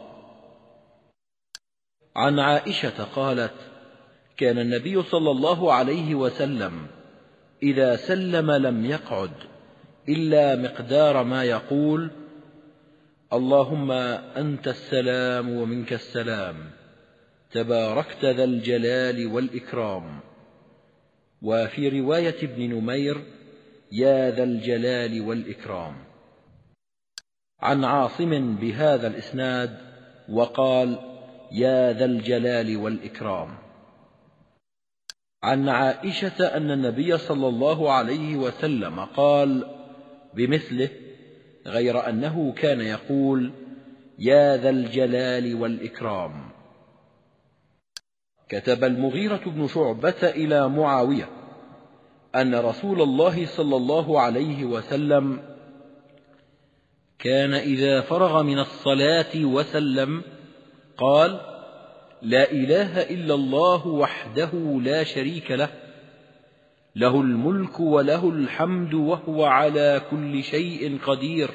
عن عائشة قالت: كان النبي صلى الله عليه وسلم إذا سلم لم يقعد إلا مقدار ما يقول: اللهم أنت السلام ومنك السلام، تباركت ذا الجلال والإكرام. وفي رواية ابن نمير: يا ذا الجلال والإكرام. عن عاصم بهذا الإسناد وقال: يا ذا الجلال والإكرام. عن عائشة أن النبي صلى الله عليه وسلم قال بمثله، غير أنه كان يقول: يا ذا الجلال والإكرام. كتب المغيرة بن شعبة إلى معاوية أن رسول الله صلى الله عليه وسلم كان إذا فرغ من الصلاة وسلم قال: لا إله إلا الله وحده لا شريك له، له الملك وله الحمد وهو على كل شيء قدير.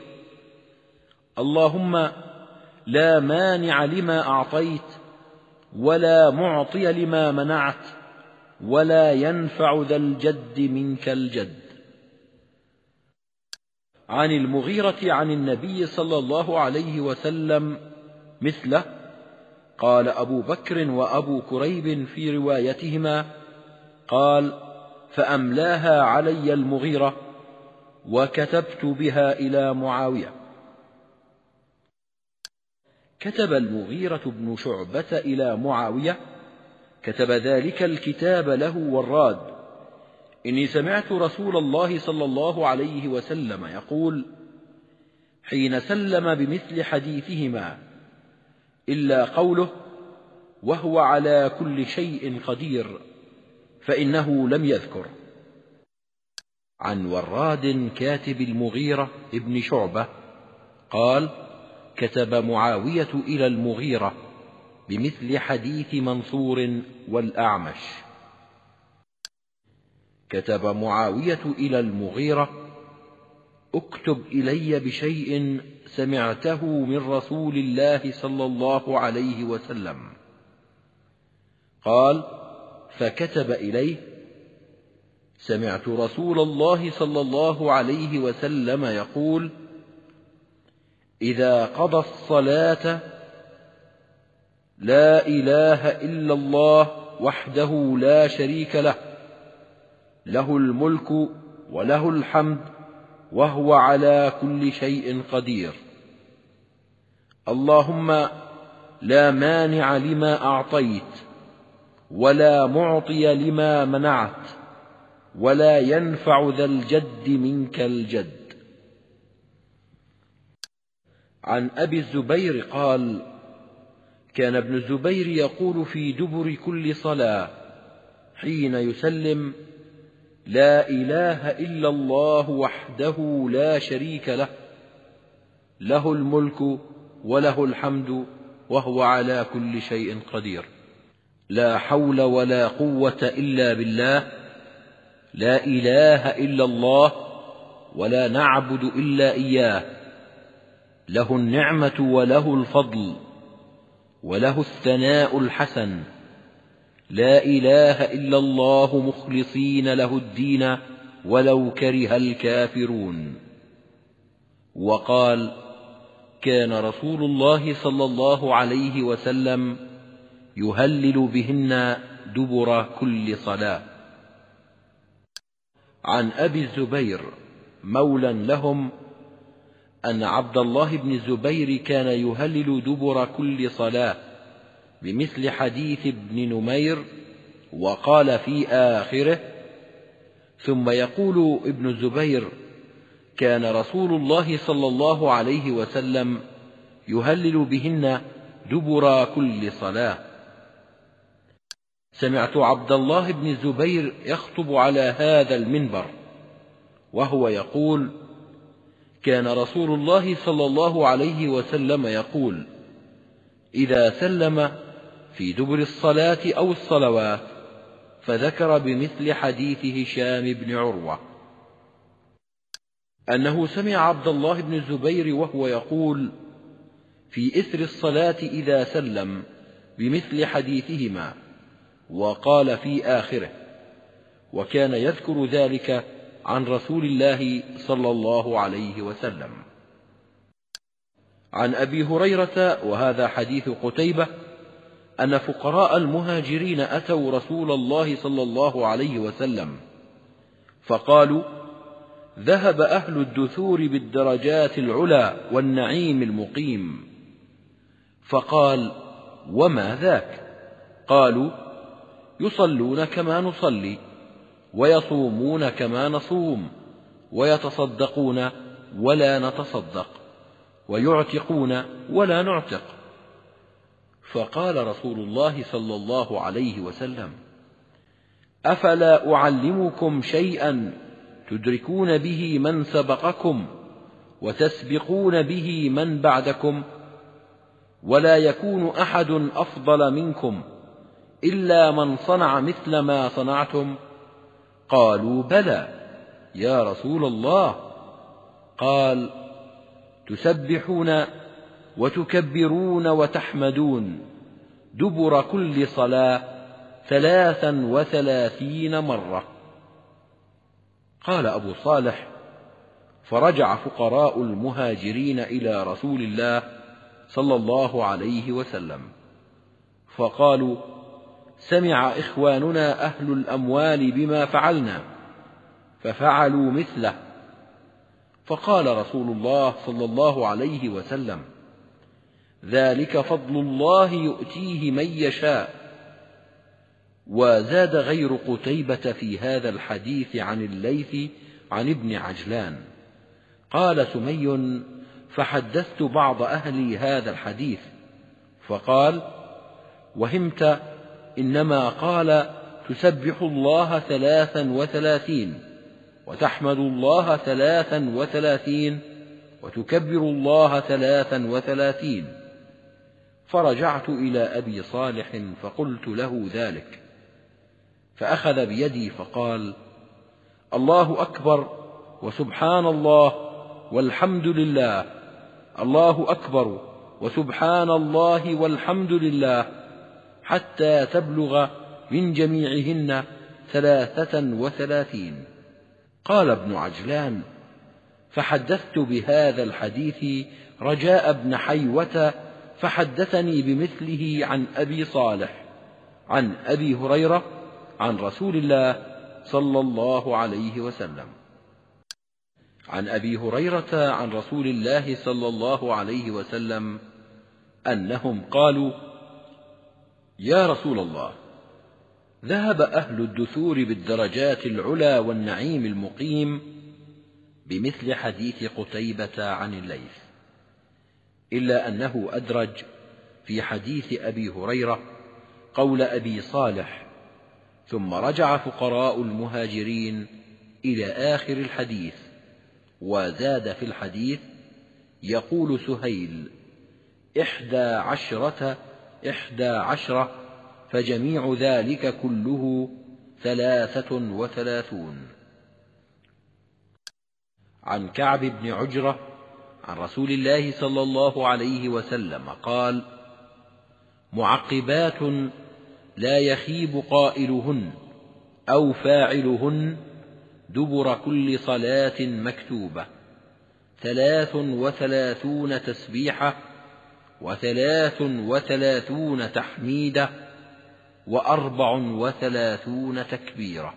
اللهم لا مانع لما أعطيت ولا معطي لما منعت ولا ينفع ذا الجد منك الجد. عن المغيرة عن النبي صلى الله عليه وسلم مثله. قال أبو بكر وأبو كريب في روايتهما: قال: فأملاها علي المغيرة وكتبت بها إلى معاوية. كتب المغيرة بن شعبة إلى معاوية، كتب ذلك الكتاب له وراد: إني سمعت رسول الله صلى الله عليه وسلم يقول حين سلم بمثل حديثهما، إلا قوله: وهو على كل شيء قدير، فإنه لم يذكر. عن وراد كاتب المغيرة ابن شعبة قال: كتب معاوية إلى المغيرة بمثل حديث منصور والأعمش. كتب معاوية إلى المغيرة: اكتب إلي بشيء سمعته من رسول الله صلى الله عليه وسلم. قال: فكتب إليه: سمعت رسول الله صلى الله عليه وسلم يقول: إذا قضى الصلاة لا إله إلا الله وحده لا شريك له، له الملك وله الحمد وهو على كل شيء قدير. اللهم لا مانع لما أعطيت ولا معطي لما منعت ولا ينفع ذا الجد منك الجد. عن أبي الزبير قال: كان ابن الزبير يقول في دبر كل صلاة حين يسلم: لا إله إلا الله وحده لا شريك له، له الملك وله الحمد وهو على كل شيء قدير. لا حول ولا قوة إلا بالله، لا إله إلا الله ولا نعبد إلا إياه، له النعمة وله الفضل وله الثناء الحسن، لا إله إلا الله مخلصين له الدين ولو كره الكافرون. وقال: كان رسول الله صلى الله عليه وسلم يهلل بهن دبر كل صلاة. عن أبي الزبير مولى لهم أن عبد الله بن الزبير كان يهلل دبر كل صلاة بمثل حديث ابن نمير، وقال في آخره: ثم يقول ابن الزبير: كان رسول الله صلى الله عليه وسلم يهلل بهن دبر كل صلاة. سمعت عبد الله بن الزبير يخطب على هذا المنبر وهو يقول: كان رسول الله صلى الله عليه وسلم يقول: إذا سلم في دبر الصلاة أو الصلوات، فذكر بمثل حديث هشام بن عروة أنه سمع عبد الله بن الزبير وهو يقول: في إثر الصلاة إذا سلم بمثل حديثهما، وقال في آخره: وكان يذكر ذلك عن رسول الله صلى الله عليه وسلم. عن أبي هريرة، وهذا حديث قتيبة، أن فقراء المهاجرين أتوا رسول الله صلى الله عليه وسلم فقالوا: ذهب أهل الدثور بالدرجات العلى والنعيم المقيم. فقال: وما ذاك؟ قالوا: يصلون كما نصلي، ويصومون كما نصوم، ويتصدقون ولا نتصدق، ويعتقون ولا نعتق. فقال رسول الله صلى الله عليه وسلم: أفلا أعلمكم شيئا تدركون به من سبقكم وتسبقون به من بعدكم، ولا يكون أحد أفضل منكم إلا من صنع مثل ما صنعتم؟ قالوا: بلى يا رسول الله. قال: تسبحون وتكبرون وتحمدون دبر كل صلاة 33 مرة. قال أبو صالح: فرجع فقراء المهاجرين إلى رسول الله صلى الله عليه وسلم فقالوا: سمع إخواننا أهل الأموال بما فعلنا ففعلوا مثله. فقال رسول الله صلى الله عليه وسلم: ذلك فضل الله يؤتيه من يشاء. وزاد غير قتيبة في هذا الحديث عن الليث عن ابن عجلان. قال سمي: فحدثت بعض أهلي هذا الحديث فقال: وهمت، إنما قال: تسبح الله 33 وتحمد الله 33 وتكبر الله 33. فرجعت إلى أبي صالح فقلت له ذلك، فأخذ بيدي فقال: الله أكبر وسبحان الله والحمد لله، الله أكبر وسبحان الله والحمد لله، حتى تبلغ من جميعهن 33. قال ابن عجلان: فحدثت بهذا الحديث رجاء بن حيوة فحدثني بمثله عن أبي صالح عن أبي هريرة عن رسول الله صلى الله عليه وسلم. عن أبي هريرة عن رسول الله صلى الله عليه وسلم أنهم قالوا: يا رسول الله، ذهب أهل الدثور بالدرجات العلى والنعيم المقيم بمثل حديث قتيبة عن الليث، إلا أنه أدرج في حديث أبي هريرة قول أبي صالح، ثم رجع فقراء المهاجرين إلى آخر الحديث، وزاد في الحديث: يقول سهيل 11 فجميع ذلك كله 33. عن كعب بن عجرة عن رسول الله صلى الله عليه وسلم قال: معقبات لا يخيب قائلهن أو فاعلهن دبر كل صلاة مكتوبة 33 تسبيحة 33 تحميدة 34 تكبيرة.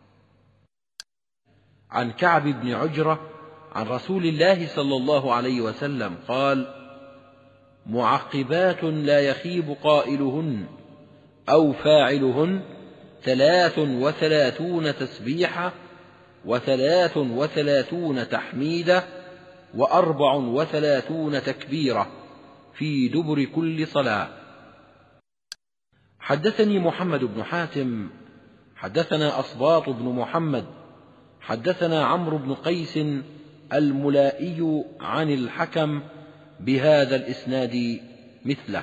عن كعب بن عجرة عن رسول الله صلى الله عليه وسلم قال: معقبات لا يخيب قائلهن أو فاعلهن 33 تسبيحة 33 تحميدة 34 تكبيرة في دبر كل صلاة. حدثني محمد بن حاتم حدثنا أصباط بن محمد حدثنا عمرو بن قيس الملائي عن الحكم بهذا الإسناد مثله.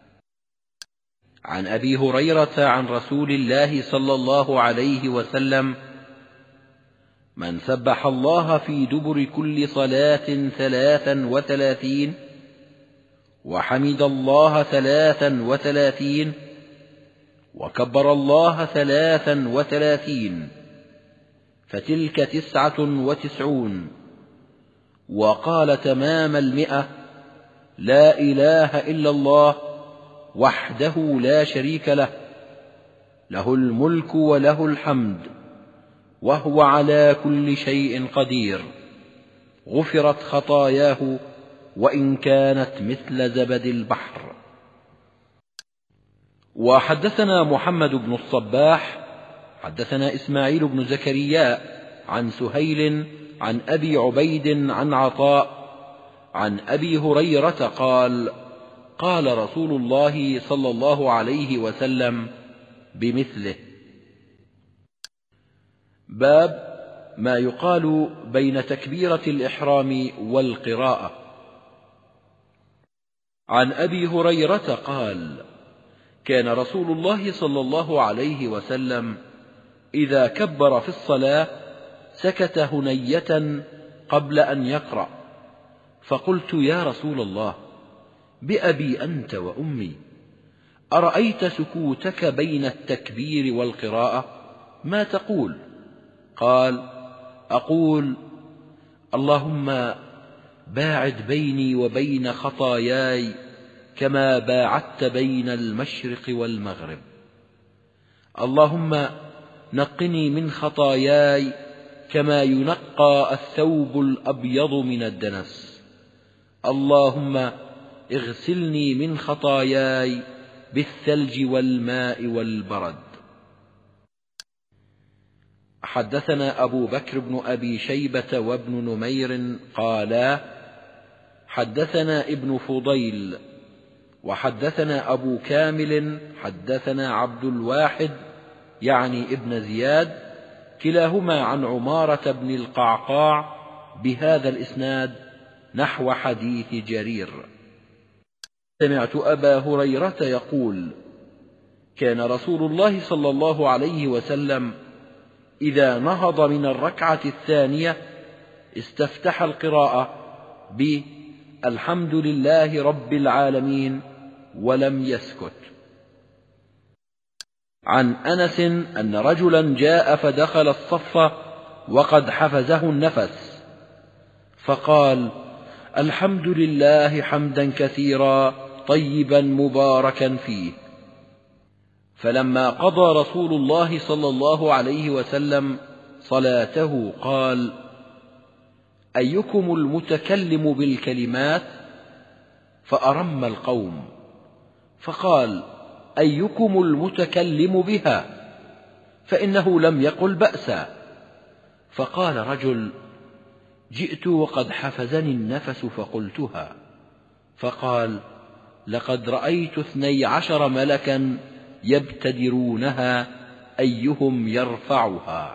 عن أبي هريرة عن رسول الله صلى الله عليه وسلم: من سبح الله في دبر كل صلاة 33 وحمد الله 33 وكبر الله 33 فتلك 99 وقال تمام 100 لا إله إلا الله وحده لا شريك له له الملك وله الحمد وهو على كل شيء قدير غفرت خطاياه وإن كانت مثل زبد البحر. وحدثنا محمد بن الصباح حدثنا إسماعيل بن زكريا عن سهيل عن أبي عبيد عن عطاء عن أبي هريرة قال قال رسول الله صلى الله عليه وسلم بمثله. باب ما يقال بين تكبيرة الإحرام والقراءة. عن أبي هريرة قال كان رسول الله صلى الله عليه وسلم إذا كبر في الصلاة سكت هنية قبل أن يقرأ، فقلت يا رسول الله بأبي أنت وأمي أرأيت سكوتك بين التكبير والقراءة ما تقول؟ قال أقول اللهم باعد بيني وبين خطاياي كما باعدت بين المشرق والمغرب، اللهم نقني من خطاياي كما ينقى الثوب الأبيض من الدنس، اللهم اغسلني من خطاياي بالثلج والماء والبرد. حدثنا أبو بكر بن أبي شيبة وابن نمير قالا حدثنا ابن فضيل وحدثنا أبو كامل حدثنا عبد الواحد يعني ابن زياد كلاهما عن عمارة بن القعقاع بهذا الإسناد نحو حديث جرير. سمعت أبا هريرة يقول كان رسول الله صلى الله عليه وسلم إذا نهض من الركعة الثانية استفتح القراءة بالحمد لله رب العالمين ولم يسكت. عن أنس أن رجلا جاء فدخل الصف وقد حفزه النفس فقال الحمد لله حمدا كثيرا طيبا مباركا فيه، فلما قضى رسول الله صلى الله عليه وسلم صلاته قال أيكم المتكلم بالكلمات؟ فأرم القوم، فقال أيكم المتكلم بها؟ فإنه لم يقل بأسا. فقال رجل جئت وقد حفزني النفس فقلتها، فقال لقد رأيت 12 ملكا يبتدرونها أيهم يرفعها.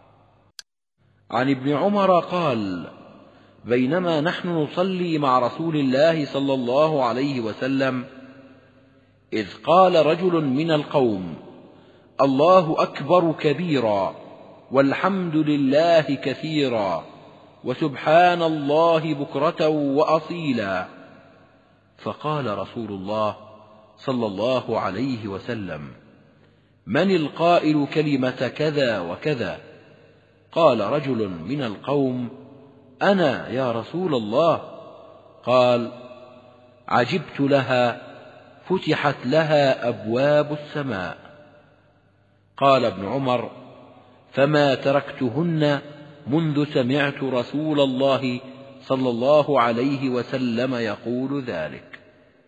عن ابن عمر قال بينما نحن نصلي مع رسول الله صلى الله عليه وسلم إذ قال رجل من القوم الله أكبر كبيرا والحمد لله كثيرا وسبحان الله بكرة وأصيلا، فقال رسول الله صلى الله عليه وسلم من القائل كلمة كذا وكذا؟ قال رجل من القوم أنا يا رسول الله. قال عجبت لها فتحت لها أبواب السماء. قال ابن عمر فما تركتهن منذ سمعت رسول الله صلى الله عليه وسلم يقول ذلك.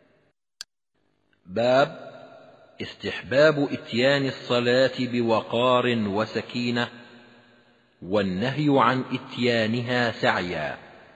باب استحباب إتيان الصلاة بوقار وسكينة والنهي عن إتيانها سعيا.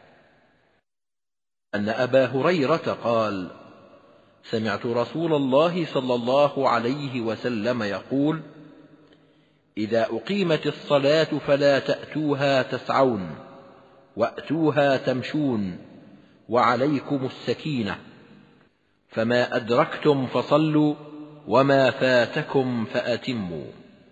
أن أبا هريرة قال سمعت رسول الله صلى الله عليه وسلم يقول إذا أقيمت الصلاة فلا تأتوها تسعون وأتوها تمشون وعليكم السكينة، فما أدركتم فصلوا وما فاتكم فأتموا.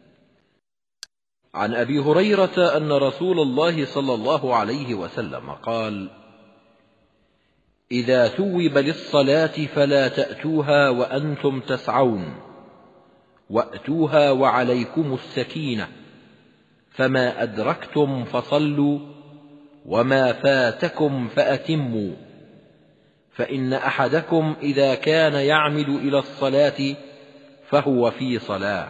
عن أبي هريرة أن رسول الله صلى الله عليه وسلم قال إذا ثوب للصلاة فلا تأتوها وأنتم تسعون، وأتوها وعليكم السكينة، فما أدركتم فصلوا وما فاتكم فأتموا، فإن أحدكم إذا كان يعمد إلى الصلاة فهو في صلاة.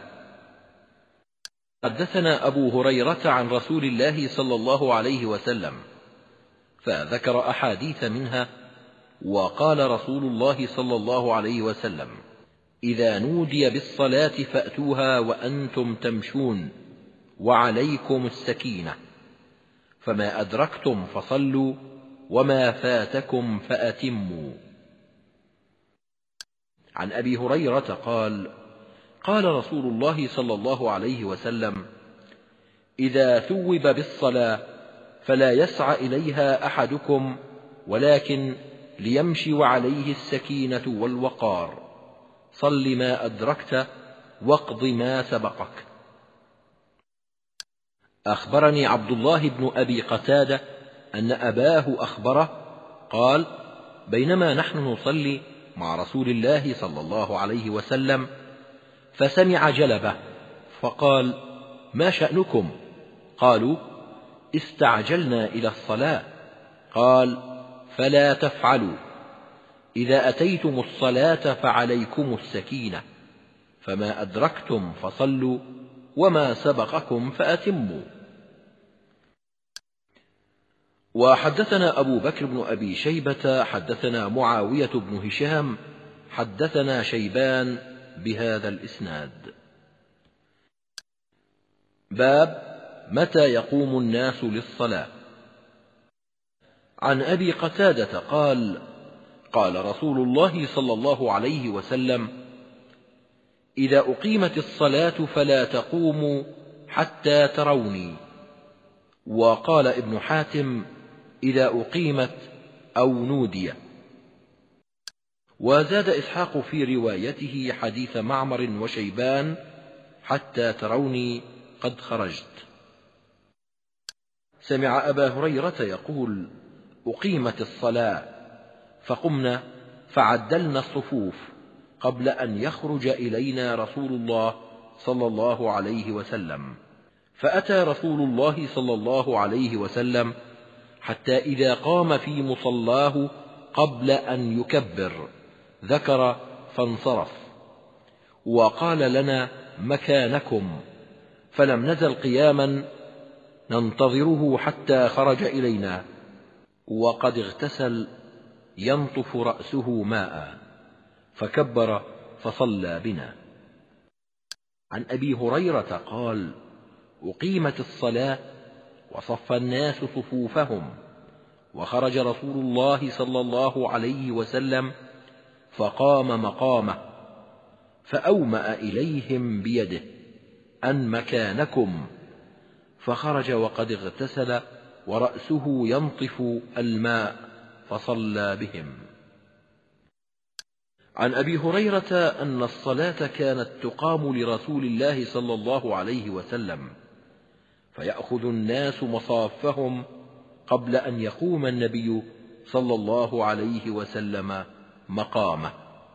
حدثنا أبو هريرة عن رسول الله صلى الله عليه وسلم فذكر أحاديث منها، وقال رسول الله صلى الله عليه وسلم: إذا نودي بالصلاة فأتوها وأنتم تمشون وعليكم السكينة، فما أدركتم فصلوا وما فاتكم فأتموا. عن أبي هريرة قال: قال رسول الله صلى الله عليه وسلم: إذا ثوب بالصلاة فلا يسعى إليها أحدكم، ولكن ليمشي وعليه السكينة والوقار، صل ما أدركت واقض ما سبقك. أخبرني عبد الله بن أبي قتادة أن أباه أخبره قال: بينما نحن نصلي مع رسول الله صلى الله عليه وسلم فسمع جلبة فقال: ما شأنكم؟ قالوا: استعجلنا إلى الصلاة. قال: فلا تفعلوا، إذا أتيتم الصلاة فعليكم السكينة، فما أدركتم فصلوا وما سبقكم فأتموا. وحدثنا أبو بكر بن أبي شيبة حدثنا معاوية بن هشام حدثنا شيبان بهذا الإسناد. باب متى يقوم الناس للصلاة. عن أبي قتادة قال: قال رسول الله صلى الله عليه وسلم: إذا أقيمت الصلاة فلا تقوموا حتى تروني. وقال ابن حاتم: إذا أقيمت أو نودي. وزاد إسحاق في روايته حديث معمر وشيبان: حتى تروني قد خرجت. سمع أبا هريرة يقول: أقيمت الصلاة فقمنا فعدلنا الصفوف قبل أن يخرج إلينا رسول الله صلى الله عليه وسلم، فأتى رسول الله صلى الله عليه وسلم حتى إذا قام في مصلاه قبل أن يكبر ذكر فانصرف، وقال لنا: مكانكم، فلم نزل قياما ننتظره حتى خرج إلينا وقد اغتسل ينطف رأسه ماء، فكبر فصلى بنا. عن أبي هريرة قال: أقيمت الصلاة وصف الناس صفوفهم، وخرج رسول الله صلى الله عليه وسلم فقام مقامه، فأومأ إليهم بيده أن مكانكم، فخرج وقد اغتسل ورأسه ينطف الماء فصلى بهم. عن أبي هريرة أن الصلاة كانت تقام لرسول الله صلى الله عليه وسلم، فيأخذ الناس مصافهم قبل أن يقوم النبي صلى الله عليه وسلم مقامه.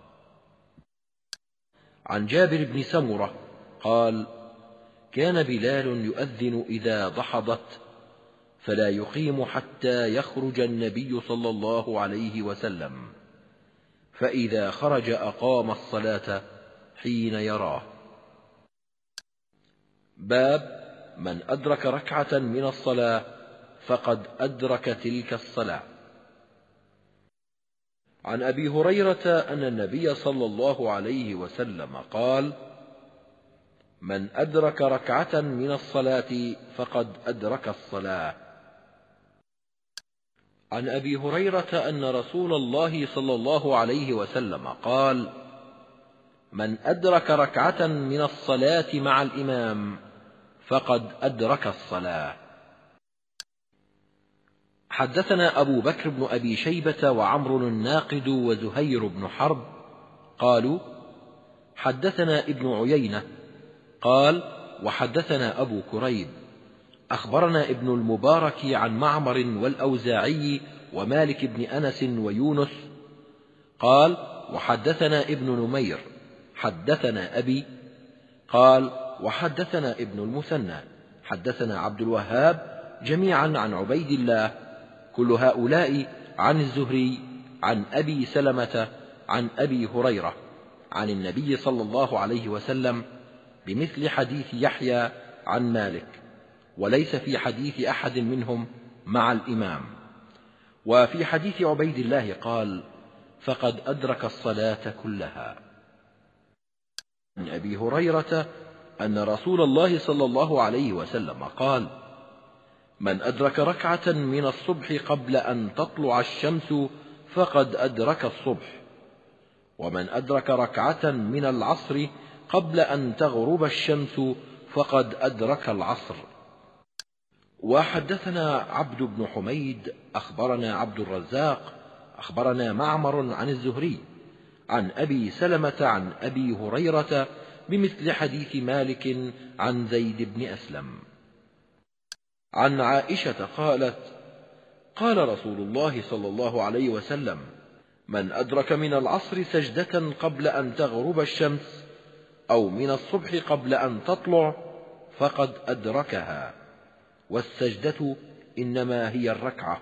عن جابر بن سمرة قال: كان بلال يؤذن إذا ضحضت، فلا يقيم حتى يخرج النبي صلى الله عليه وسلم، فإذا خرج أقام الصلاة حين يراه. باب من أدرك ركعة من الصلاة فقد أدرك تلك الصلاة. عن أبي هريرة أن النبي صلى الله عليه وسلم قال: من أدرك ركعة من الصلاة فقد أدرك الصلاة. عن أبي هريرة أن رسول الله صلى الله عليه وسلم قال: من أدرك ركعة من الصلاة مع الإمام فقد أدرك الصلاة. حدثنا أبو بكر بن أبي شيبة وعمر الناقد وزهير بن حرب قالوا: حدثنا ابن عيينة قال: وحدثنا أبو كريب أخبرنا ابن المبارك عن معمر والأوزاعي ومالك بن أنس ويونس. قال: وحدثنا ابن نمير حدثنا أبي. قال: وحدثنا ابن المثنى حدثنا عبد الوهاب جميعا عن عبيد الله، كل هؤلاء عن الزهري عن أبي سلمة عن أبي هريرة عن النبي صلى الله عليه وسلم بمثل حديث يحيى عن مالك، وليس في حديث أحد منهم مع الإمام. وفي حديث عبيد الله قال: فقد أدرك الصلاة كلها. عن أبي هريرة أن رسول الله صلى الله عليه وسلم قال: من أدرك ركعة من الصبح قبل أن تطلع الشمس فقد أدرك الصبح، ومن أدرك ركعة من العصر قبل أن تغرب الشمس فقد أدرك العصر. وحدثنا عبد بن حميد أخبرنا عبد الرزاق أخبرنا معمر عن الزهري عن أبي سلمة عن أبي هريرة بمثل حديث مالك عن زيد بن أسلم. عن عائشة قالت: قال رسول الله صلى الله عليه وسلم: من أدرك من العصر سجدة قبل أن تغرب الشمس أو من الصبح قبل أن تطلع فقد أدركها، والسجدة إنما هي الركعة.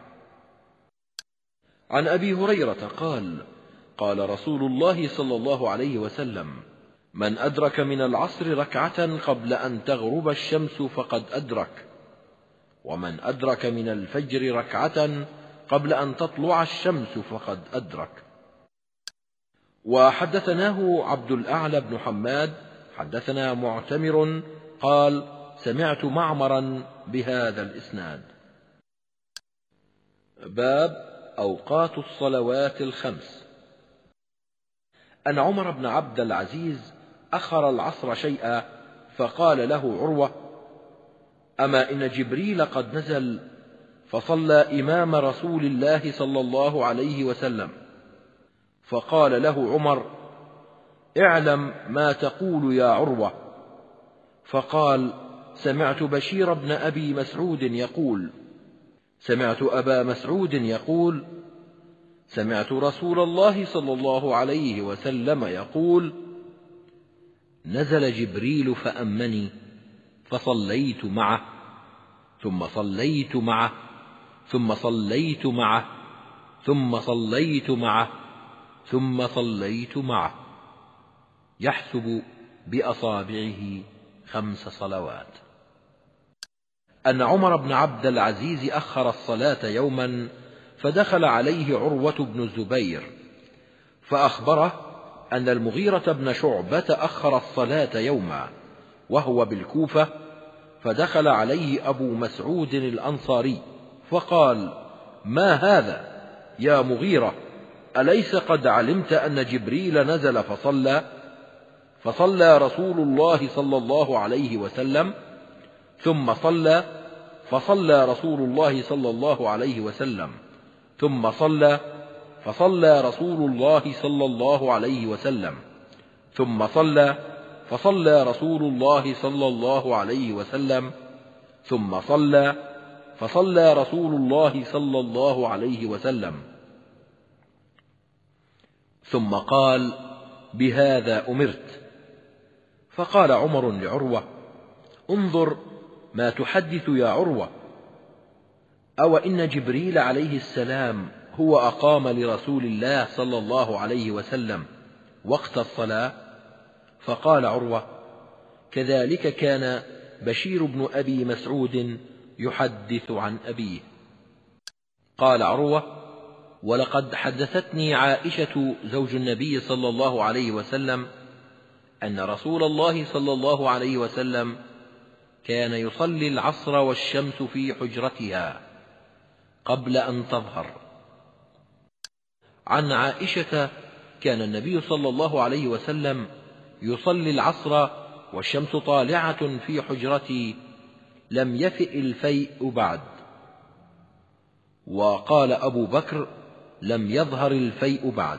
عن أبي هريرة قال: قال رسول الله صلى الله عليه وسلم: من أدرك من العصر ركعة قبل أن تغرب الشمس فقد أدرك، ومن أدرك من الفجر ركعة قبل أن تطلع الشمس فقد أدرك. وحدثناه عبد الأعلى بن حماد حدثنا معتمر قال: سمعت معمرا بهذا الإسناد. باب أوقات الصلوات الخمس. أن عمر بن عبد العزيز أخر العصر شيئا، فقال له عروة: أما إن جبريل قد نزل فصلى إمام رسول الله صلى الله عليه وسلم. فقال له عمر: اعلم ما تقول يا عروة. فقال: سمعت بشير بن أبي مسعود يقول: سمعت أبا مسعود يقول: سمعت رسول الله صلى الله عليه وسلم يقول: نزل جبريل فأمني فصليت معه، ثم صليت معه، ثم صليت معه، ثم صليت معه، ثم صليت معه، يحسب بأصابعه 5 صلوات. أن عمر بن عبد العزيز أخر الصلاة يوما، فدخل عليه عروة بن الزبير فأخبره أن المغيرة بن شعبة أخر الصلاة يوما وهو بالكوفة، فدخل عليه أبو مسعود الأنصاري فقال: ما هذا يا مغيرة؟ أليس قد علمت أن جبريل نزل فصلى رسول الله صلى الله عليه وسلم، ثم فصلى رسول الله صلى الله عليه وسلم، ثم فصلى رسول الله صلى الله عليه وسلم، ثم فصلى رسول الله صلى الله عليه وسلم، ثم فصلى رسول الله صلى الله عليه وسلم، ثم قال: بهذا أمرت. فقال عمر لعروة: انظر ما تحدث يا عروة، أو إن جبريل عليه السلام هو أقام لرسول الله صلى الله عليه وسلم وقت الصلاة؟ فقال عروة: كذلك كان بشير بن أبي مسعود يحدث عن أبيه. قال عروة: ولقد حدثتني عائشة زوج النبي صلى الله عليه وسلم أن رسول الله صلى الله عليه وسلم كان يصلي العصر والشمس في حجرتها قبل أن تظهر. عن عائشة: كان النبي صلى الله عليه وسلم يصلي العصر والشمس طالعة في حجرتي، لم يفئ الفيء بعد. وقال أبو بكر: لم يظهر الفيء بعد.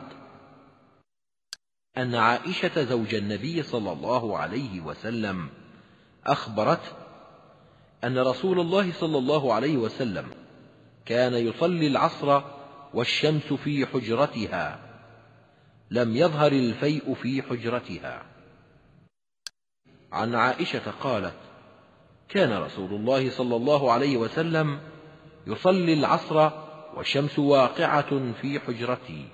أن عائشة زوج النبي صلى الله عليه وسلم أخبرته أن رسول الله صلى الله عليه وسلم كان يصلي العصر والشمس في حجرتها، لم يظهر الفيء في حجرتها. عن عائشة قالت: كان رسول الله صلى الله عليه وسلم يصلي العصر والشمس واقعة في حجرتي.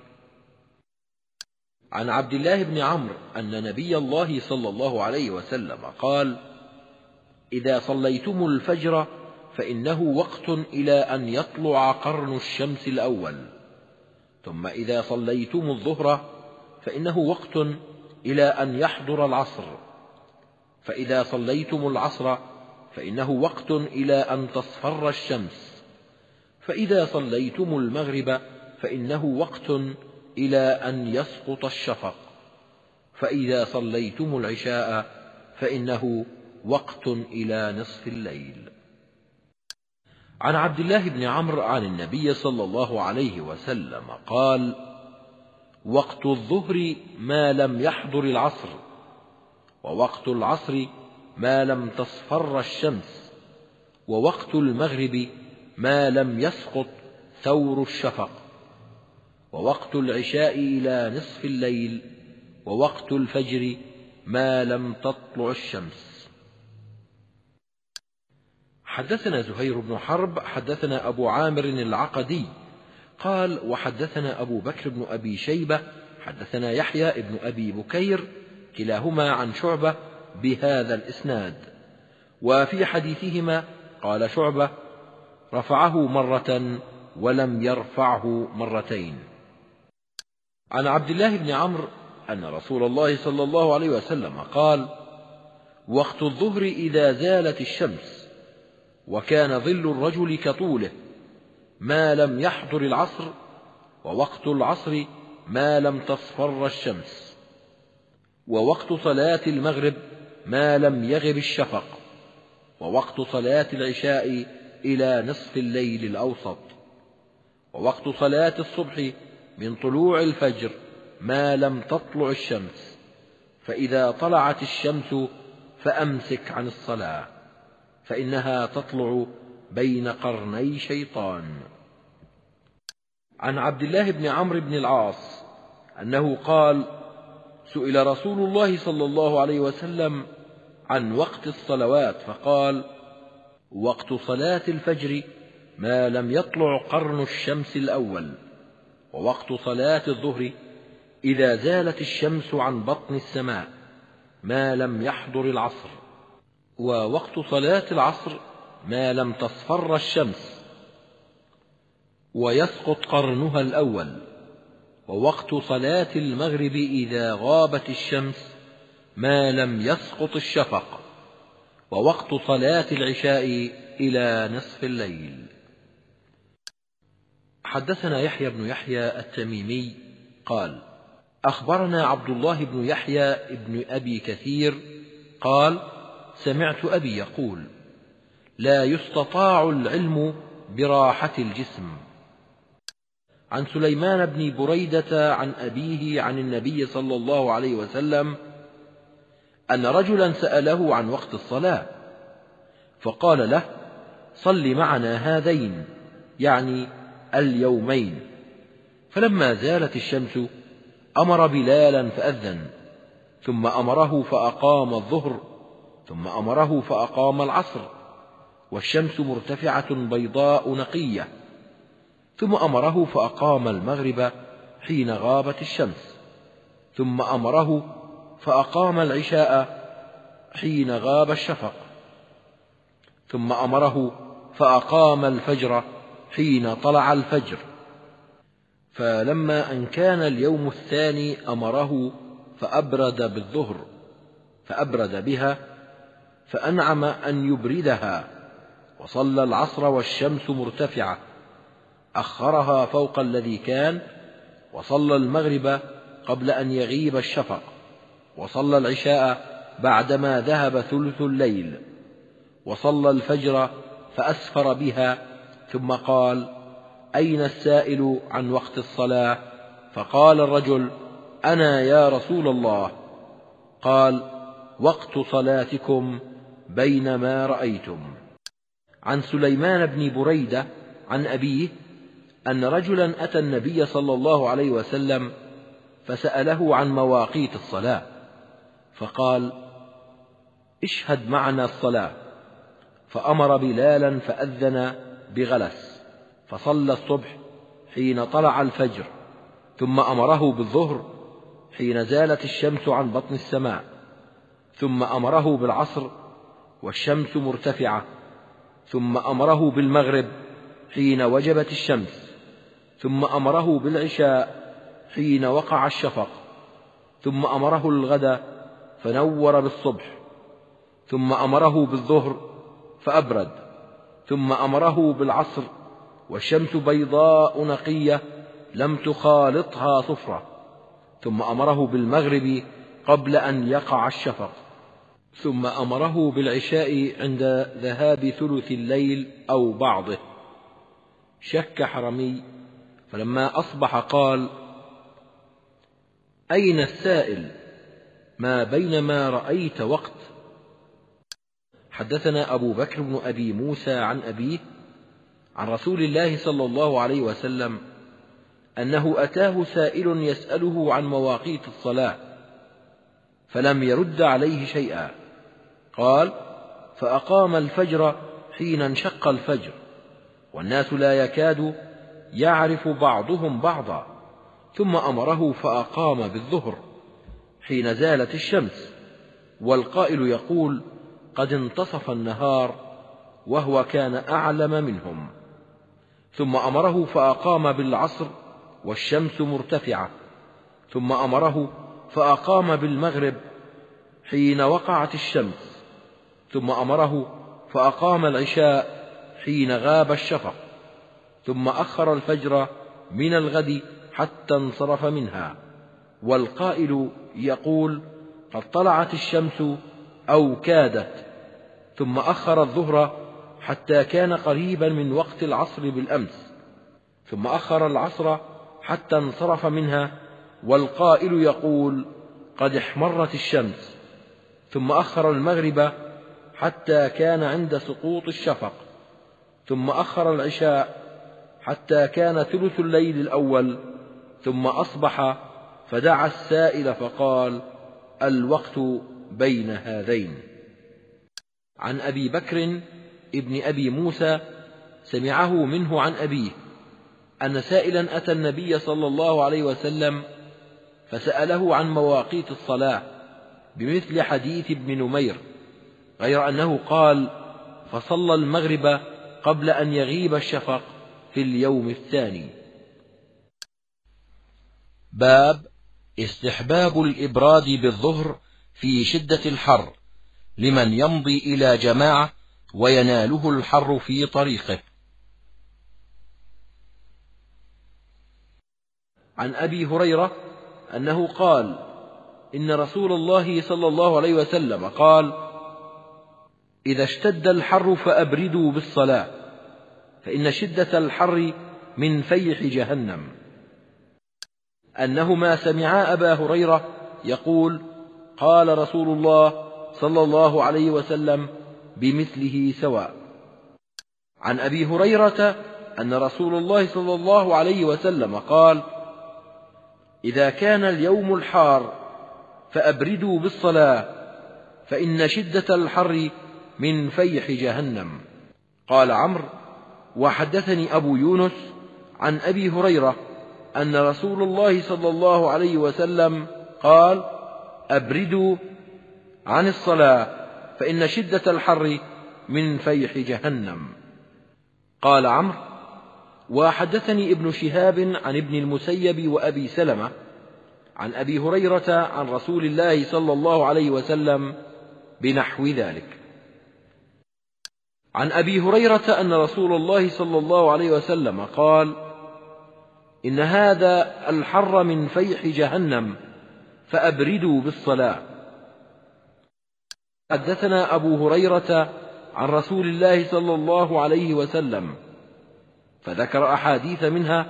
عن عبد الله بن عمرو أن نبي الله صلى الله عليه وسلم قال: إذا صليتم الفجر فإنه وقت إلى أن يطلع قرن الشمس الأول، ثم إذا صليتم الظهر فإنه وقت إلى أن يحضر العصر، فإذا صليتم العصر فإنه وقت إلى أن تصفر الشمس، فإذا صليتم المغرب فإنه وقت إلى أن يسقط الشفق، فإذا صليتم العشاء فإنه وقت إلى نصف الليل. عن عبد الله بن عمرو عن النبي صلى الله عليه وسلم قال: وقت الظهر ما لم يحضر العصر، ووقت العصر ما لم تصفر الشمس، ووقت المغرب ما لم يسقط ثور الشفق، ووقت العشاء إلى نصف الليل، ووقت الفجر ما لم تطلع الشمس. حدثنا زهير بن حرب حدثنا أبو عامر العقدي قال: وحدثنا أبو بكر بن أبي شيبة حدثنا يحيى بن أبي بكير كلاهما عن شعبة بهذا الإسناد، وفي حديثهما قال شعبة: رفعه مرة ولم يرفعه مرتين. عن عبد الله بن عمرو أن رسول الله صلى الله عليه وسلم قال: وقت الظهر إذا زالت الشمس وكان ظل الرجل كطوله ما لم يحضر العصر، ووقت العصر ما لم تصفر الشمس، ووقت صلاة المغرب ما لم يغب الشفق، ووقت صلاة العشاء إلى نصف الليل الأوسط، ووقت صلاة الصبح من طلوع الفجر ما لم تطلع الشمس، فإذا طلعت الشمس فأمسك عن الصلاة، فإنها تطلع بين قرني شيطان. عن عبد الله بن عمرو بن العاص أنه قال: سئل رسول الله صلى الله عليه وسلم عن وقت الصلوات فقال: وقت صلاة الفجر ما لم يطلع قرن الشمس الأول، ووقت صلاة الظهر إذا زالت الشمس عن بطن السماء ما لم يحضر العصر، ووقت صلاة العصر ما لم تصفر الشمس ويسقط قرنها الأول، ووقت صلاة المغرب إذا غابت الشمس ما لم يسقط الشفق، ووقت صلاة العشاء إلى نصف الليل. حدثنا يحيى بن يحيى التميمي قال: أخبرنا عبد الله بن يحيى بن أبي كثير قال: سمعت أبي يقول: لا يستطاع العلم براحة الجسم. عن سليمان بن بريدة عن أبيه عن النبي صلى الله عليه وسلم أن رجلا سأله عن وقت الصلاة فقال له: صل معنا هذين، يعني اليومين. فلما زالت الشمس أمر بلالا فأذن، ثم أمره فأقام الظهر، ثم أمره فأقام العصر، والشمس مرتفعة بيضاء نقية، ثم أمره فأقام المغرب حين غابت الشمس، ثم أمره فأقام العشاء حين غاب الشفق، ثم أمره فأقام الفجر حين طلع الفجر. فلما أن كان اليوم الثاني أمره فأبرد بالظهر، فأبرد بها، فأنعم أن يبردها، وصلى العصر والشمس مرتفعة، أخرها فوق الذي كان، وصلى المغرب قبل أن يغيب الشفق، وصلى العشاء بعدما ذهب ثلث الليل، وصلى الفجر فأسفر بها، ثم قال: أين السائل عن وقت الصلاة؟ فقال الرجل: أنا يا رسول الله. قال: وقت صلاتكم بينما رأيتم. عن سليمان بن بريدة عن أبيه أن رجلا أتى النبي صلى الله عليه وسلم فسأله عن مواقيت الصلاة، فقال: اشهد معنا الصلاة. فأمر بلالا فأذن بغلس، فصلى الصبح حين طلع الفجر، ثم أمره بالظهر حين زالت الشمس عن بطن السماء، ثم أمره بالعصر والشمس مرتفعة، ثم أمره بالمغرب حين وجبت الشمس، ثم أمره بالعشاء حين وقع الشفق، ثم أمره الغد فنور بالصبح، ثم أمره بالظهر فأبرد، ثم أمره بالعصر والشمس بيضاء نقية لم تخالطها صفرة، ثم أمره بالمغرب قبل أن يقع الشفق، ثم أمره بالعشاء عند ذهاب ثلث الليل أو بعضه. شك حرمي، فلما أصبح قال: أين السائل؟ ما بين ما رأيت وقت. حدثنا أبو بكر بن أبي موسى عن أبيه عن رسول الله صلى الله عليه وسلم أنه أتاه سائل يسأله عن مواقيت الصلاة، فلم يرد عليه شيئا. قال: فأقام الفجر حين انشق الفجر، والناس لا يكاد يعرف بعضهم بعضا، ثم أمره فأقام بالظهر حين زالت الشمس، والقائل يقول: قد انتصف النهار، وهو كان أعلم منهم. ثم أمره فأقام بالعصر والشمس مرتفعة، ثم أمره فأقام بالمغرب حين وقعت الشمس، ثم أمره فأقام العشاء حين غاب الشفق، ثم أخر الفجر من الغد حتى انصرف منها، والقائل يقول: قد طلعت الشمس أو كادت، ثم أخر الظهر حتى كان قريبا من وقت العصر بالأمس، ثم أخر العصر حتى انصرف منها، والقائل يقول: قد احمرت الشمس، ثم أخر المغرب حتى كان عند سقوط الشفق، ثم أخر العشاء حتى كان ثلث الليل الأول، ثم أصبح فدعا السائل فقال: الوقت بين هذين. عن أبي بكر ابن أبي موسى سمعه منه عن أبيه أن سائلا أتى النبي صلى الله عليه وسلم فسأله عن مواقيت الصلاة بمثل حديث ابن نمير، غير أنه قال: فصلى المغرب قبل أن يغيب الشفق في اليوم الثاني. باب استحباب الإبراد بالظهر في شدة الحر لمن يمضي إلى جماعة ويناله الحر في طريقه. عن أبي هريرة أنه قال: إن رسول الله صلى الله عليه وسلم قال: إذا اشتد الحر فأبردوا بالصلاة، فإن شدة الحر من فيح جهنم. أنهما سمعا أبا هريرة يقول: قال رسول الله صلى الله عليه وسلم بمثله سواء. عن أبي هريرة أن رسول الله صلى الله عليه وسلم قال: إذا كان اليوم الحار فأبردوا بالصلاة، فإن شدة الحر من فيح جهنم. قال عمرو: وحدثني أبو يونس عن أبي هريرة أن رسول الله صلى الله عليه وسلم قال: أبردوا عن الصلاة، فإن شدة الحر من فيح جهنم. قال عمرو: وحدثني ابن شهاب عن ابن المسيب وأبي سلمة عن أبي هريرة عن رسول الله صلى الله عليه وسلم بنحو ذلك. عن أبي هريرة أن رسول الله صلى الله عليه وسلم قال: إن هذا الحر من فيح جهنم، فأبردوا بالصلاة. حدثنا أبو هريرة عن رسول الله صلى الله عليه وسلم، فذكر أحاديث منها،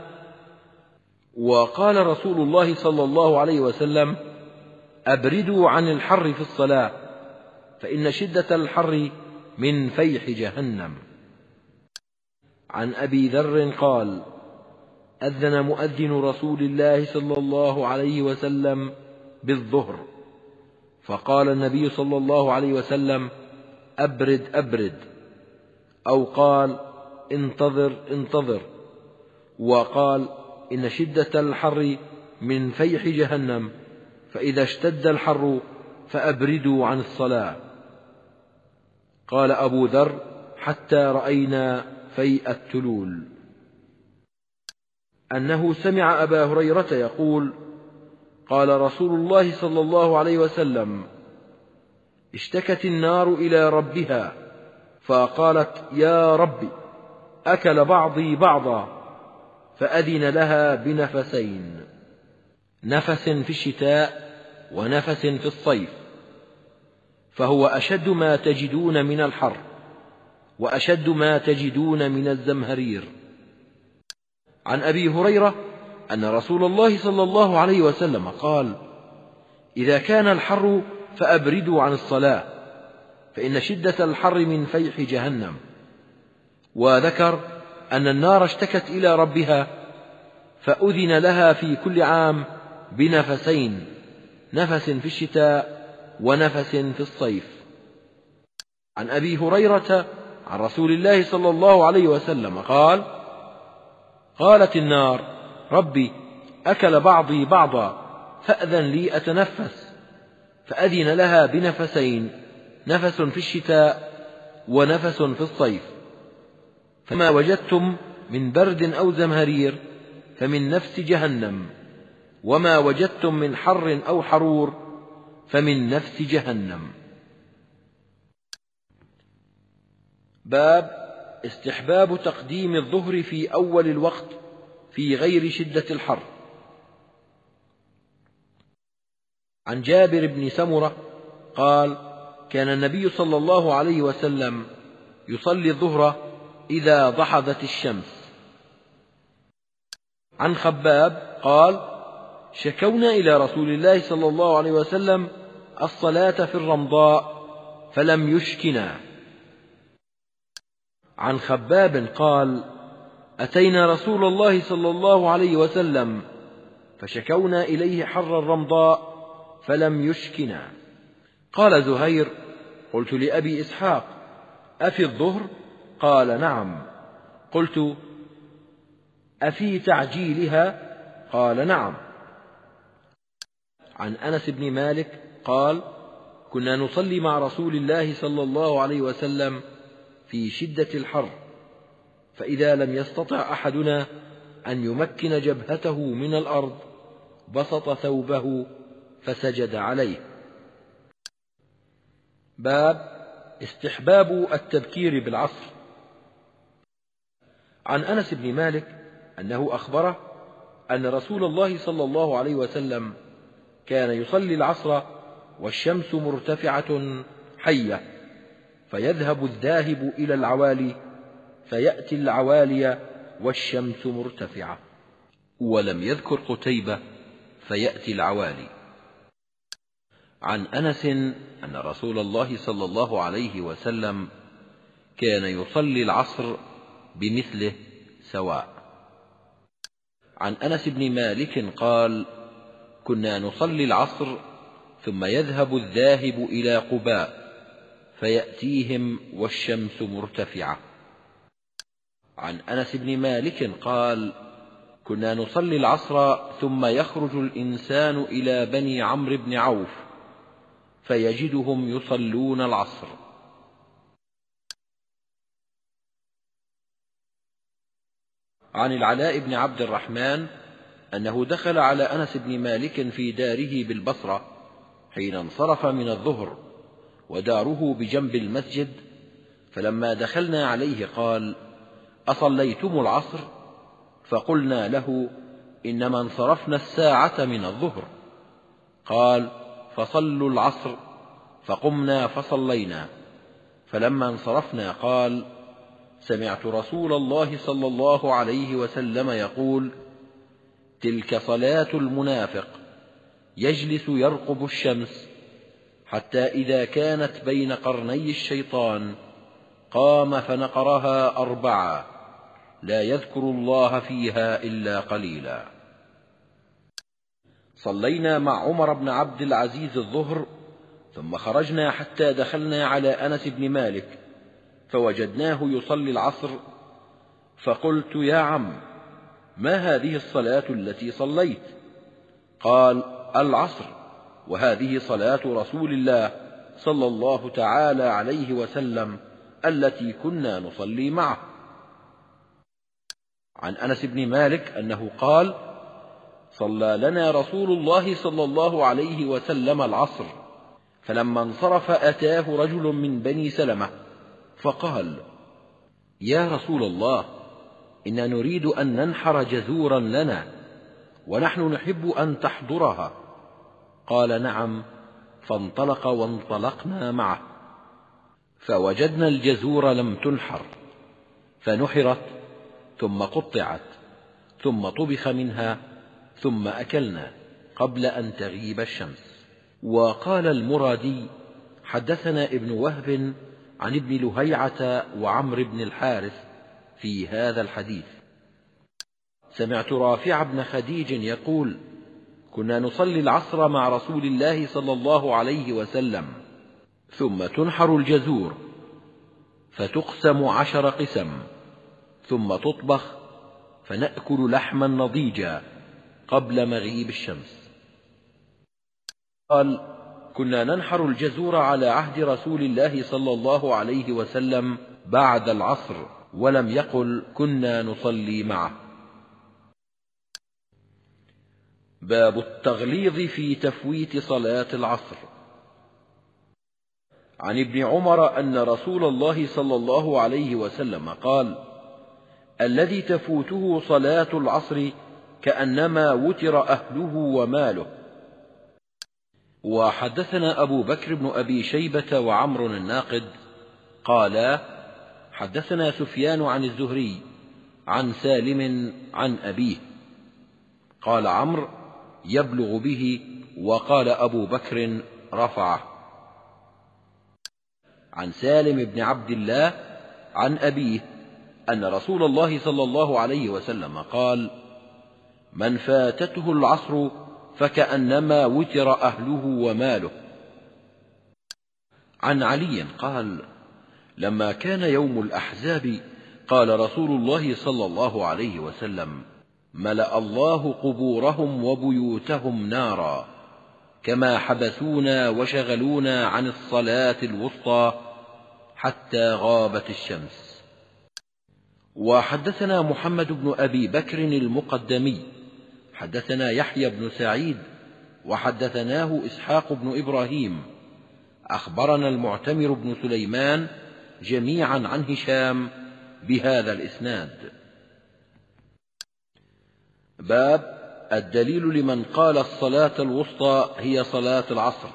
وقال رسول الله صلى الله عليه وسلم: أبردوا عن الحر في الصلاة، فإن شدة الحر من فيح جهنم. عن أبي ذر قال: أذن مؤذن رسول الله صلى الله عليه وسلم بالظهر، فقال النبي صلى الله عليه وسلم: أبرد أبرد، أو قال: انتظر انتظر، وقال: إن شدة الحر من فيح جهنم، فإذا اشتد الحر فأبردوا عن الصلاة. قال أبو ذر: حتى رأينا فيء التلول. أنه سمع أبا هريرة يقول: قال رسول الله صلى الله عليه وسلم: اشتكت النار إلى ربها فقالت: يا رب، أكل بعضي بعضا، فأذن لها بنفسين، نفس في الشتاء ونفس في الصيف، فهو أشد ما تجدون من الحر، وأشد ما تجدون من الزمهرير. عن أبي هريرة أن رسول الله صلى الله عليه وسلم قال: إذا كان الحر فأبردوا عن الصلاة، فإن شدة الحر من فيح جهنم. وذكر أن النار اشتكت إلى ربها فأذن لها في كل عام بنفسين، نفس في الشتاء ونفس في الصيف. عن أبي هريرة عن رسول الله صلى الله عليه وسلم قال: قالت النار: ربي، أكل بعضي بعضا، فأذن لي أتنفس، فأذن لها بنفسين، نفس في الشتاء ونفس في الصيف، فما وجدتم من برد أو زمهرير فمن نفس جهنم، وما وجدتم من حر أو حرور فمن نفس جهنم. باب استحباب تقديم الظهر في أول الوقت في غير شدة الحر. عن جابر بن سمرة قال: كان النبي صلى الله عليه وسلم يصلي الظهر إذا ضحضت الشمس. عن خباب قال: شكونا إلى رسول الله صلى الله عليه وسلم الصلاة في الرمضاء فلم يشكنا. عن خباب قال: أتينا رسول الله صلى الله عليه وسلم فشكونا إليه حر الرمضاء فلم يشكنا. قال زهير: قلت لأبي إسحاق: أفي الظهر؟ قال: نعم. قلت: أفي تعجيلها؟ قال: نعم. عن أنس بن مالك قال: كنا نصلي مع رسول الله صلى الله عليه وسلم في شدة الحر، فإذا لم يستطع أحدنا أن يمكن جبهته من الأرض بسط ثوبه فسجد عليه. باب استحباب التبكير بالعصر. عن أنس بن مالك أنه أخبره أن رسول الله صلى الله عليه وسلم كان يصلي العصر والشمس مرتفعة حية، فيذهب الذاهب إلى العوالي فيأتي العوالي والشمس مرتفعة. ولم يذكر قتيبة فيأتي العوالي. عن أنس أن رسول الله صلى الله عليه وسلم كان يصلي العصر بمثله سواء. عن أنس بن مالك قال: كنا نصلي العصر ثم يذهب الذاهب إلى قباء فيأتيهم والشمس مرتفعة. عن أنس بن مالك قال: كنا نصلي العصر ثم يخرج الإنسان إلى بني عمرو بن عوف فيجدهم يصلون العصر. عن العلاء بن عبد الرحمن أنه دخل على أنس بن مالك في داره بالبصرة حين انصرف من الظهر، وداره بجنب المسجد، فلما دخلنا عليه قال: أصليتم العصر؟ فقلنا له: إنما انصرفنا الساعة من الظهر. قال: فصلوا العصر. فقمنا فصلينا. فلما انصرفنا قال: سمعت رسول الله صلى الله عليه وسلم يقول: تلك صلاة المنافق، يجلس يرقب الشمس حتى إذا كانت بين قرني الشيطان قام فنقرها 4، لا يذكر الله فيها إلا قليلا. صلينا مع عمر بن عبد العزيز الظهر، ثم خرجنا حتى دخلنا على أنس بن مالك فوجدناه يصلي العصر، فقلت: يا عم، ما هذه الصلاة التي صليت؟ قال: العصر، وهذه صلاة رسول الله صلى الله تعالى عليه وسلم التي كنا نصلي معه. عن أنس بن مالك أنه قال: صلى لنا رسول الله صلى الله عليه وسلم العصر، فلما انصرف أتاه رجل من بني سلمة فقال: يا رسول الله، إنا نريد أن ننحر جزورا لنا ونحن نحب أن تحضرها. قال: نعم. فانطلق وانطلقنا معه، فوجدنا الجزور لم تنحر، فنحرت ثم قطعت ثم طبخ منها ثم أكلنا قبل أن تغيب الشمس. وقال المرادي: حدثنا ابن وهب عن ابن لهيعة وعمر بن الحارث في هذا الحديث. سمعت رافع بن خديج يقول: كنا نصلي العصر مع رسول الله صلى الله عليه وسلم، ثم تنحر الجزور فتقسم 10 قسم، ثم تطبخ فنأكل لحما نضيجا قبل مغيب الشمس. قال: كنا ننحر الجزور على عهد رسول الله صلى الله عليه وسلم بعد العصر، ولم يقل كنا نصلي معه. باب التغليظ في تفويت صلاة العصر. عن ابن عمر أن رسول الله صلى الله عليه وسلم قال: الذي تفوته صلاة العصر كأنما وتر أهله وماله. وحدثنا أبو بكر بن أبي شيبة وعمر الناقد قالا: حدثنا سفيان عن الزهري عن سالم عن أبيه. قال عمرو: يبلغ به. وقال أبو بكر: رفعه. عن سالم بن عبد الله عن أبيه أن رسول الله صلى الله عليه وسلم قال: من فاتته العصر فكأنما وتر أهله وماله. عن علي قال: لما كان يوم الأحزاب قال رسول الله صلى الله عليه وسلم: ملأ الله قبورهم وبيوتهم نارا، كما حبسونا وشغلونا عن الصلاة الوسطى حتى غابت الشمس. وحدثنا محمد بن أبي بكر المقدمي حدثنا يحيى بن سعيد وحدثناه إسحاق بن إبراهيم أخبرنا المعتمر بن سليمان جميعا عن هشام بهذا الإسناد. باب الدليل لمن قال الصلاة الوسطى هي صلاة العصر.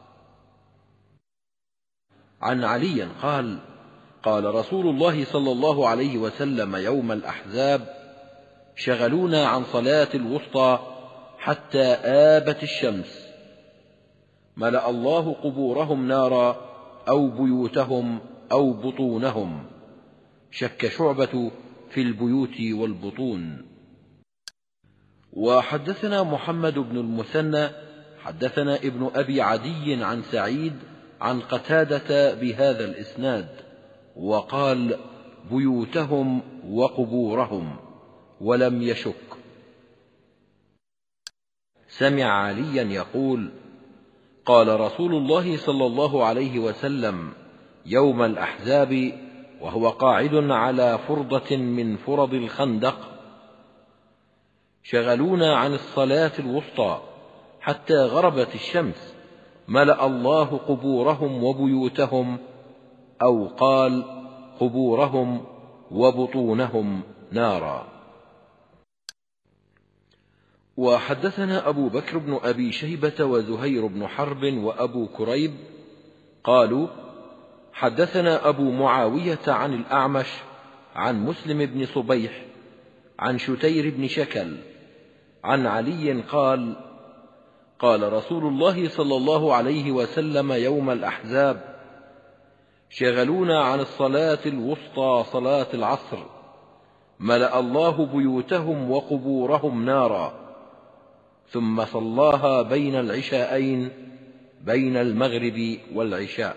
عن علي قال: قال رسول الله صلى الله عليه وسلم يوم الأحزاب: شغلونا عن صلاة الوسطى حتى آبت الشمس، ملأ الله قبورهم نارا أو بيوتهم أو بطونهم. شك شعبة في البيوت والبطون. وحدثنا محمد بن المثنى حدثنا ابن أبي عدي عن سعيد عن قتادة بهذا الإسناد، وقال: بيوتهم وقبورهم، ولم يشك. سمع عليا يقول: قال رسول الله صلى الله عليه وسلم يوم الأحزاب وهو قاعد على فرضة من فرض الخندق: شغلونا عن الصلاة الوسطى حتى غربت الشمس، ملأ الله قبورهم وبيوتهم، أو قال: قبورهم وبطونهم نارا. وحدثنا أبو بكر بن أبي شيبة وزهير بن حرب وأبو كريب قالوا: حدثنا أبو معاوية عن الأعمش عن مسلم بن صبيح عن شتير بن شكل عن علي قال: قال رسول الله صلى الله عليه وسلم يوم الأحزاب: شغلونا عن الصلاة الوسطى صلاة العصر، ملأ الله بيوتهم وقبورهم نارا. ثم صلاها بين العشاءين، بين المغرب والعشاء.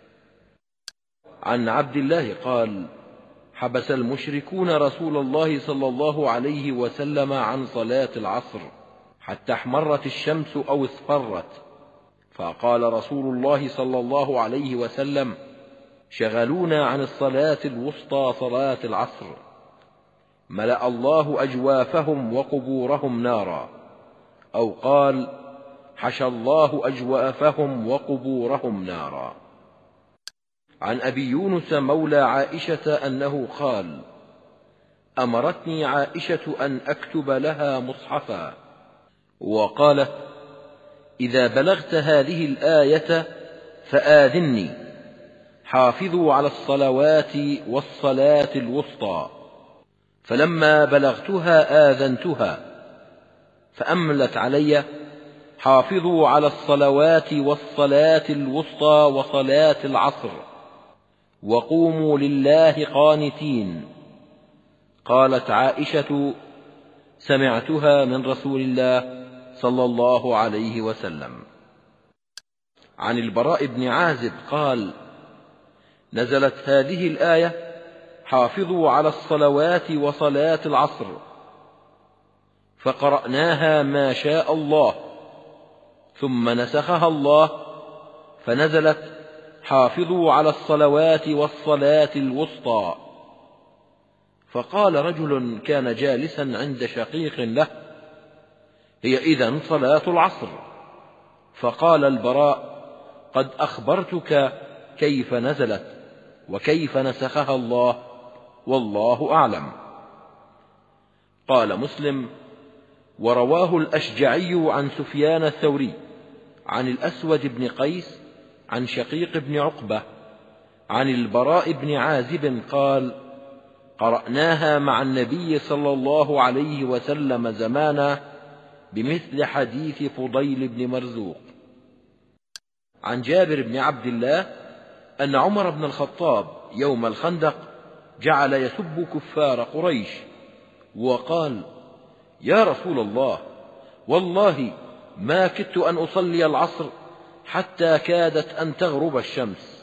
عن عبد الله قال: حبس المشركون رسول الله صلى الله عليه وسلم عن صلاة العصر حتى احمرت الشمس أو اصفرت، فقال رسول الله صلى الله عليه وسلم: شغلونا عن الصلاة الوسطى صلاة العصر، ملأ الله أجوافهم وقبورهم نارا. أو قال: حشى الله أجوافهم وقبورهم نارا. عن أبي يونس مولى عائشة أنه قال: أمرتني عائشة أن أكتب لها مصحفا، وقالت: إذا بلغت هذه الآية فآذني: حافظوا على الصلوات والصلاة الوسطى. فلما بلغتها آذنتها، فأملت علي: حافظوا على الصلوات والصلاة الوسطى وصلاة العصر، وقوموا لله قانتين. قالت عائشة: سمعتها من رسول الله صلى الله عليه وسلم. عن البراء بن عازب قال: نزلت هذه الآية: حافظوا على الصلوات وصلاة العصر، فقرأناها ما شاء الله، ثم نسخها الله فنزلت: حافظوا على الصلوات والصلاة الوسطى. فقال رجل كان جالسا عند شقيق له: هي إذن صلاة العصر؟ فقال البراء: قد أخبرتك كيف نزلت وكيف نسخها الله، والله أعلم. قال مسلم: ورواه الأشجعي عن سفيان الثوري عن الأسود بن قيس عن شقيق بن عقبة عن البراء بن عازب قال: قرأناها مع النبي صلى الله عليه وسلم زمانا بمثل حديث فضيل بن مرزوق. عن جابر بن عبد الله أن عمر بن الخطاب يوم الخندق جعل يسب كفار قريش، وقال: يا رسول الله، والله ما كدت أن أصلي العصر حتى كادت أن تغرب الشمس.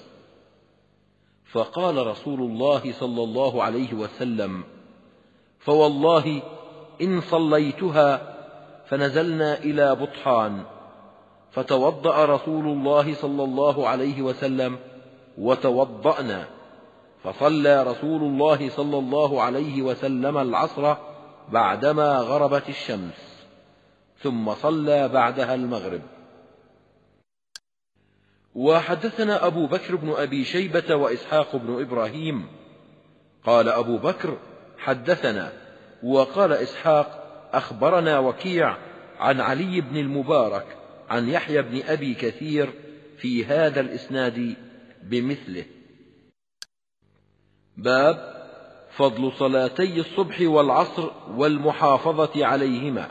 فقال رسول الله صلى الله عليه وسلم: فوالله إن صليتها. فنزلنا إلى بطحان، فتوضأ رسول الله صلى الله عليه وسلم وتوضأنا، فصلى رسول الله صلى الله عليه وسلم العصر بعدما غربت الشمس، ثم صلى بعدها المغرب. وحدثنا أبو بكر بن أبي شيبة وإسحاق بن إبراهيم قال أبو بكر: حدثنا، وقال إسحاق: أخبرنا وكيع عن علي بن المبارك عن يحيى بن أبي كثير في هذا الإسناد بمثله. باب فضل صلاتي الصبح والعصر والمحافظة عليهما.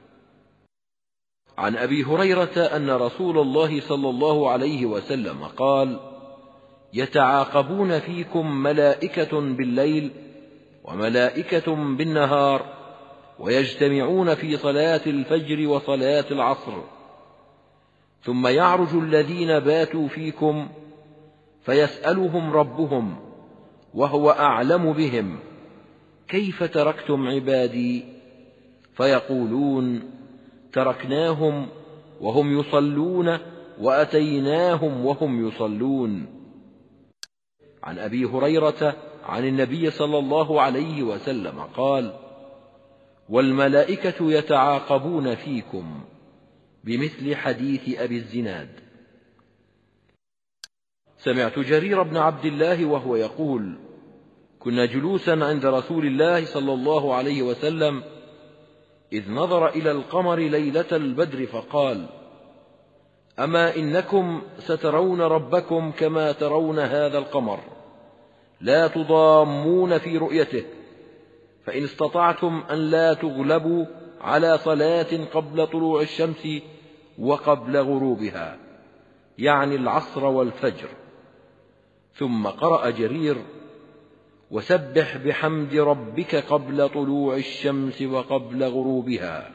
عن أبي هريرة أن رسول الله صلى الله عليه وسلم قال: يتعاقبون فيكم ملائكة بالليل وملائكة بالنهار، ويجتمعون في صلاة الفجر وصلاة العصر، ثم يعرج الذين باتوا فيكم فيسألهم ربهم وهو أعلم بهم: كيف تركتم عبادي؟ فيقولون: تركناهم وهم يصلون وأتيناهم وهم يصلون. عن أبي هريرة عن النبي صلى الله عليه وسلم قال: والملائكة يتعاقبون فيكم، بمثل حديث أبي الزناد. سمعت جرير بن عبد الله وهو يقول: كنا جلوسا عند رسول الله صلى الله عليه وسلم إذ نظر إلى القمر ليلة البدر فقال: أما إنكم سترون ربكم كما ترون هذا القمر، لا تضامون في رؤيته، فإن استطعتم أن لا تغلبوا على صلاة قبل طلوع الشمس وقبل غروبها، يعني العصر والفجر. ثم قرأ جرير: وسبح بحمد ربك قبل طلوع الشمس وقبل غروبها.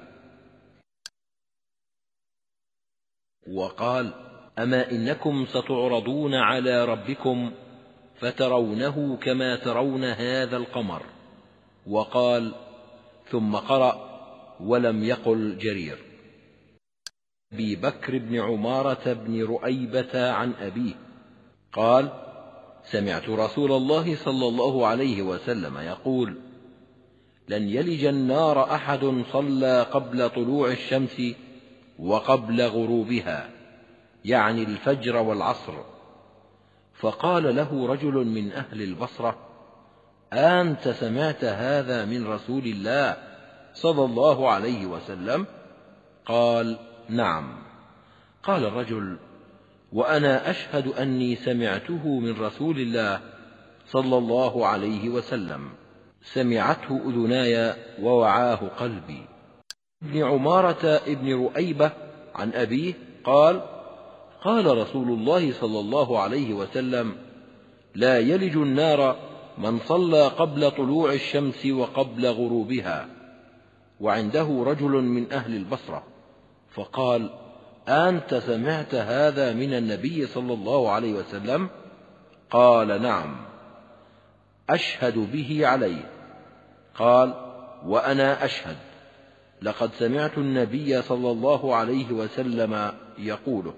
وقال: أما إنكم ستعرضون على ربكم فترونه كما ترون هذا القمر. وقال: ثم قرأ: ولم يقل جرير. أبي بكر بن عمارة بن رؤيبة عن أبيه قال: سمعت رسول الله صلى الله عليه وسلم يقول: لن يلج النار أحد صلى قبل طلوع الشمس وقبل غروبها، يعني الفجر والعصر. فقال له رجل من أهل البصرة: أنت سمعت هذا من رسول الله صلى الله عليه وسلم؟ قال: نعم. قال الرجل: وأنا أشهد أني سمعته من رسول الله صلى الله عليه وسلم، سمعته أذناي ووعاه قلبي. ابن عمارة ابن رؤيبة عن أبيه قال: قال رسول الله صلى الله عليه وسلم: لا يلج النار من صلى قبل طلوع الشمس وقبل غروبها. وعنده رجل من أهل البصرة فقال: أنت سمعت هذا من النبي صلى الله عليه وسلم؟ قال: نعم، أشهد به عليه. قال: وأنا أشهد، لقد سمعت النبي صلى الله عليه وسلم يقوله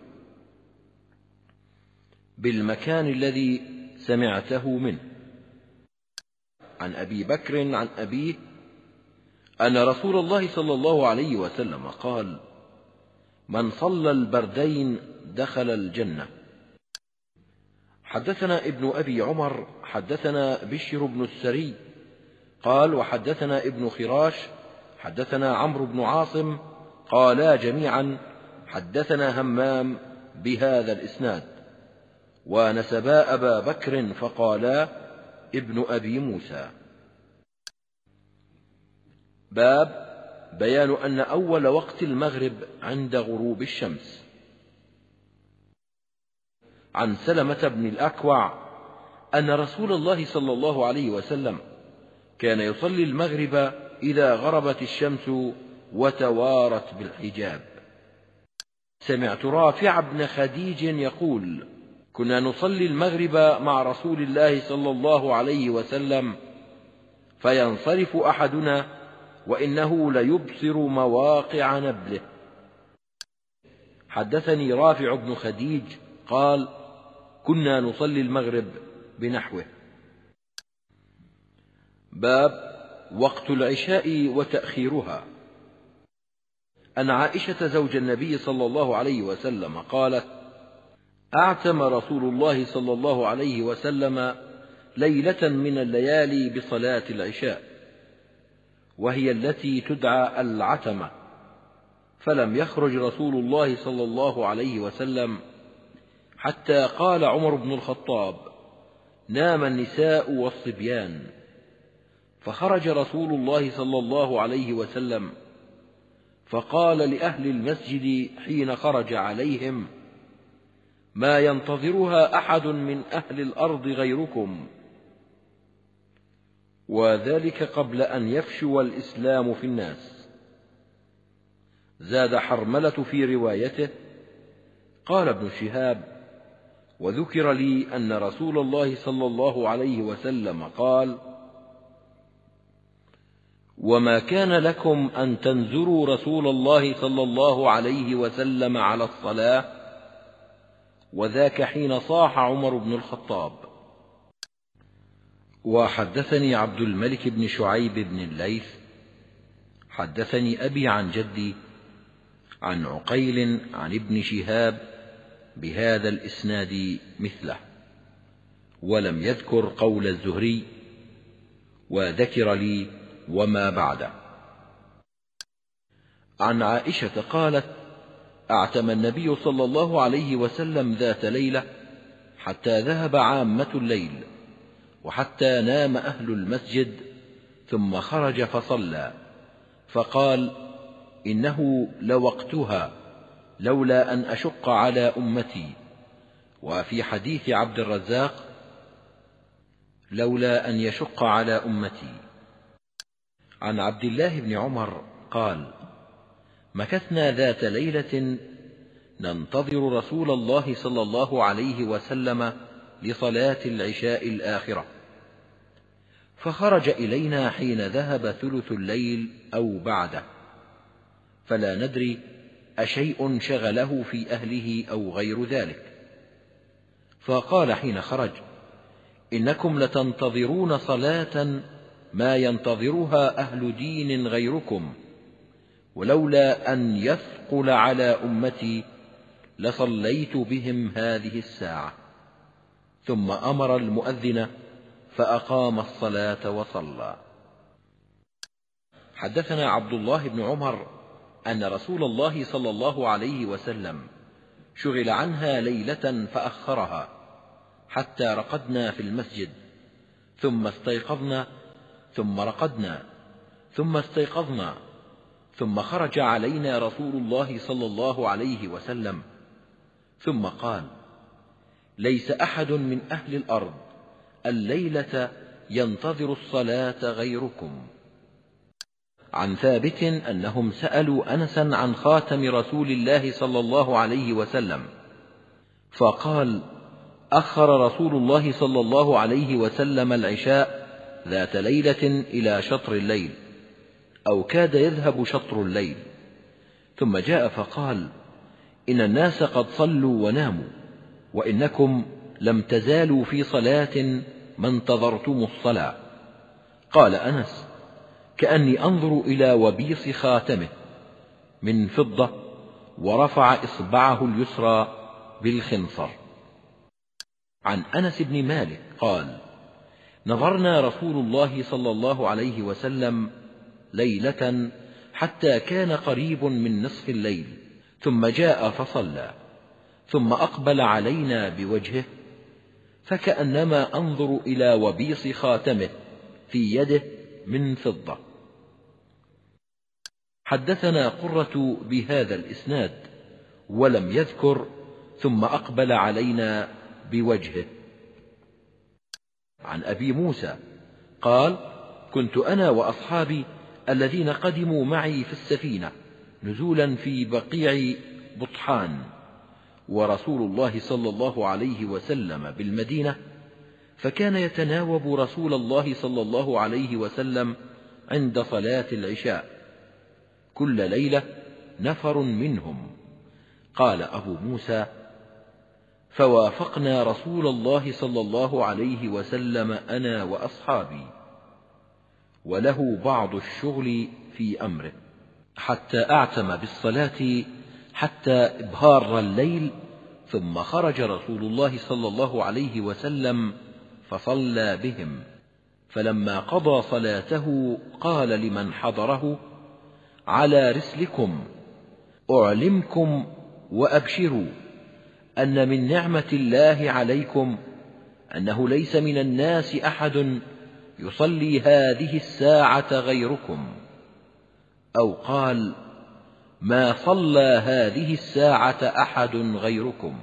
بالمكان الذي سمعته منه. عن أبي بكر عن أبيه أن رسول الله صلى الله عليه وسلم قال: من صلى البردين دخل الجنة. حدثنا ابن أبي عمر حدثنا بشر بن السري قال: وحدثنا ابن خراش حدثنا عمرو بن عاصم قالا جميعا: حدثنا همام بهذا الإسناد، ونسبا أبا بكر فقالا: ابن أبي موسى. باب بيان أن أول وقت المغرب عند غروب الشمس. عن سلمة بن الأكوع أن رسول الله صلى الله عليه وسلم كان يصلي المغرب إذا غربت الشمس وتوارت بالحجاب. سمعت رافع بن خديج يقول: كنا نصلي المغرب مع رسول الله صلى الله عليه وسلم فينصرف أحدنا وإنه ليبصر مواقع نبله. حدثني رافع بن خديج قال: كنا نصلي المغرب بنحوه. باب وقت العشاء وتأخيرها. أن عائشة زوج النبي صلى الله عليه وسلم قالت: أعتم رسول الله صلى الله عليه وسلم ليلة من الليالي بصلاة العشاء، وهي التي تدعى العتمة، فلم يخرج رسول الله صلى الله عليه وسلم حتى قال عمر بن الخطاب: نام النساء والصبيان. فخرج رسول الله صلى الله عليه وسلم فقال لأهل المسجد حين خرج عليهم: ما ينتظرها أحد من أهل الأرض غيركم، وذلك قبل أن يفشو الإسلام في الناس. زاد حرملة في روايته: قال ابن شهاب: وذكر لي أن رسول الله صلى الله عليه وسلم قال: وما كان لكم أن تنزروا رسول الله صلى الله عليه وسلم على الصلاة، وذاك حين صاح عمر بن الخطاب. وحدثني عبد الملك بن شعيب بن الليث حدثني أبي عن جدي عن عقيل عن ابن شهاب بهذا الإسناد مثله، ولم يذكر قول الزهري، وذكر لي وما بعده. عن عائشة قالت: أعتم النبي صلى الله عليه وسلم ذات ليلة حتى ذهب عامة الليل، وحتى نام أهل المسجد، ثم خرج فصلى، فقال: إنه لوقتها لولا أن أشق على أمتي. وفي حديث عبد الرزاق: لولا أن يشق على أمتي. عن عبد الله بن عمر قال: مكثنا ذات ليلة ننتظر رسول الله صلى الله عليه وسلم لصلاة العشاء الآخرة، فخرج إلينا حين ذهب ثلث الليل أو بعده، فلا ندري أشيء شغله في أهله أو غير ذلك، فقال حين خرج: إنكم لتنتظرون صلاة ما ينتظرها أهل دين غيركم، ولولا أن يثقل على أمتي لصليت بهم هذه الساعة. ثم أمر المؤذن فأقام الصلاة وصلى. حدثنا عبد الله بن عمر أن رسول الله صلى الله عليه وسلم شغل عنها ليلة فأخرها حتى رقدنا في المسجد، ثم استيقظنا، ثم رقدنا، ثم استيقظنا، ثم خرج علينا رسول الله صلى الله عليه وسلم ثم قال: ليس أحد من أهل الأرض الليلة ينتظر الصلاة غيركم. عن ثابت أنهم سألوا أنسا عن خاتم رسول الله صلى الله عليه وسلم، فقال: أخر رسول الله صلى الله عليه وسلم العشاء ذات ليلة إلى شطر الليل، أو كاد يذهب شطر الليل، ثم جاء فقال: إن الناس قد صلوا وناموا، وإنكم لم تزالوا في صلاة ما انتظرتم الصلاة. قال أنس: كأني أنظر إلى وبيص خاتمه من فضة، ورفع إصبعه اليسرى بالخنصر. عن أنس بن مالك قال: نظرنا رسول الله صلى الله عليه وسلم ليلة حتى كان قريب من نصف الليل، ثم جاء فصلى، ثم أقبل علينا بوجهه، فكأنما أنظر إلى وبيص خاتمه في يده من فضة. حدثنا قرة بهذا الإسناد ولم يذكر ثم أقبل علينا بوجهه. عن أبي موسى قال: كنت أنا وأصحابي الذين قدموا معي في السفينة نزولا في بقيع بطحان، ورسول الله صلى الله عليه وسلم بالمدينة، فكان يتناوب رسول الله صلى الله عليه وسلم عند صلاة العشاء كل ليلة نفر منهم. قال أبو موسى: فوافقنا رسول الله صلى الله عليه وسلم أنا وأصحابي، وله بعض الشغل في أمره، حتى أعتم بالصلاة حتى إبهار الليل، ثم خرج رسول الله صلى الله عليه وسلم فصلى بهم، فلما قضى صلاته قال لمن حضره: على رسلكم، أعلمكم وأبشروا أن من نعمة الله عليكم أنه ليس من الناس أحد يصلي هذه الساعة غيركم، أو قال: ما صلى هذه الساعة أحد غيركم.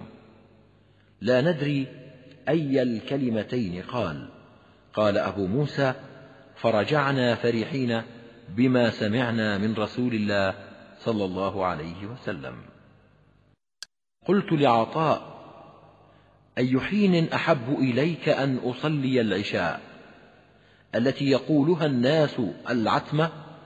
لا ندري أي الكلمتين قال. قال أبو موسى: فرجعنا فرحين بما سمعنا من رسول الله صلى الله عليه وسلم. قلت لعطاء: أي حين أحب إليك أن أصلي العشاء التي يقولها الناس العتمة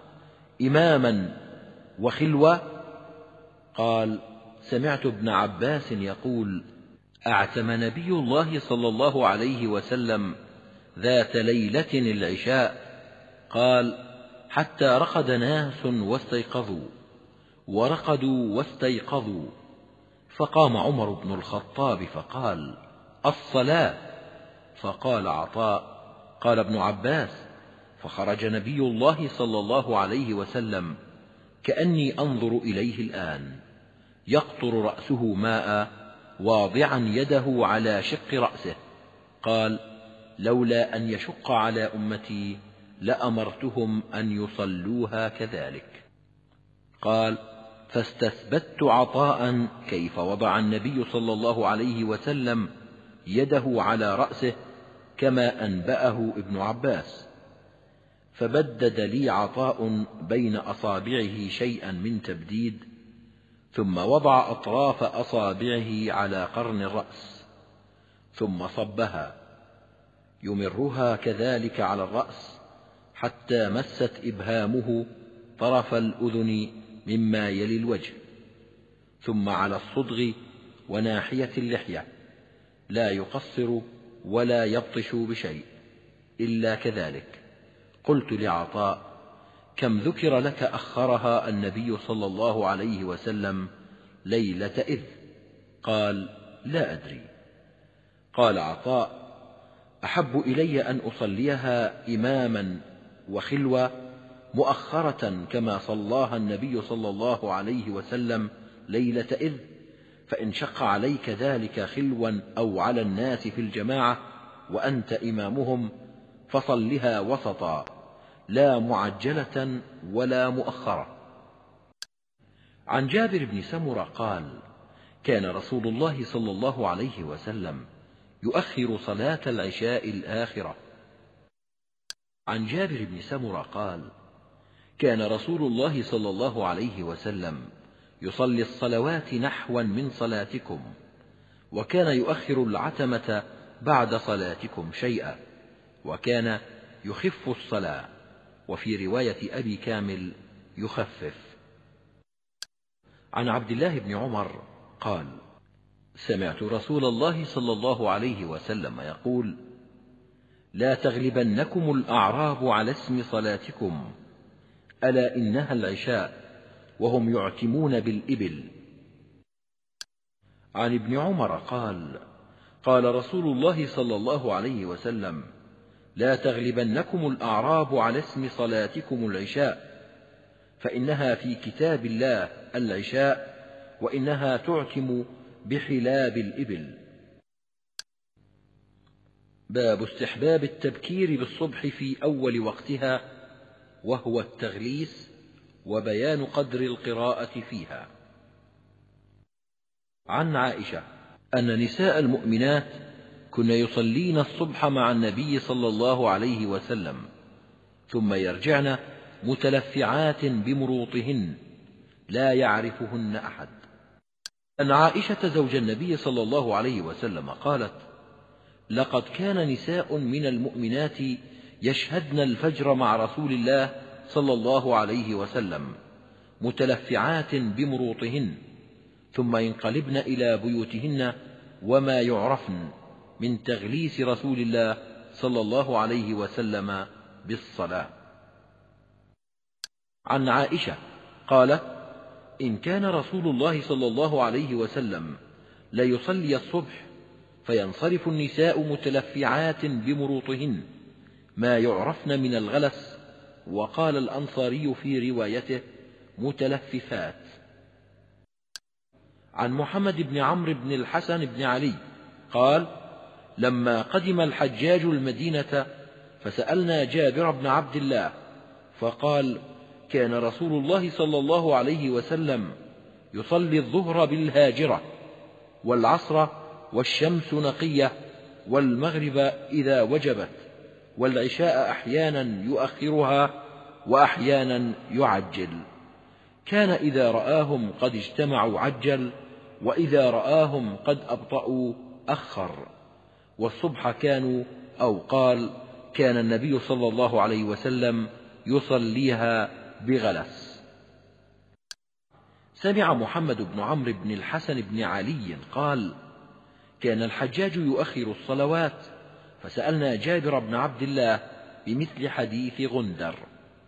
إماما وخلوة؟ قال: سمعت ابن عباس يقول: أعتم نبي الله صلى الله عليه وسلم ذات ليلة العشاء، قال: حتى رقد ناس واستيقظوا، ورقدوا واستيقظوا، فقام عمر بن الخطاب فقال: الصلاة. فقال عطاء: قال ابن عباس: فخرج نبي الله صلى الله عليه وسلم كأني أنظر إليه الآن، يقطر رأسه ماء، واضعا يده على شق رأسه. قال: لولا أن يشق على أمتي لأمرتهم أن يصلوها كذلك. قال: فاستثبت عطاء كيف وضع النبي صلى الله عليه وسلم يده على رأسه كما أنبأه ابن عباس. فبدد لي عطاء بين أصابعه شيئا من تبديد، ثم وضع أطراف أصابعه على قرن الرأس، ثم صبها يمرها كذلك على الرأس حتى مست إبهامه طرف الأذن مما يلي الوجه، ثم على الصدغ وناحية اللحية، لا يقصر ولا يبطش بشيء إلا كذلك. قلت لعطاء: كم ذكر لك أخرها النبي صلى الله عليه وسلم ليلة إذ؟ قال: لا أدري. قال عطاء: أحب إلي أن أصليها إماما وخلوة مؤخرة كما صلاها النبي صلى الله عليه وسلم ليلة إذ، فإن شق عليك ذلك خلوا أو على الناس في الجماعة وأنت إمامهم فصلها وسطا، لا معجلة ولا مؤخرة. عن جابر بن سمرة قال: كان رسول الله صلى الله عليه وسلم يؤخر صلاة العشاء الآخرة. عن جابر بن سمرة قال: كان رسول الله صلى الله عليه وسلم يصلي الصلوات نحوا من صلاتكم، وكان يؤخر العتمة بعد صلاتكم شيئا، وكان يخف الصلاة، وفي رواية أبي كامل يخفف. عن عبد الله بن عمر قال: سمعت رسول الله صلى الله عليه وسلم يقول: لا تغلبنكم الأعراب على اسم صلاتكم، ألا إنها العشاء وهم يعتمون بالإبل. عن ابن عمر قال: قال رسول الله صلى الله عليه وسلم: لا تغلبنكم الأعراب على اسم صلاتكم العشاء، فإنها في كتاب الله العشاء، وإنها تعتم بحلاب الإبل. باب استحباب التبكير بالصبح في أول وقتها، وهو التغليس، وبيان قدر القراءة فيها. عن عائشة أن نساء المؤمنات كن يصلين الصبح مع النبي صلى الله عليه وسلم، ثم يرجعن متلفعات بمروطهن لا يعرفهن أحد. أن عائشة زوج النبي صلى الله عليه وسلم قالت: لقد كان نساء من المؤمنات يشهدن الفجر مع رسول الله صلى الله عليه وسلم متلفعات بمروطهن، ثم ينقلبن إلى بيوتهن وما يعرفن من تغليس رسول الله صلى الله عليه وسلم بالصلاة. عن عائشة قالت: إن كان رسول الله صلى الله عليه وسلم ليصلي الصبح فينصرف النساء متلفعات بمروطهن ما يعرفن من الغلس، وقال الأنصاري في روايته متلففات. عن محمد بن عمرو بن الحسن بن علي قال: لما قدم الحجاج المدينة فسألنا جابر بن عبد الله فقال: كان رسول الله صلى الله عليه وسلم يصلي الظهر بالهاجرة، والعصر والشمس نقية، والمغرب إذا وجبت، والعشاء أحيانا يؤخرها وأحيانا يعجل. كان إذا رآهم قد اجتمعوا عجل، وإذا رآهم قد أبطأوا أخر. والصبح كانوا أو قال كان النبي صلى الله عليه وسلم يصليها بغلس. سمع محمد بن عمرو بن الحسن بن علي قال: كان الحجاج يؤخر الصلوات، فسألنا جابر بن عبد الله بمثل حديث غندر.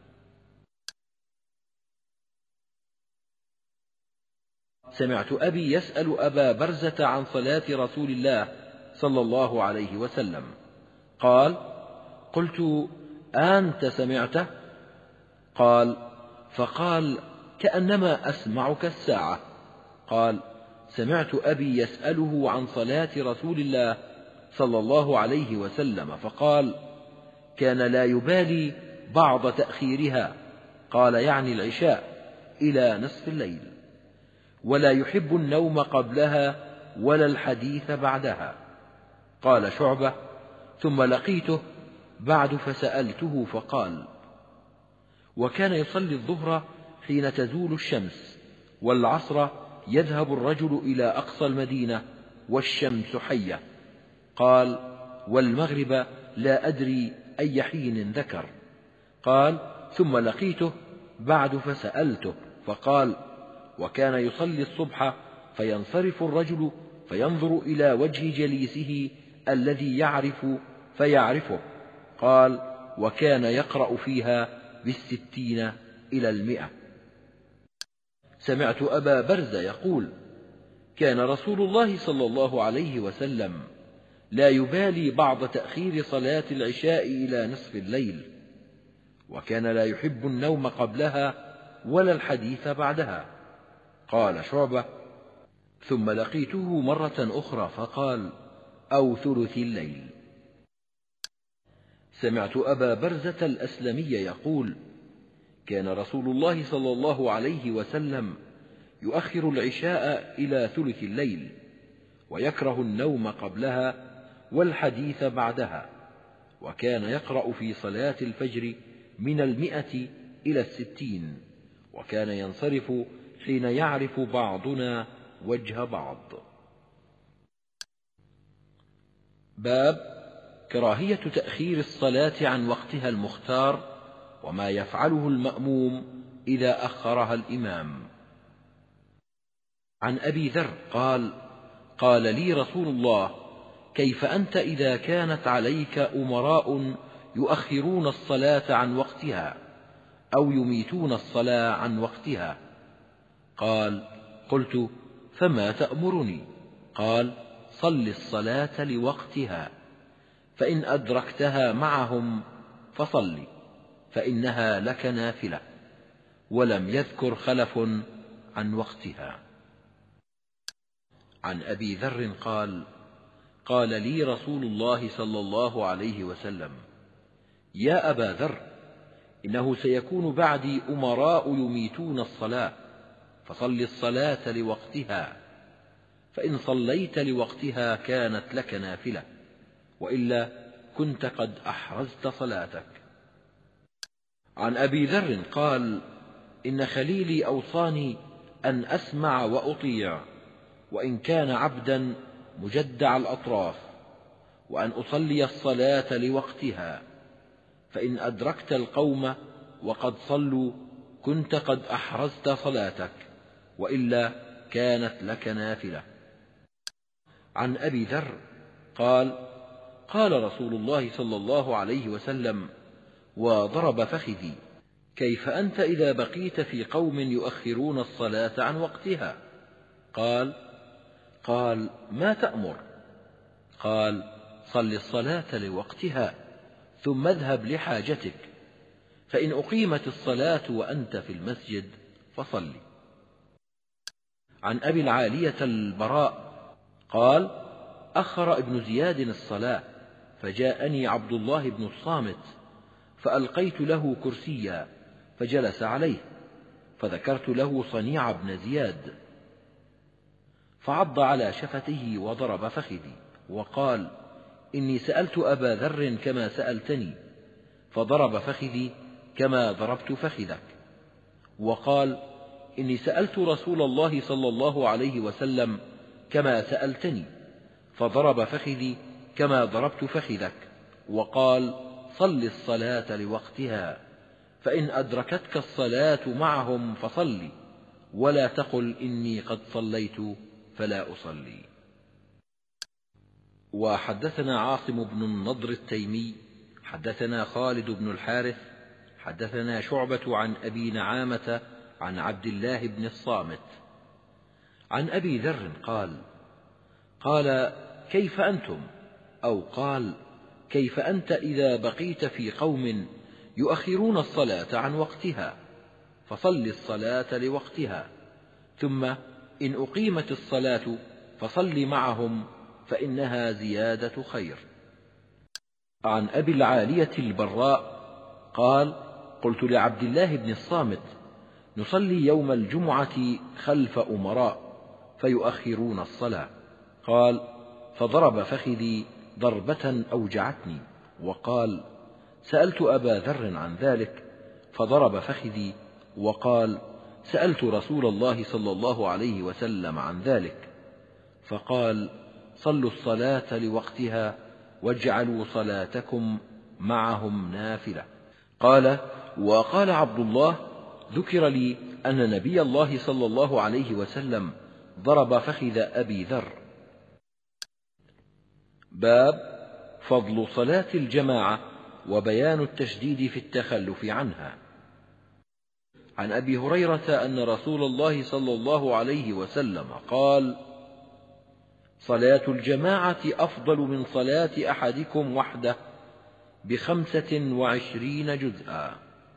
سمعت أبي يسأل أبا برزة عن صلاة رسول الله صلى الله عليه وسلم، قال: قلت: أنت سمعته؟ قال: فقال: كأنما أسمعك الساعة. قال: سمعت أبي يسأله عن صلاة رسول الله صلى الله عليه وسلم فقال: كان لا يبالي بعض تأخيرها، قال يعني العشاء، إلى نصف الليل، ولا يحب النوم قبلها ولا الحديث بعدها. قال شعبة: ثم لقيته بعد فسألته فقال: وكان يصلي الظهر حين تزول الشمس، والعصر يذهب الرجل إلى أقصى المدينة والشمس حية. قال: والمغرب لا أدري أي حين ذكر. قال: ثم لقيته بعد فسألته فقال: وكان يصلي الصبح فينصرف الرجل فينظر إلى وجه جليسه الذي يعرف فيعرفه. قال: وكان يقرأ فيها بالستين إلى 100. سمعت أبا برزة يقول: كان رسول الله صلى الله عليه وسلم لا يبالي بعض تأخير صلاة العشاء إلى نصف الليل، وكان لا يحب النوم قبلها ولا الحديث بعدها. قال شعبة: ثم لقيته مرة أخرى فقال: أو ثلث الليل. سمعت أبا برزة الأسلمي يقول: كان رسول الله صلى الله عليه وسلم يؤخر العشاء إلى ثلث الليل، ويكره النوم قبلها والحديث بعدها، وكان يقرأ في صلاة الفجر من 100 إلى 60، وكان ينصرف حين يعرف بعضنا وجه بعض. باب كراهية تأخير الصلاة عن وقتها المختار، وما يفعله المأموم إذا أخرها الإمام. عن أبي ذر قال: قال لي رسول الله: كيف أنت إذا كانت عليك أمراء يؤخرون الصلاة عن وقتها أو يميتون الصلاة عن وقتها؟ قال: قلت: فما تأمرني؟ قال: صل الصلاة لوقتها، فإن أدركتها معهم فصل، فإنها لك نافلة. ولم يذكر خلف عن وقتها. عن أبي ذر قال: قال لي رسول الله صلى الله عليه وسلم: يا أبا ذر، إنه سيكون بعدي أمراء يميتون الصلاة، فصل الصلاة لوقتها، فإن صليت لوقتها كانت لك نافلة، وإلا كنت قد أحرزت صلاتك. عن أبي ذر قال: إن خليلي أوصاني أن أسمع وأطيع، وإن كان عبدا مجدع الأطراف، وأن أصلي الصلاة لوقتها، فإن أدركت القوم وقد صلوا كنت قد أحرزت صلاتك، وإلا كانت لك نافلة. عن أبي ذر قال: قال رسول الله صلى الله عليه وسلم وضرب فخذي: كيف أنت إذا بقيت في قوم يؤخرون الصلاة عن وقتها؟ قال: ما تأمر؟ قال: صل الصلاة لوقتها، ثم اذهب لحاجتك، فإن أقيمت الصلاة وأنت في المسجد فصل. عن أبي العالية البراء قال: أخر ابن زياد الصلاة، فجاءني عبد الله بن الصامت، فألقيت له كرسيا فجلس عليه، فذكرت له صنيع بن زياد، فعض على شفته وضرب فخذي، وقال: إني سألت أبا ذر كما سألتني، فضرب فخذي كما ضربت فخذك، وقال: إني سألت رسول الله صلى الله عليه وسلم كما سألتني، فضرب فخذي كما ضربت فخذك، وقال: صل الصلاة لوقتها، فإن أدركتك الصلاة معهم فصل، ولا تقل إني قد صليت فلا أصلي. وحدثنا عاصم بن النضر التيمي حدثنا خالد بن الحارث حدثنا شعبة عن أبي نعامة عن عبد الله بن الصامت عن أبي ذر قال: كيف أنتم؟ أو قال: كيف أنت إذا بقيت في قوم يؤخرون الصلاة عن وقتها؟ فصل الصلاة لوقتها، ثم إن أقيمت الصلاة فصل معهم، فإنها زيادة خير. عن أبي العالية البراء قال: قلت لعبد الله بن الصامت: نصلي يوم الجمعة خلف أمراء فيؤخرون الصلاة. قال: فضرب فخذي ضربة أوجعتني، وقال: سألت أبا ذر عن ذلك فضرب فخذي، وقال: سألت رسول الله صلى الله عليه وسلم عن ذلك فقال: صلوا الصلاة لوقتها واجعلوا صلاتكم معهم نافلة. قال: وقال عبد الله: ذكر لي أن نبي الله صلى الله عليه وسلم ضرب فخذ أبي ذر. باب فضل صلاة الجماعة وبيان التشديد في التخلف عنها. عن أبي هريرة أن رسول الله صلى الله عليه وسلم قال: صلاة الجماعة أفضل من صلاة أحدكم وحده ب25 جزءا.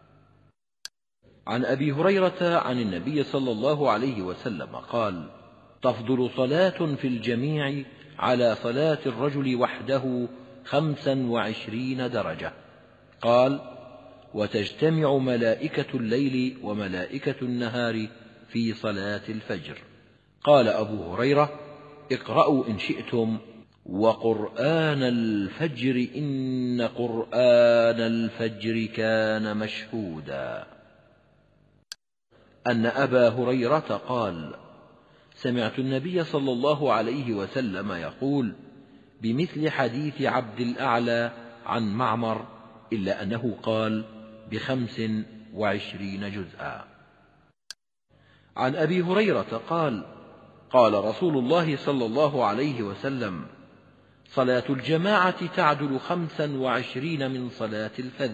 عن أبي هريرة عن النبي صلى الله عليه وسلم قال: تفضل صلاة في الجميع على صلاة الرجل وحده 25 درجة. قال: وتجتمع ملائكة الليل وملائكة النهار في صلاة الفجر. قال أبو هريرة: اقرأوا إن شئتم: وقرآن الفجر إن قرآن الفجر كان مشهودا. أن أبا هريرة قال: سمعت النبي صلى الله عليه وسلم يقول بمثل حديث عبد الأعلى عن معمر، إلا أنه قال ب25 جزءا. عن أبي هريرة قال: قال رسول الله صلى الله عليه وسلم: صلاة الجماعة تعدل 25 من صلاة الفذ.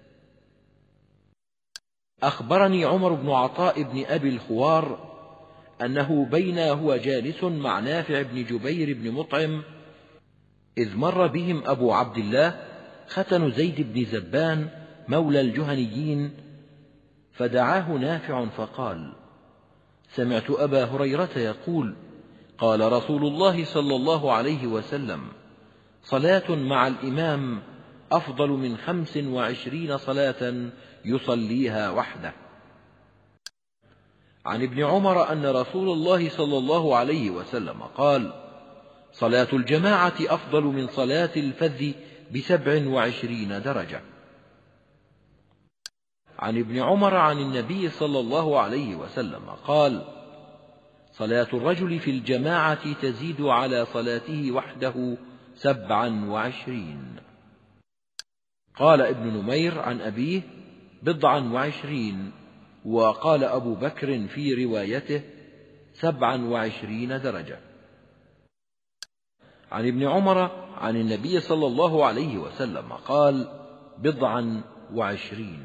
أخبرني عمر بن عطاء بن أبي الخوار أنه بين هو جالس مع نافع بن جبير بن مطعم إذ مر بهم أبو عبد الله ختن زيد بن زبان مولى الجهنيين، فدعاه نافع فقال: سمعت أبا هريرة يقول: قال رسول الله صلى الله عليه وسلم: صلاة مع الإمام أفضل من 25 صلاة يصليها وحده. عن ابن عمر أن رسول الله صلى الله عليه وسلم قال: صلاة الجماعة أفضل من صلاة الفذ ب27 درجة. عن ابن عمر عن النبي صلى الله عليه وسلم قال: صلاة الرجل في الجماعة تزيد على صلاته وحده 27. قال ابن نمير عن أبيه 27، وقال أبو بكر في روايته 27 درجة. عن ابن عمر عن النبي صلى الله عليه وسلم قال 27.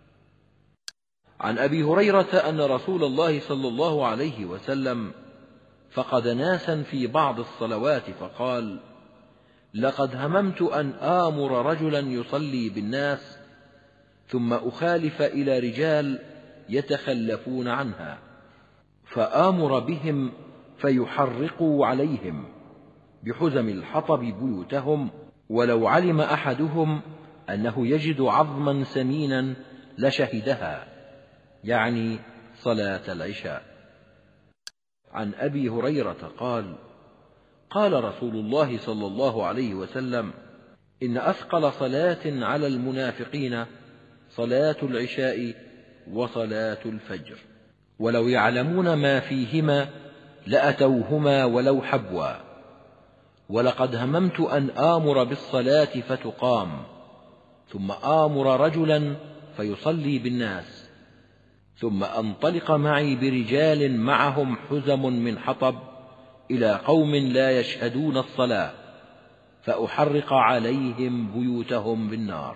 عن أبي هريرة أن رسول الله صلى الله عليه وسلم فقد ناسا في بعض الصلوات فقال: لقد هممت أن آمر رجلا يصلي بالناس ثم أخالف إلى رجال يتخلفون عنها، فآمر بهم فيحرقوا عليهم بحزم الحطب بيوتهم، ولو علم أحدهم أنه يجد عظما سمينا لشهدها، يعني صلاة العشاء. عن أبي هريرة قال: قال رسول الله صلى الله عليه وسلم: إن أثقل صلاة على المنافقين صلاة العشاء وصلاة الفجر، ولو يعلمون ما فيهما لأتوهما ولو حبوا. ولقد هممت أن آمر بالصلاة فتقام، ثم آمر رجلا فيصلي بالناس، ثم أنطلق معي برجال معهم حزم من حطب إلى قوم لا يشهدون الصلاة، فأحرق عليهم بيوتهم بالنار.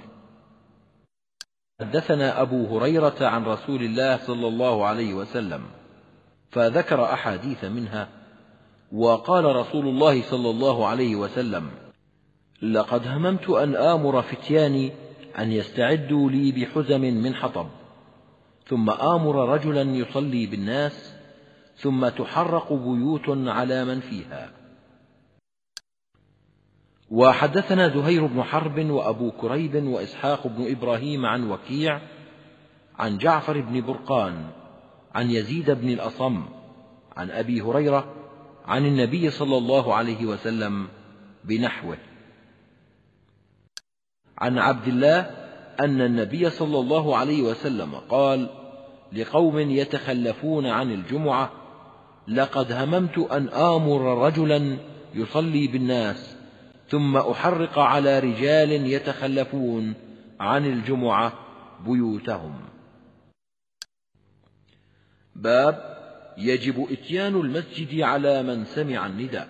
حدثنا أبو هريرة عن رسول الله صلى الله عليه وسلم فذكر أحاديث منها، وقال رسول الله صلى الله عليه وسلم: لقد هممت أن آمر فتياني أن يستعدوا لي بحزم من حطب، ثم آمر رجلا يصلي بالناس، ثم تحرق بيوت على من فيها. وحدثنا زهير بن حرب وأبو كريب وإسحاق بن إبراهيم عن وكيع عن جعفر بن برقان عن يزيد بن الأصم عن أبي هريرة عن النبي صلى الله عليه وسلم بنحوه. عن عبد الله أن النبي صلى الله عليه وسلم قال لقوم يتخلفون عن الجمعة: لقد هممت أن آمر رجلا يصلي بالناس ثم أحرق على رجال يتخلفون عن الجمعة بيوتهم. باب يجب إتيان المسجد على من سمع النداء.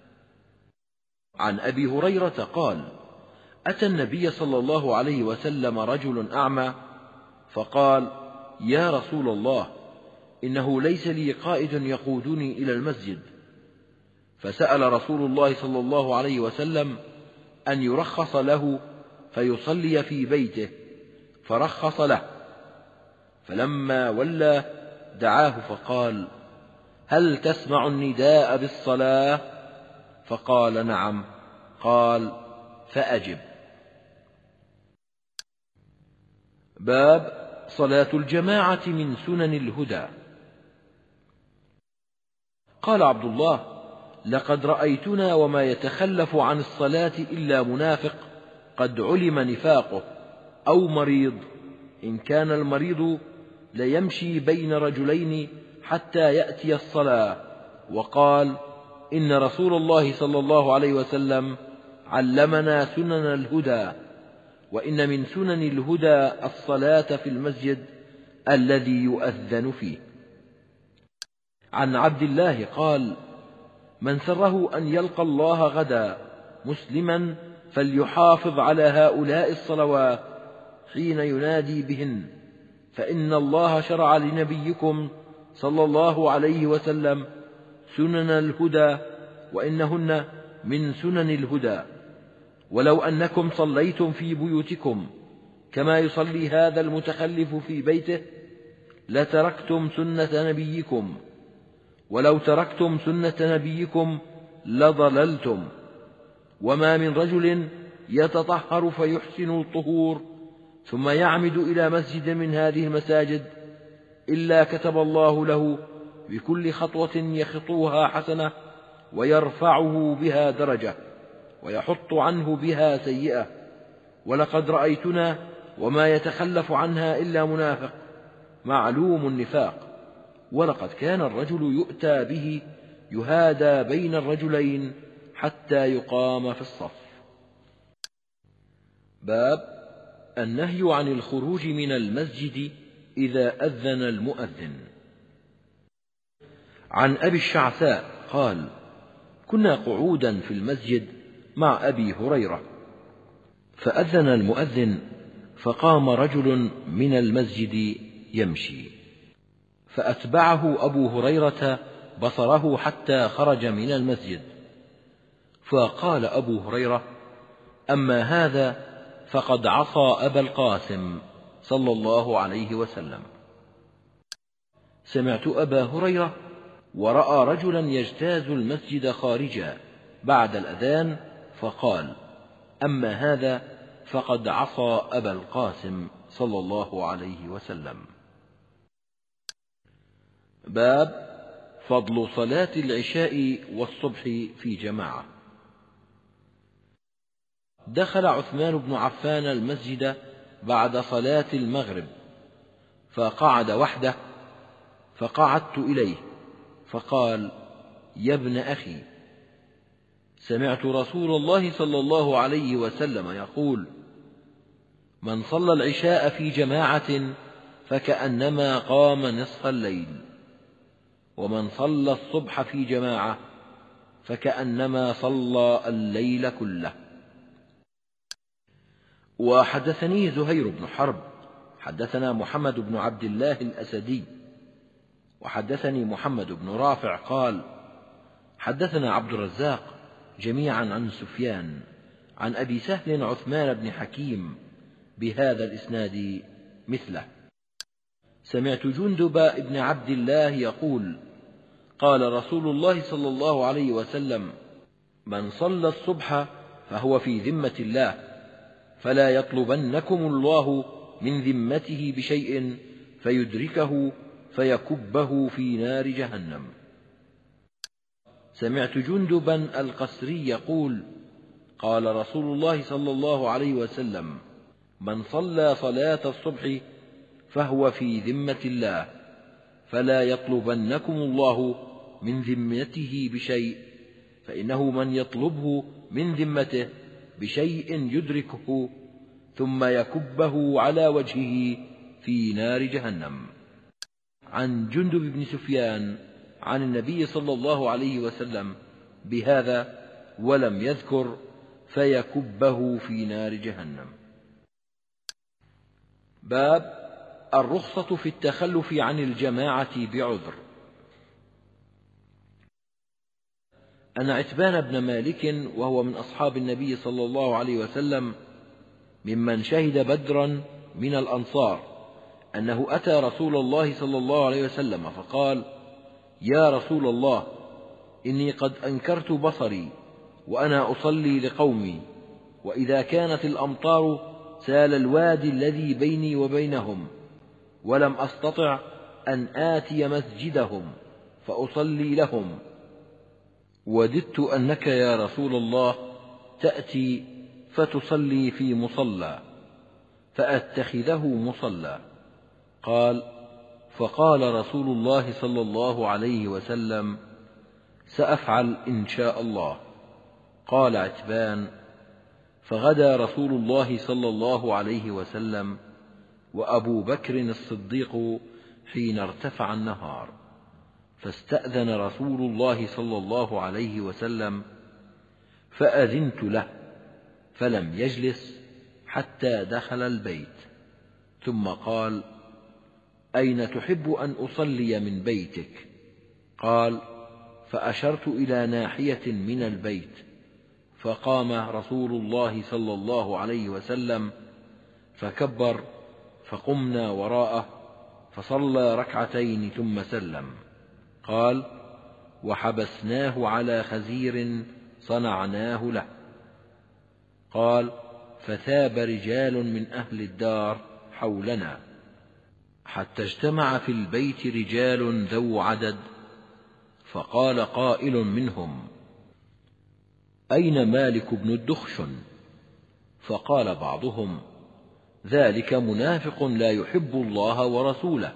عن أبي هريرة قال: أتى النبي صلى الله عليه وسلم رجل أعمى فقال: يا رسول الله، إنه ليس لي قائد يقودني إلى المسجد. فسأل رسول الله صلى الله عليه وسلم أن يرخص له فيصلي في بيته، فرخص له. فلما ولى دعاه فقال: هل تسمع النداء بالصلاة؟ فقال: نعم. قال: فأجب. باب صلاة الجماعة من سنن الهدى. قال عبد الله: لقد رأيتنا وما يتخلف عن الصلاة إلا منافق قد علم نفاقه، أو مريض، إن كان المريض ليمشي بين رجلين حتى يأتي الصلاة. وقال: إن رسول الله صلى الله عليه وسلم علمنا سنن الهدى، وإن من سنن الهدى الصلاة في المسجد الذي يؤذن فيه. عن عبد الله قال: من سره أن يلقى الله غدا مسلما فليحافظ على هؤلاء الصلوات حين ينادي بهن، فإن الله شرع لنبيكم صلى الله عليه وسلم سنن الهدى، وإنهن من سنن الهدى. ولو أنكم صليتم في بيوتكم كما يصلي هذا المتخلف في بيته لتركتم سنة نبيكم، ولو تركتم سنة نبيكم لضللتم. وما من رجل يتطهر فيحسن الطهور ثم يعمد إلى مسجد من هذه المساجد إلا كتب الله له بكل خطوة يخطوها حسنة، ويرفعه بها درجة، ويحط عنه بها سيئة. ولقد رأيتنا وما يتخلف عنها إلا منافق معلوم النفاق. ولقد كان الرجل يؤتى به يهادى بين الرجلين حتى يقام في الصف. باب النهي عن الخروج من المسجد إذا أذن المؤذن. عن أبي الشعثاء قال: كنا قعودا في المسجد مع أبي هريرة، فأذن المؤذن، فقام رجل من المسجد يمشي، فأتبعه أبو هريرة بصره حتى خرج من المسجد. فقال أبو هريرة: أما هذا فقد عصى أبا القاسم صلى الله عليه وسلم. سمعت أبا هريرة ورأى رجلا يجتاز المسجد خارجا بعد الأذان، فقال: أما هذا فقد عصى أبا القاسم صلى الله عليه وسلم. باب فضل صلاة العشاء والصبح في جماعة. دخل عثمان بن عفان المسجد بعد صلاة المغرب، فقعد وحده، فقعدت إليه، فقال: يا ابن أخي، سمعت رسول الله صلى الله عليه وسلم يقول: من صلى العشاء في جماعة فكأنما قام نصف الليل، ومن صلى الصبح في جماعة فكأنما صلى الليل كله. وحدثني زهير بن حرب حدثنا محمد بن عبد الله الأسدي، وحدثني محمد بن رافع قال: حدثنا عبد الرزاق جميعا عن سفيان عن أبي سهل عثمان بن حكيم بهذا الإسناد مثله. سمعت جندب بن عبد الله يقول: قال رسول الله صلى الله عليه وسلم: من صلى الصبح فهو في ذمة الله، فلا يطلبنكم الله من ذمته بشيء فيدركه فيكبه في نار جهنم. سمعت جندبا القسري يقول: قال رسول الله صلى الله عليه وسلم: من صلى صلاة الصبح فهو في ذمة الله، فلا يطلبنكم الله من ذمته بشيء، فإنه من يطلبه من ذمته بشيء يدركه ثم يكبه على وجهه في نار جهنم. عن جندب بن سفيان عن النبي صلى الله عليه وسلم بهذا، ولم يذكر فيكبه في نار جهنم. باب الرخصة في التخلف عن الجماعة بعذر. أن عتبان بن مالك وهو من أصحاب النبي صلى الله عليه وسلم ممن شهد بدرا من الأنصار، أنه أتى رسول الله صلى الله عليه وسلم فقال: يا رسول الله، إني قد أنكرت بصري وأنا أصلي لقومي، وإذا كانت الأمطار سال الوادي الذي بيني وبينهم، ولم أستطع أن آتي مسجدهم فأصلي لهم، وددت أنك يا رسول الله تأتي فتصلي في مصلى فأتخذه مصلى. قال: فقال رسول الله صلى الله عليه وسلم: سأفعل إن شاء الله. قال عتبان: فغدا رسول الله صلى الله عليه وسلم وأبو بكر الصديق حين ارتفع النهار، فاستأذن رسول الله صلى الله عليه وسلم، فأذنت له، فلم يجلس حتى دخل البيت، ثم قال: أين تحب أن أصلي من بيتك؟ قال: فأشرت إلى ناحية من البيت، فقام رسول الله صلى الله عليه وسلم فكبر، فقمنا وراءه فصلى ركعتين ثم سلم. قال: وحبسناه على خزير صنعناه له. قال: فثاب رجال من أهل الدار حولنا، حتى اجتمع في البيت رجال ذو عدد، فقال قائل منهم: أين مالك بن الدخشن؟ فقال بعضهم: ذلك منافق لا يحب الله ورسوله.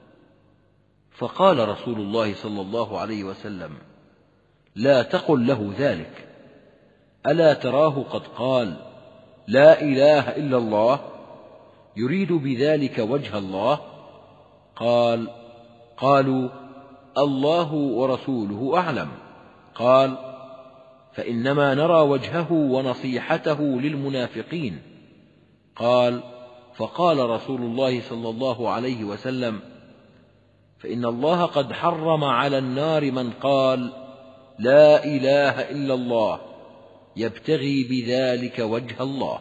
فقال رسول الله صلى الله عليه وسلم: لا تقل له ذلك، ألا تراه قد قال: لا إله إلا الله، يريد بذلك وجه الله؟ قالوا: الله ورسوله أعلم. قال: فإنما نرى وجهه ونصيحته للمنافقين. قال: فقال رسول الله صلى الله عليه وسلم: فإن الله قد حرم على النار من قال: لا إله إلا الله، يبتغي بذلك وجه الله.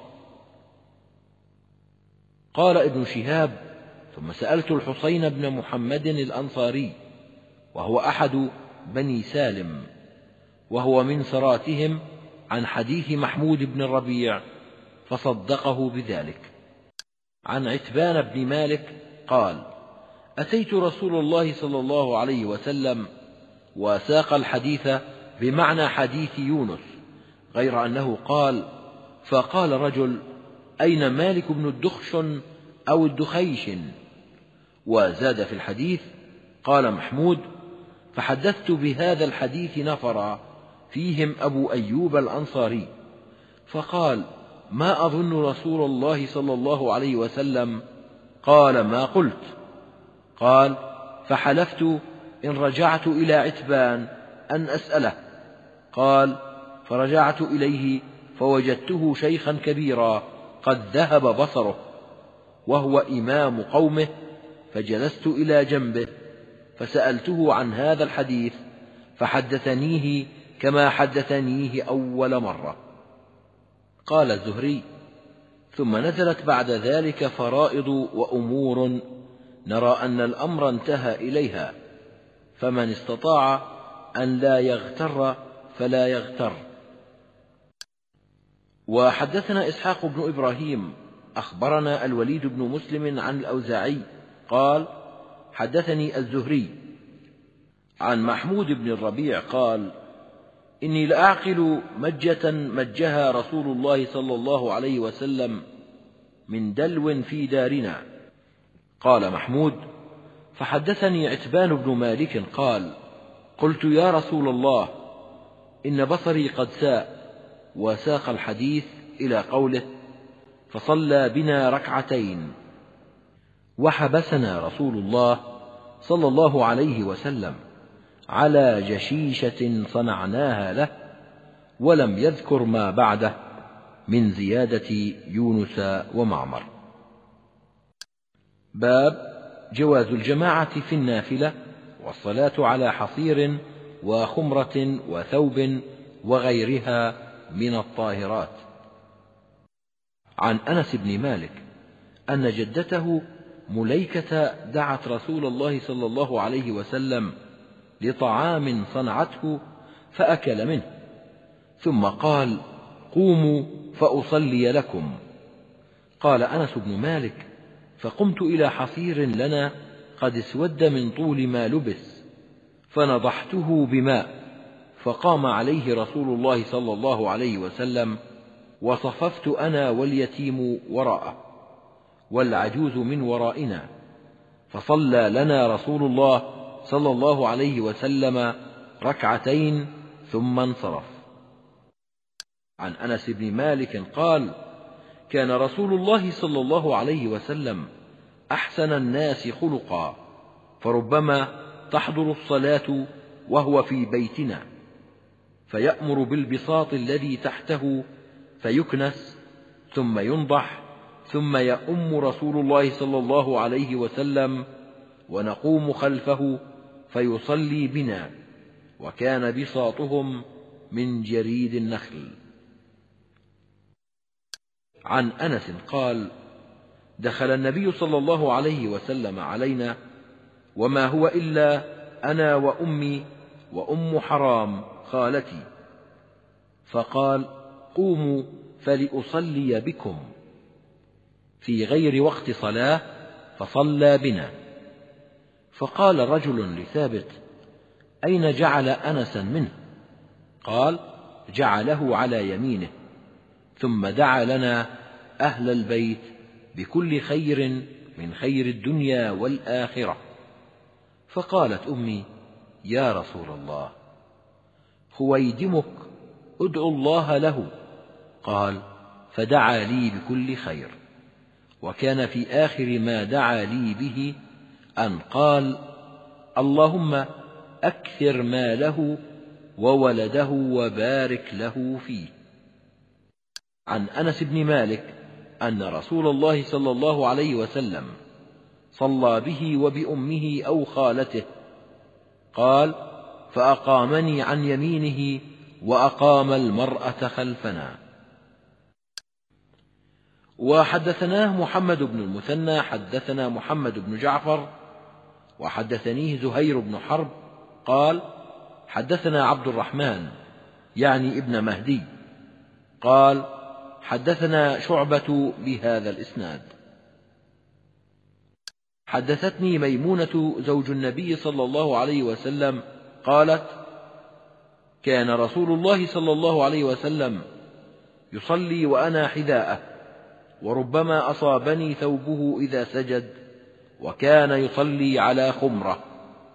قال ابن شهاب: ثم سألت الحسين بن محمد الأنصاري، وهو أحد بني سالم، وهو من سراتهم، عن حديث محمود بن الربيع، فصدقه بذلك. عن عتبان بن مالك قال: أتيت رسول الله صلى الله عليه وسلم، وساق الحديث بمعنى حديث يونس، غير أنه قال: فقال رجل: أين مالك بن الدخشن أو الدخيش؟ وزاد في الحديث: قال محمود: فحدثت بهذا الحديث نفرا فيهم أبو أيوب الأنصاري، فقال: ما أظن رسول الله صلى الله عليه وسلم قال ما قلت. قال: فحلفت إن رجعت إلى عتبان أن أسأله. قال: فرجعت إليه فوجدته شيخا كبيرا قد ذهب بصره، وهو إمام قومه، فجلست إلى جنبه فسألته عن هذا الحديث، فحدثنيه كما حدثنيه أول مرة. قال الزهري: ثم نزلت بعد ذلك فرائض وأمور نرى أن الأمر انتهى إليها، فمن استطاع أن لا يغتر فلا يغتر. وحدثنا إسحاق بن إبراهيم أخبرنا الوليد بن مسلم عن الأوزاعي قال: حدثني الزهري عن محمود بن الربيع قال: إني لأعقل مجة مجها رسول الله صلى الله عليه وسلم من دلو في دارنا. قال محمود: فحدثني عتبان بن مالك قال: قلت يا رسول الله إن بصري قد ساء، وساق الحديث إلى قوله: فصلى بنا ركعتين. وحبسنا رسول الله صلى الله عليه وسلم على جشيشة صنعناها له، ولم يذكر ما بعده من زيادة يونس ومعمر. باب جواز الجماعة في النافلة والصلاة على حصير وخمرة وثوب وغيرها من الطاهرات. عن أنس بن مالك أن جدته مليكة دعت رسول الله صلى الله عليه وسلم لطعام صنعته فأكل منه، ثم قال: قوموا فأصلي لكم. قال أنس بن مالك: فقمت إلى حصير لنا قد اسود من طول ما لبس، فنضحته بماء، فقام عليه رسول الله صلى الله عليه وسلم، وصففت أنا واليتيم وراءه والعجوز من ورائنا، فصلى لنا رسول الله صلى الله عليه وسلم ركعتين ثم انصرف. عن أنس بن مالك قال: كان رسول الله صلى الله عليه وسلم أحسن الناس خلقا، فربما تحضر الصلاة وهو في بيتنا، فيأمر بالبساط الذي تحته فيكنس ثم ينضح، ثم يؤم رسول الله صلى الله عليه وسلم ونقوم خلفه فيصلي بنا، وكان بساطهم من جريد النخل. عن أنس قال: دخل النبي صلى الله عليه وسلم علينا وما هو إلا أنا وأمي وأم حرام خالتي، فقال: قوموا فلأصلي بكم، في غير وقت صلاة، فصلى بنا. فقال رجل لثابت: أين جعل أنسا منه؟ قال: جعله على يمينه، ثم دعا لنا أهل البيت بكل خير من خير الدنيا والآخرة. فقالت أمي: يا رسول الله، خويدمك ادعو الله له. قال: فدعا لي بكل خير. وكان في آخر ما دعا لي به أن قال: اللهم أكثر ماله وولده وبارك له فيه. عن أنس بن مالك أن رسول الله صلى الله عليه وسلم صلى به وبأمه أو خالته، قال: فأقامني عن يمينه وأقام المرأة خلفنا. وحدثناه محمد بن المثنى حدثنا محمد بن جعفر وحدثنيه زهير بن حرب قال: حدثنا عبد الرحمن يعني ابن مهدي قال: حدثنا شعبة بهذا الإسناد. حدثتني ميمونة زوج النبي صلى الله عليه وسلم قالت: كان رسول الله صلى الله عليه وسلم يصلي وأنا حذاءه، وربما أصابني ثوبه إذا سجد، وكان يصلي على خمرة.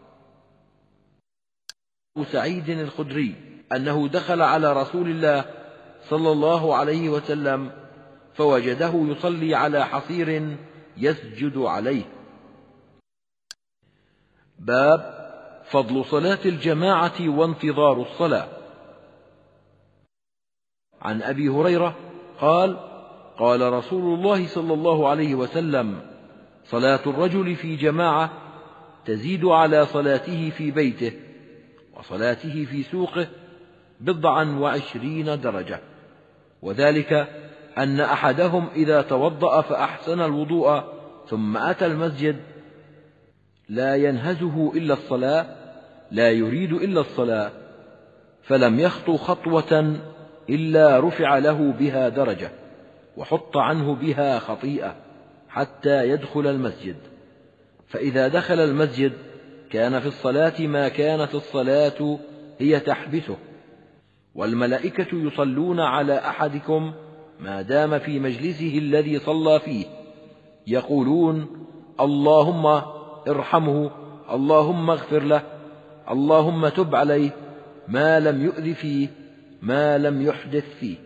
أبو سعيد الخدري أنه دخل على رسول الله صلى الله عليه وسلم فوجده يصلي على حصير يسجد عليه. باب فضل صلاة الجماعة وانتظار الصلاة. عن أبي هريرة قال: قال رسول الله صلى الله عليه وسلم: صلاة الرجل في جماعة تزيد على صلاته في بيته وصلاته في سوقه 29 درجة، وذلك أن أحدهم إذا توضأ فأحسن الوضوء ثم أتى المسجد لا ينهزه إلا الصلاة، لا يريد إلا الصلاة، فلم يخطو خطوة إلا رفع له بها درجة وحط عنه بها خطيئة حتى يدخل المسجد، فإذا دخل المسجد كان في الصلاة ما كانت الصلاة هي تحبسه، والملائكة يصلون على أحدكم ما دام في مجلسه الذي صلى فيه، يقولون: اللهم ارحمه، اللهم اغفر له، اللهم تب عليه، ما لم يؤذ فيه، ما لم يحدث فيه.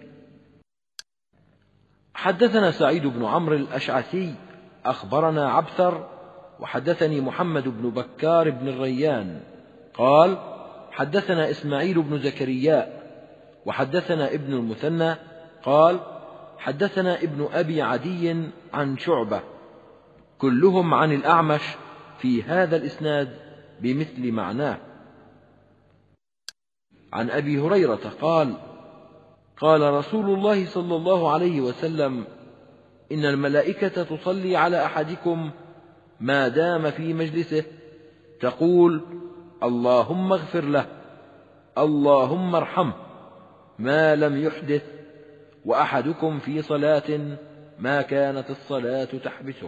حدثنا سعيد بن عمرو الأشعثي أخبرنا عبثر وحدثني محمد بن بكار بن الريان قال: حدثنا إسماعيل بن زكريا وحدثنا ابن المثنى قال: حدثنا ابن أبي عدي عن شعبة، كلهم عن الأعمش في هذا الإسناد بمثل معناه. عن أبي هريرة قال: قال رسول الله صلى الله عليه وسلم: إن الملائكة تصلي على أحدكم ما دام في مجلسه، تقول: اللهم اغفر له، اللهم ارحمه، ما لم يحدث، وأحدكم في صلاة ما كانت الصلاة تحبسه.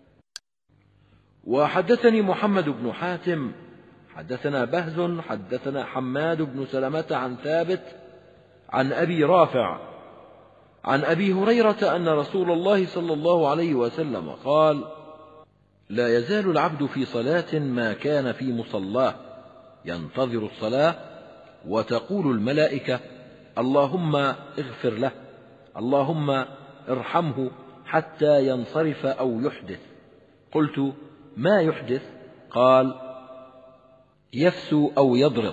وحدثني محمد بن حاتم حدثنا بهز حدثنا حماد بن سلمة عن ثابت عن أبي رافع عن أبي هريرة أن رسول الله صلى الله عليه وسلم قال: لا يزال العبد في صلاة ما كان في مصلاه ينتظر الصلاة، وتقول الملائكة: اللهم اغفر له، اللهم ارحمه، حتى ينصرف أو يحدث. قلت: ما يحدث؟ قال: يفسو أو يضرط.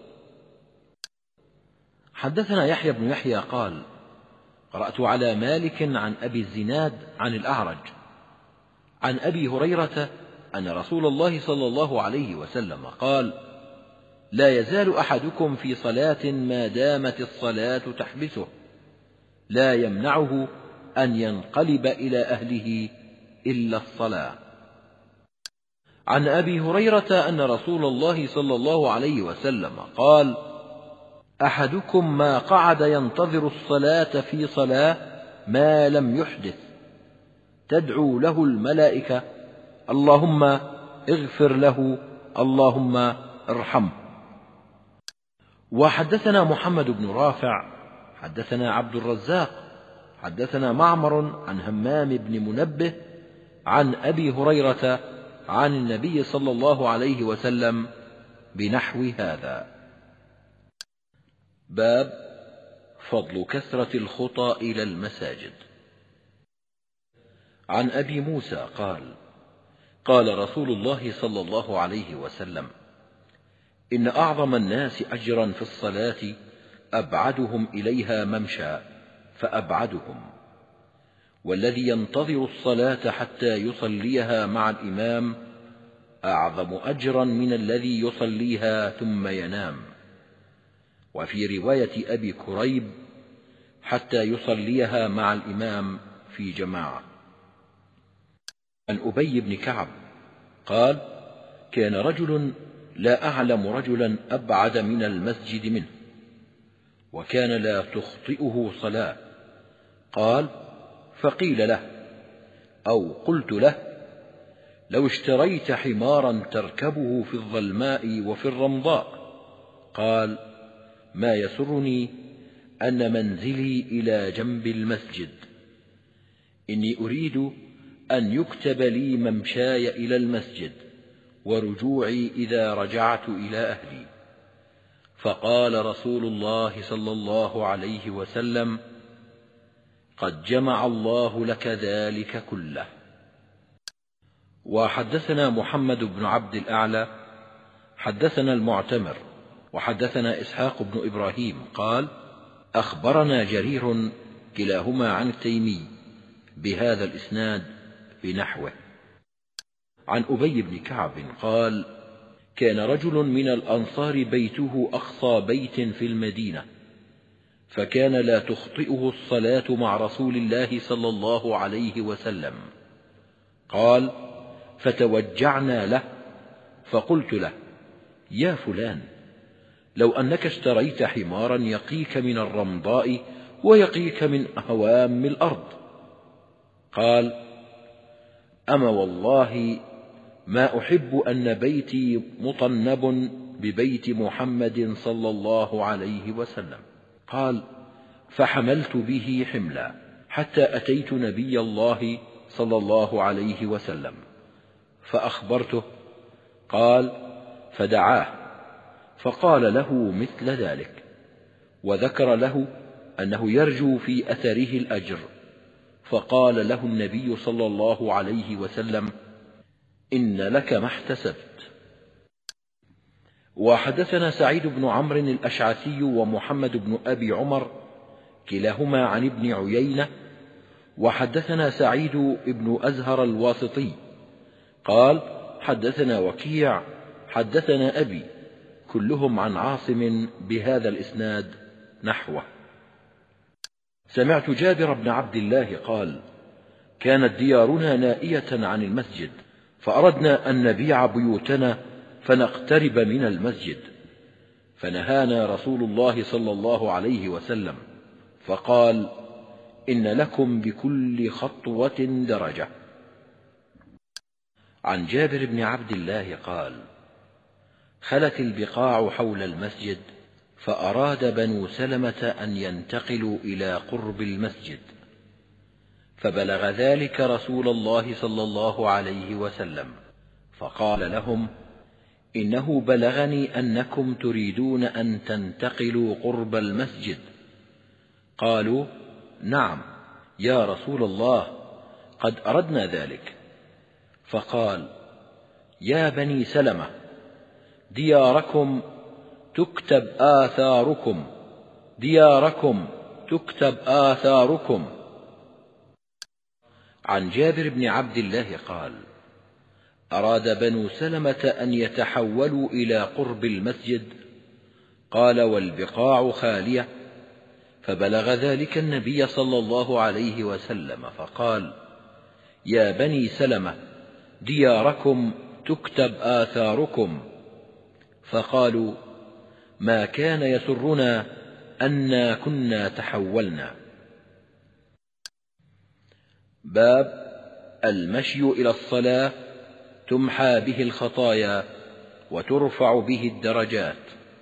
حدثنا يحيى بن يحيى قال: قرأت على مالك عن أبي الزناد عن الأعرج عن أبي هريرة أن رسول الله صلى الله عليه وسلم قال: لا يزال أحدكم في صلاة ما دامت الصلاة تحبسه، لا يمنعه أن ينقلب إلى أهله إلا الصلاة. عن أبي هريرة أن رسول الله صلى الله عليه وسلم قال: أحدكم ما قعد ينتظر الصلاة في صلاة ما لم يحدث، تدعو له الملائكة: اللهم اغفر له، اللهم ارحمه. وحدثنا محمد بن رافع حدثنا عبد الرزاق حدثنا معمر عن همام بن منبه عن أبي هريرة عن النبي صلى الله عليه وسلم بنحو هذا. باب فضل كثرة الخطى إلى المساجد. عن أبي موسى قال: قال رسول الله صلى الله عليه وسلم: إن أعظم الناس أجرا في الصلاة أبعدهم إليها ممشى فأبعدهم، والذي ينتظر الصلاة حتى يصليها مع الإمام أعظم أجرا من الذي يصليها ثم ينام. وفي رواية أبي كريب: حتى يصليها مع الإمام في جماعة. عن أبي بن كعب قال: كان رجل لا أعلم رجلا أبعد من المسجد منه، وكان لا تخطئه صلاة. قال: فقيل له أو قلت له: لو اشتريت حمارا تركبه في الظلماء وفي الرمضاء. قال: ما يسرني أن منزلي إلى جنب المسجد، إني أريد أن يكتب لي ممشاي إلى المسجد ورجوعي إذا رجعت إلى أهلي. فقال رسول الله صلى الله عليه وسلم: قد جمع الله لك ذلك كله. وحدثنا محمد بن عبد الأعلى حدثنا المعتمر وحدثنا إسحاق بن إبراهيم قال: أخبرنا جرير كلاهما عن التيمي بهذا الإسناد بنحوه. عن أبي بن كعب قال: كان رجل من الأنصار بيته أقصى بيت في المدينة، فكان لا تخطئه الصلاة مع رسول الله صلى الله عليه وسلم. قال: فتوجعنا له، فقلت له: يا فلان، لو أنك اشتريت حمارا يقيك من الرمضاء ويقيك من هوام الأرض. قال: أما والله ما أحب أن بيتي مطنب ببيت محمد صلى الله عليه وسلم. قال: فحملت به حملا حتى أتيت نبي الله صلى الله عليه وسلم فأخبرته. قال: فدعاه فقال له مثل ذلك، وذكر له أنه يرجو في أثره الأجر، فقال له النبي صلى الله عليه وسلم: إن لك ما احتسبت. وحدثنا سعيد بن عمرو الأشعثي ومحمد بن أبي عمر كلاهما عن ابن عيينة. وحدثنا سعيد بن أزهر الواسطي قال: حدثنا وكيع حدثنا أبي، كلهم عن عاصم بهذا الإسناد نحوه. سمعت جابر بن عبد الله قال: كانت ديارنا نائية عن المسجد، فأردنا أن نبيع بيوتنا فنقترب من المسجد، فنهانا رسول الله صلى الله عليه وسلم فقال: إن لكم بكل خطوة درجة. عن جابر بن عبد الله قال: خلت البقاع حول المسجد، فأراد بنو سلمة أن ينتقلوا إلى قرب المسجد، فبلغ ذلك رسول الله صلى الله عليه وسلم فقال لهم: إنه بلغني أنكم تريدون أن تنتقلوا قرب المسجد. قالوا: نعم يا رسول الله، قد أردنا ذلك. فقال: يا بني سلمة، دياركم تكتب آثاركم، دياركم تكتب آثاركم. عن جابر بن عبد الله قال: أراد بنو سلمة أن يتحولوا إلى قرب المسجد، قال: والبقاع خالية، فبلغ ذلك النبي صلى الله عليه وسلم فقال: يا بني سلمة، دياركم تكتب آثاركم. فقالوا: ما كان يسرنا أنا كنا تحولنا. باب المشي إلى الصلاة تمحى به الخطايا وترفع به الدرجات.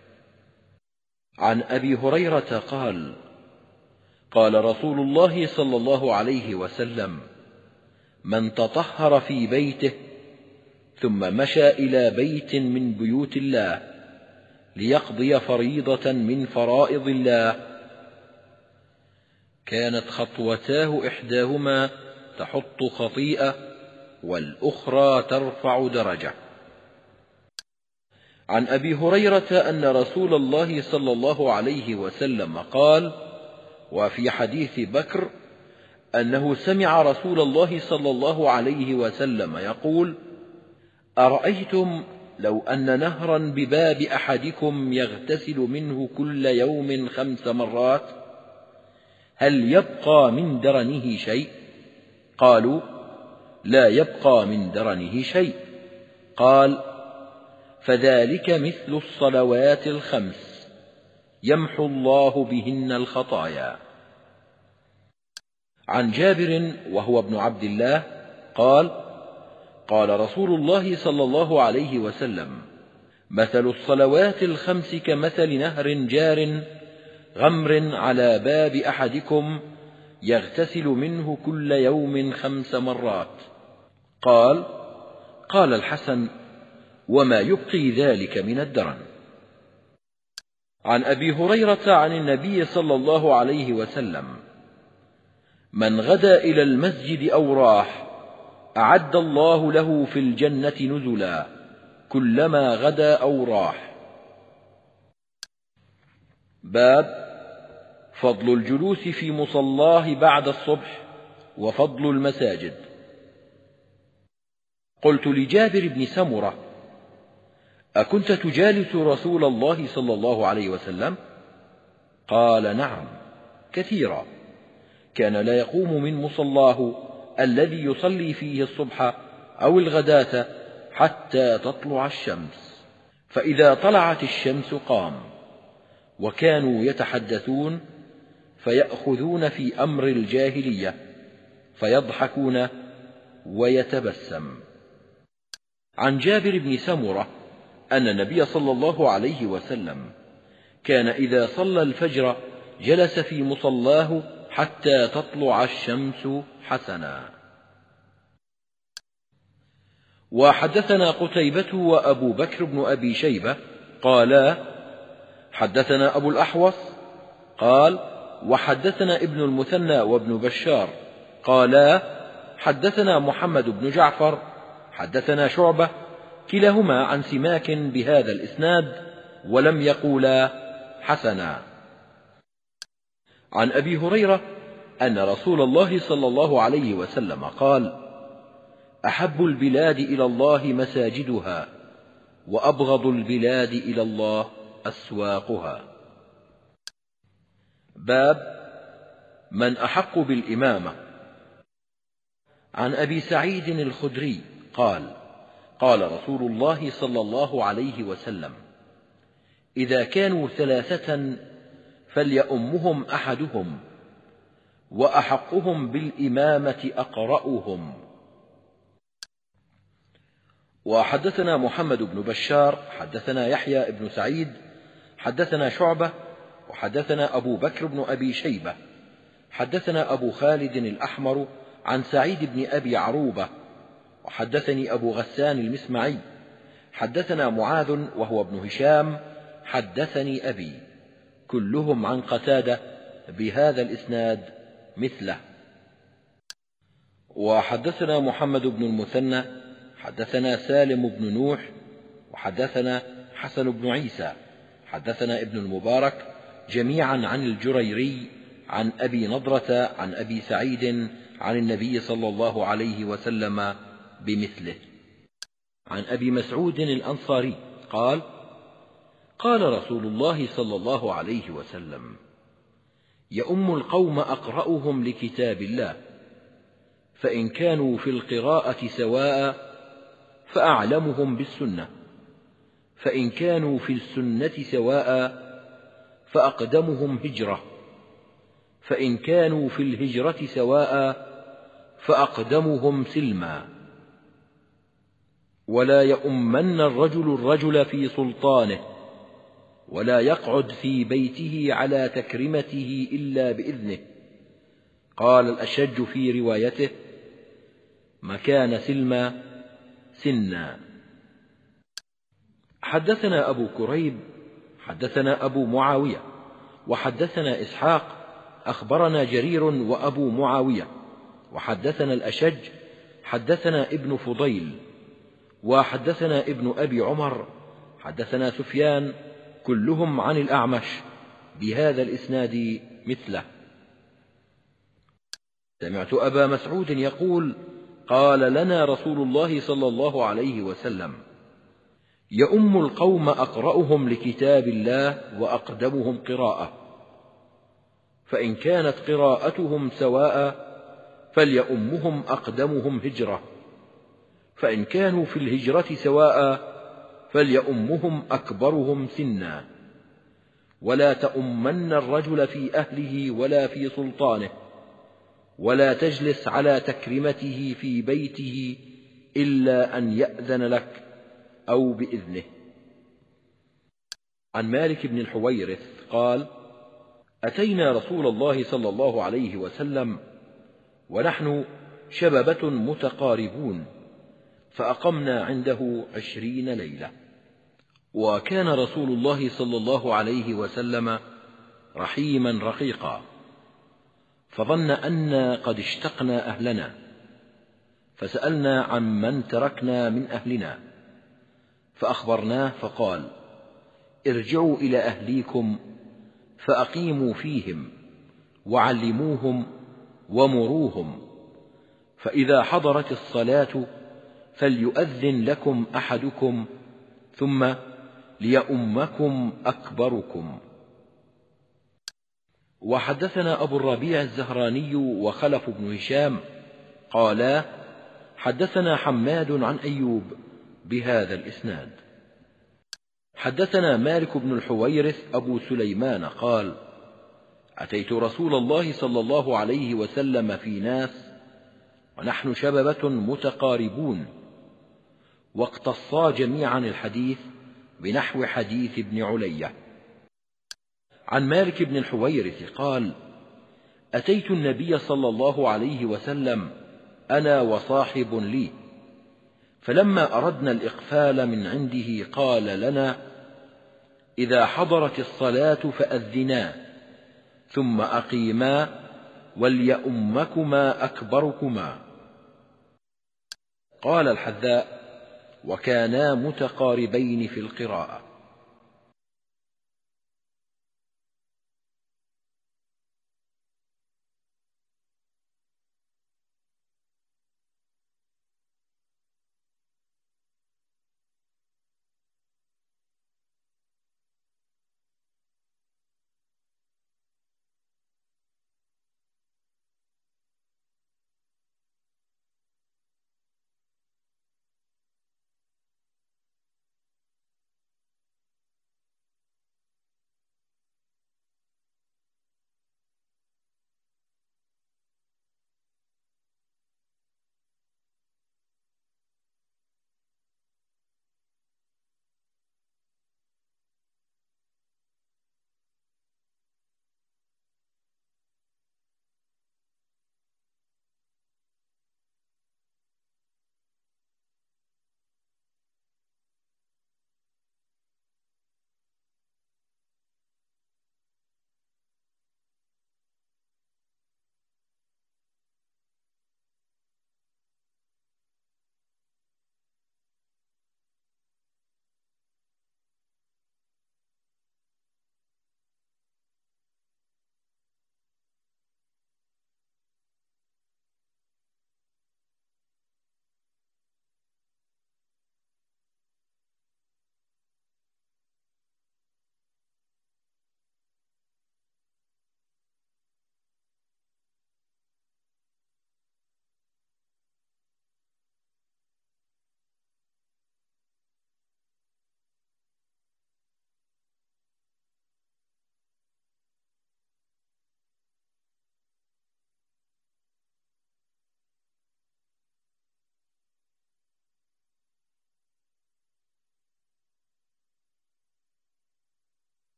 عن أبي هريرة قال: قال رسول الله صلى الله عليه وسلم: من تطهر في بيته ثم مشى إلى بيت من بيوت الله ليقضي فريضة من فرائض الله، كانت خطوتاه إحداهما تحط خطيئة والأخرى ترفع درجة. عن أبي هريرة أن رسول الله صلى الله عليه وسلم قال، وفي حديث بكر أنه سمع رسول الله صلى الله عليه وسلم يقول: أرأيتم لو أن نهرا بباب أحدكم يغتسل منه كل يوم 5 مرات، هل يبقى من درنه شيء؟ قالوا: لا يبقى من درنه شيء. قال: فذلك مثل الصلوات 5 يمحو الله بهن الخطايا. عن جابر وهو ابن عبد الله قال: قال رسول الله صلى الله عليه وسلم: مثل الصلوات 5 كمثل نهر جار غمر على باب أحدكم يغتسل منه كل يوم 5 مرات. قال الحسن: وما يبقي ذلك من الدرن. عن أبي هريرة عن النبي صلى الله عليه وسلم: من غدا إلى المسجد أو راح أعد الله له في الجنة نزلا كلما غدا أو راح. باب فضل الجلوس في مصلاه بعد الصبح وفضل المساجد. قلت لجابر بن سمرة: أكنت تجالس رسول الله صلى الله عليه وسلم؟ قال: نعم كثيرا، كان لا يقوم من مصلاه الذي يصلي فيه الصبح أو الغداة حتى تطلع الشمس، فإذا طلعت الشمس قام، وكانوا يتحدثون فيأخذون في أمر الجاهلية فيضحكون ويتبسم. عن جابر بن سمرة أن النبي صلى الله عليه وسلم كان إذا صلى الفجر جلس في مصلاه حتى تطلع الشمس حسنا. وحدثنا قتيبة وأبو بكر بن أبي شيبة قالا حدثنا أبو الأحوص قال وحدثنا ابن المثنى وابن بشار قالا حدثنا محمد بن جعفر حدثنا شعبة كلاهما عن سماك بهذا الإسناد ولم يقولا حسنا. عن أبي هريرة أن رسول الله صلى الله عليه وسلم قال أحب البلاد إلى الله مساجدها وأبغض البلاد إلى الله أسواقها. باب من أحق بالإمامة. عن أبي سعيد الخدري قال قال رسول الله صلى الله عليه وسلم إذا كانوا 3 فليؤمهم أحدهم وأحقهم بالإمامة أقرأهم. وحدثنا محمد بن بشار حدثنا يحيى بن سعيد حدثنا شعبة وحدثنا أبو بكر بن أبي شيبة حدثنا أبو خالد الأحمر عن سعيد بن أبي عروبة وحدثني أبو غسان المسمعي حدثنا معاذ وهو ابن هشام حدثني أبي كلهم عن قتادة بهذا الإسناد مثله. وحدثنا محمد بن المثنى حدثنا سالم بن نوح وحدثنا حسن بن عيسى حدثنا ابن المبارك جميعا عن الجريري عن أبي نضرة عن أبي سعيد عن النبي صلى الله عليه وسلم بمثله. عن أبي مسعود الأنصاري قال قال رسول الله صلى الله عليه وسلم يؤم القوم أقرأهم لكتاب الله فإن كانوا في القراءة سواء فأعلمهم بالسنة فإن كانوا في السنة سواء فأقدمهم هجرة فإن كانوا في الهجرة سواء فأقدمهم سلما ولا يؤمن الرجل في سلطانه ولا يقعد في بيته على تكرمته إلا بإذنه. قال الأشج في روايته مكان سلما سنا. حدثنا أبو كريب حدثنا أبو معاوية وحدثنا إسحاق أخبرنا جرير وأبو معاوية وحدثنا الأشج حدثنا ابن فضيل وحدثنا ابن أبي عمر حدثنا سفيان كلهم عن الأعمش بهذا الإسناد مثله. سمعت أبا مسعود يقول قال لنا رسول الله صلى الله عليه وسلم يؤم القوم أقرأهم لكتاب الله وأقدمهم قراءة فإن كانت قراءتهم سواء فليؤمهم أقدمهم هجرة فإن كانوا في الهجرة سواء فليؤمهم أكبرهم سنا ولا تؤمن الرجل في أهله ولا في سلطانه ولا تجلس على تكرمته في بيته إلا أن يأذن لك أو بإذنه. عن مالك بن الحويرث قال أتينا رسول الله صلى الله عليه وسلم ونحن شببة متقاربون فأقمنا عنده 20 ليلة. وكان رسول الله صلى الله عليه وسلم رحيما رقيقا فظن أنا قد اشتقنا أهلنا فسألنا عمن تركنا من أهلنا فأخبرناه فقال ارجعوا إلى أهليكم فأقيموا فيهم وعلموهم ومروهم فإذا حضرت الصلاة فليؤذن لكم أحدكم ثم ليؤمكم أكبركم. وحدثنا أبو الربيع الزهراني وخلف بن هشام قالا حدثنا حماد عن أيوب بهذا الإسناد. حدثنا مالك بن الحويرث أبو سليمان قال أتيت رسول الله صلى الله عليه وسلم في ناس ونحن شببة متقاربون واقتصا جميعا الحديث بنحو حديث ابن علية. عن مالك بن الحويرث قال: أتيت النبي صلى الله عليه وسلم أنا وصاحب لي، فلما أردنا الإقفال من عنده قال لنا: إذا حضرت الصلاة فأذنا، ثم أقيما، وليؤمكما أكبركما. قال الحذاء: وكانا متقاربين في القراءة.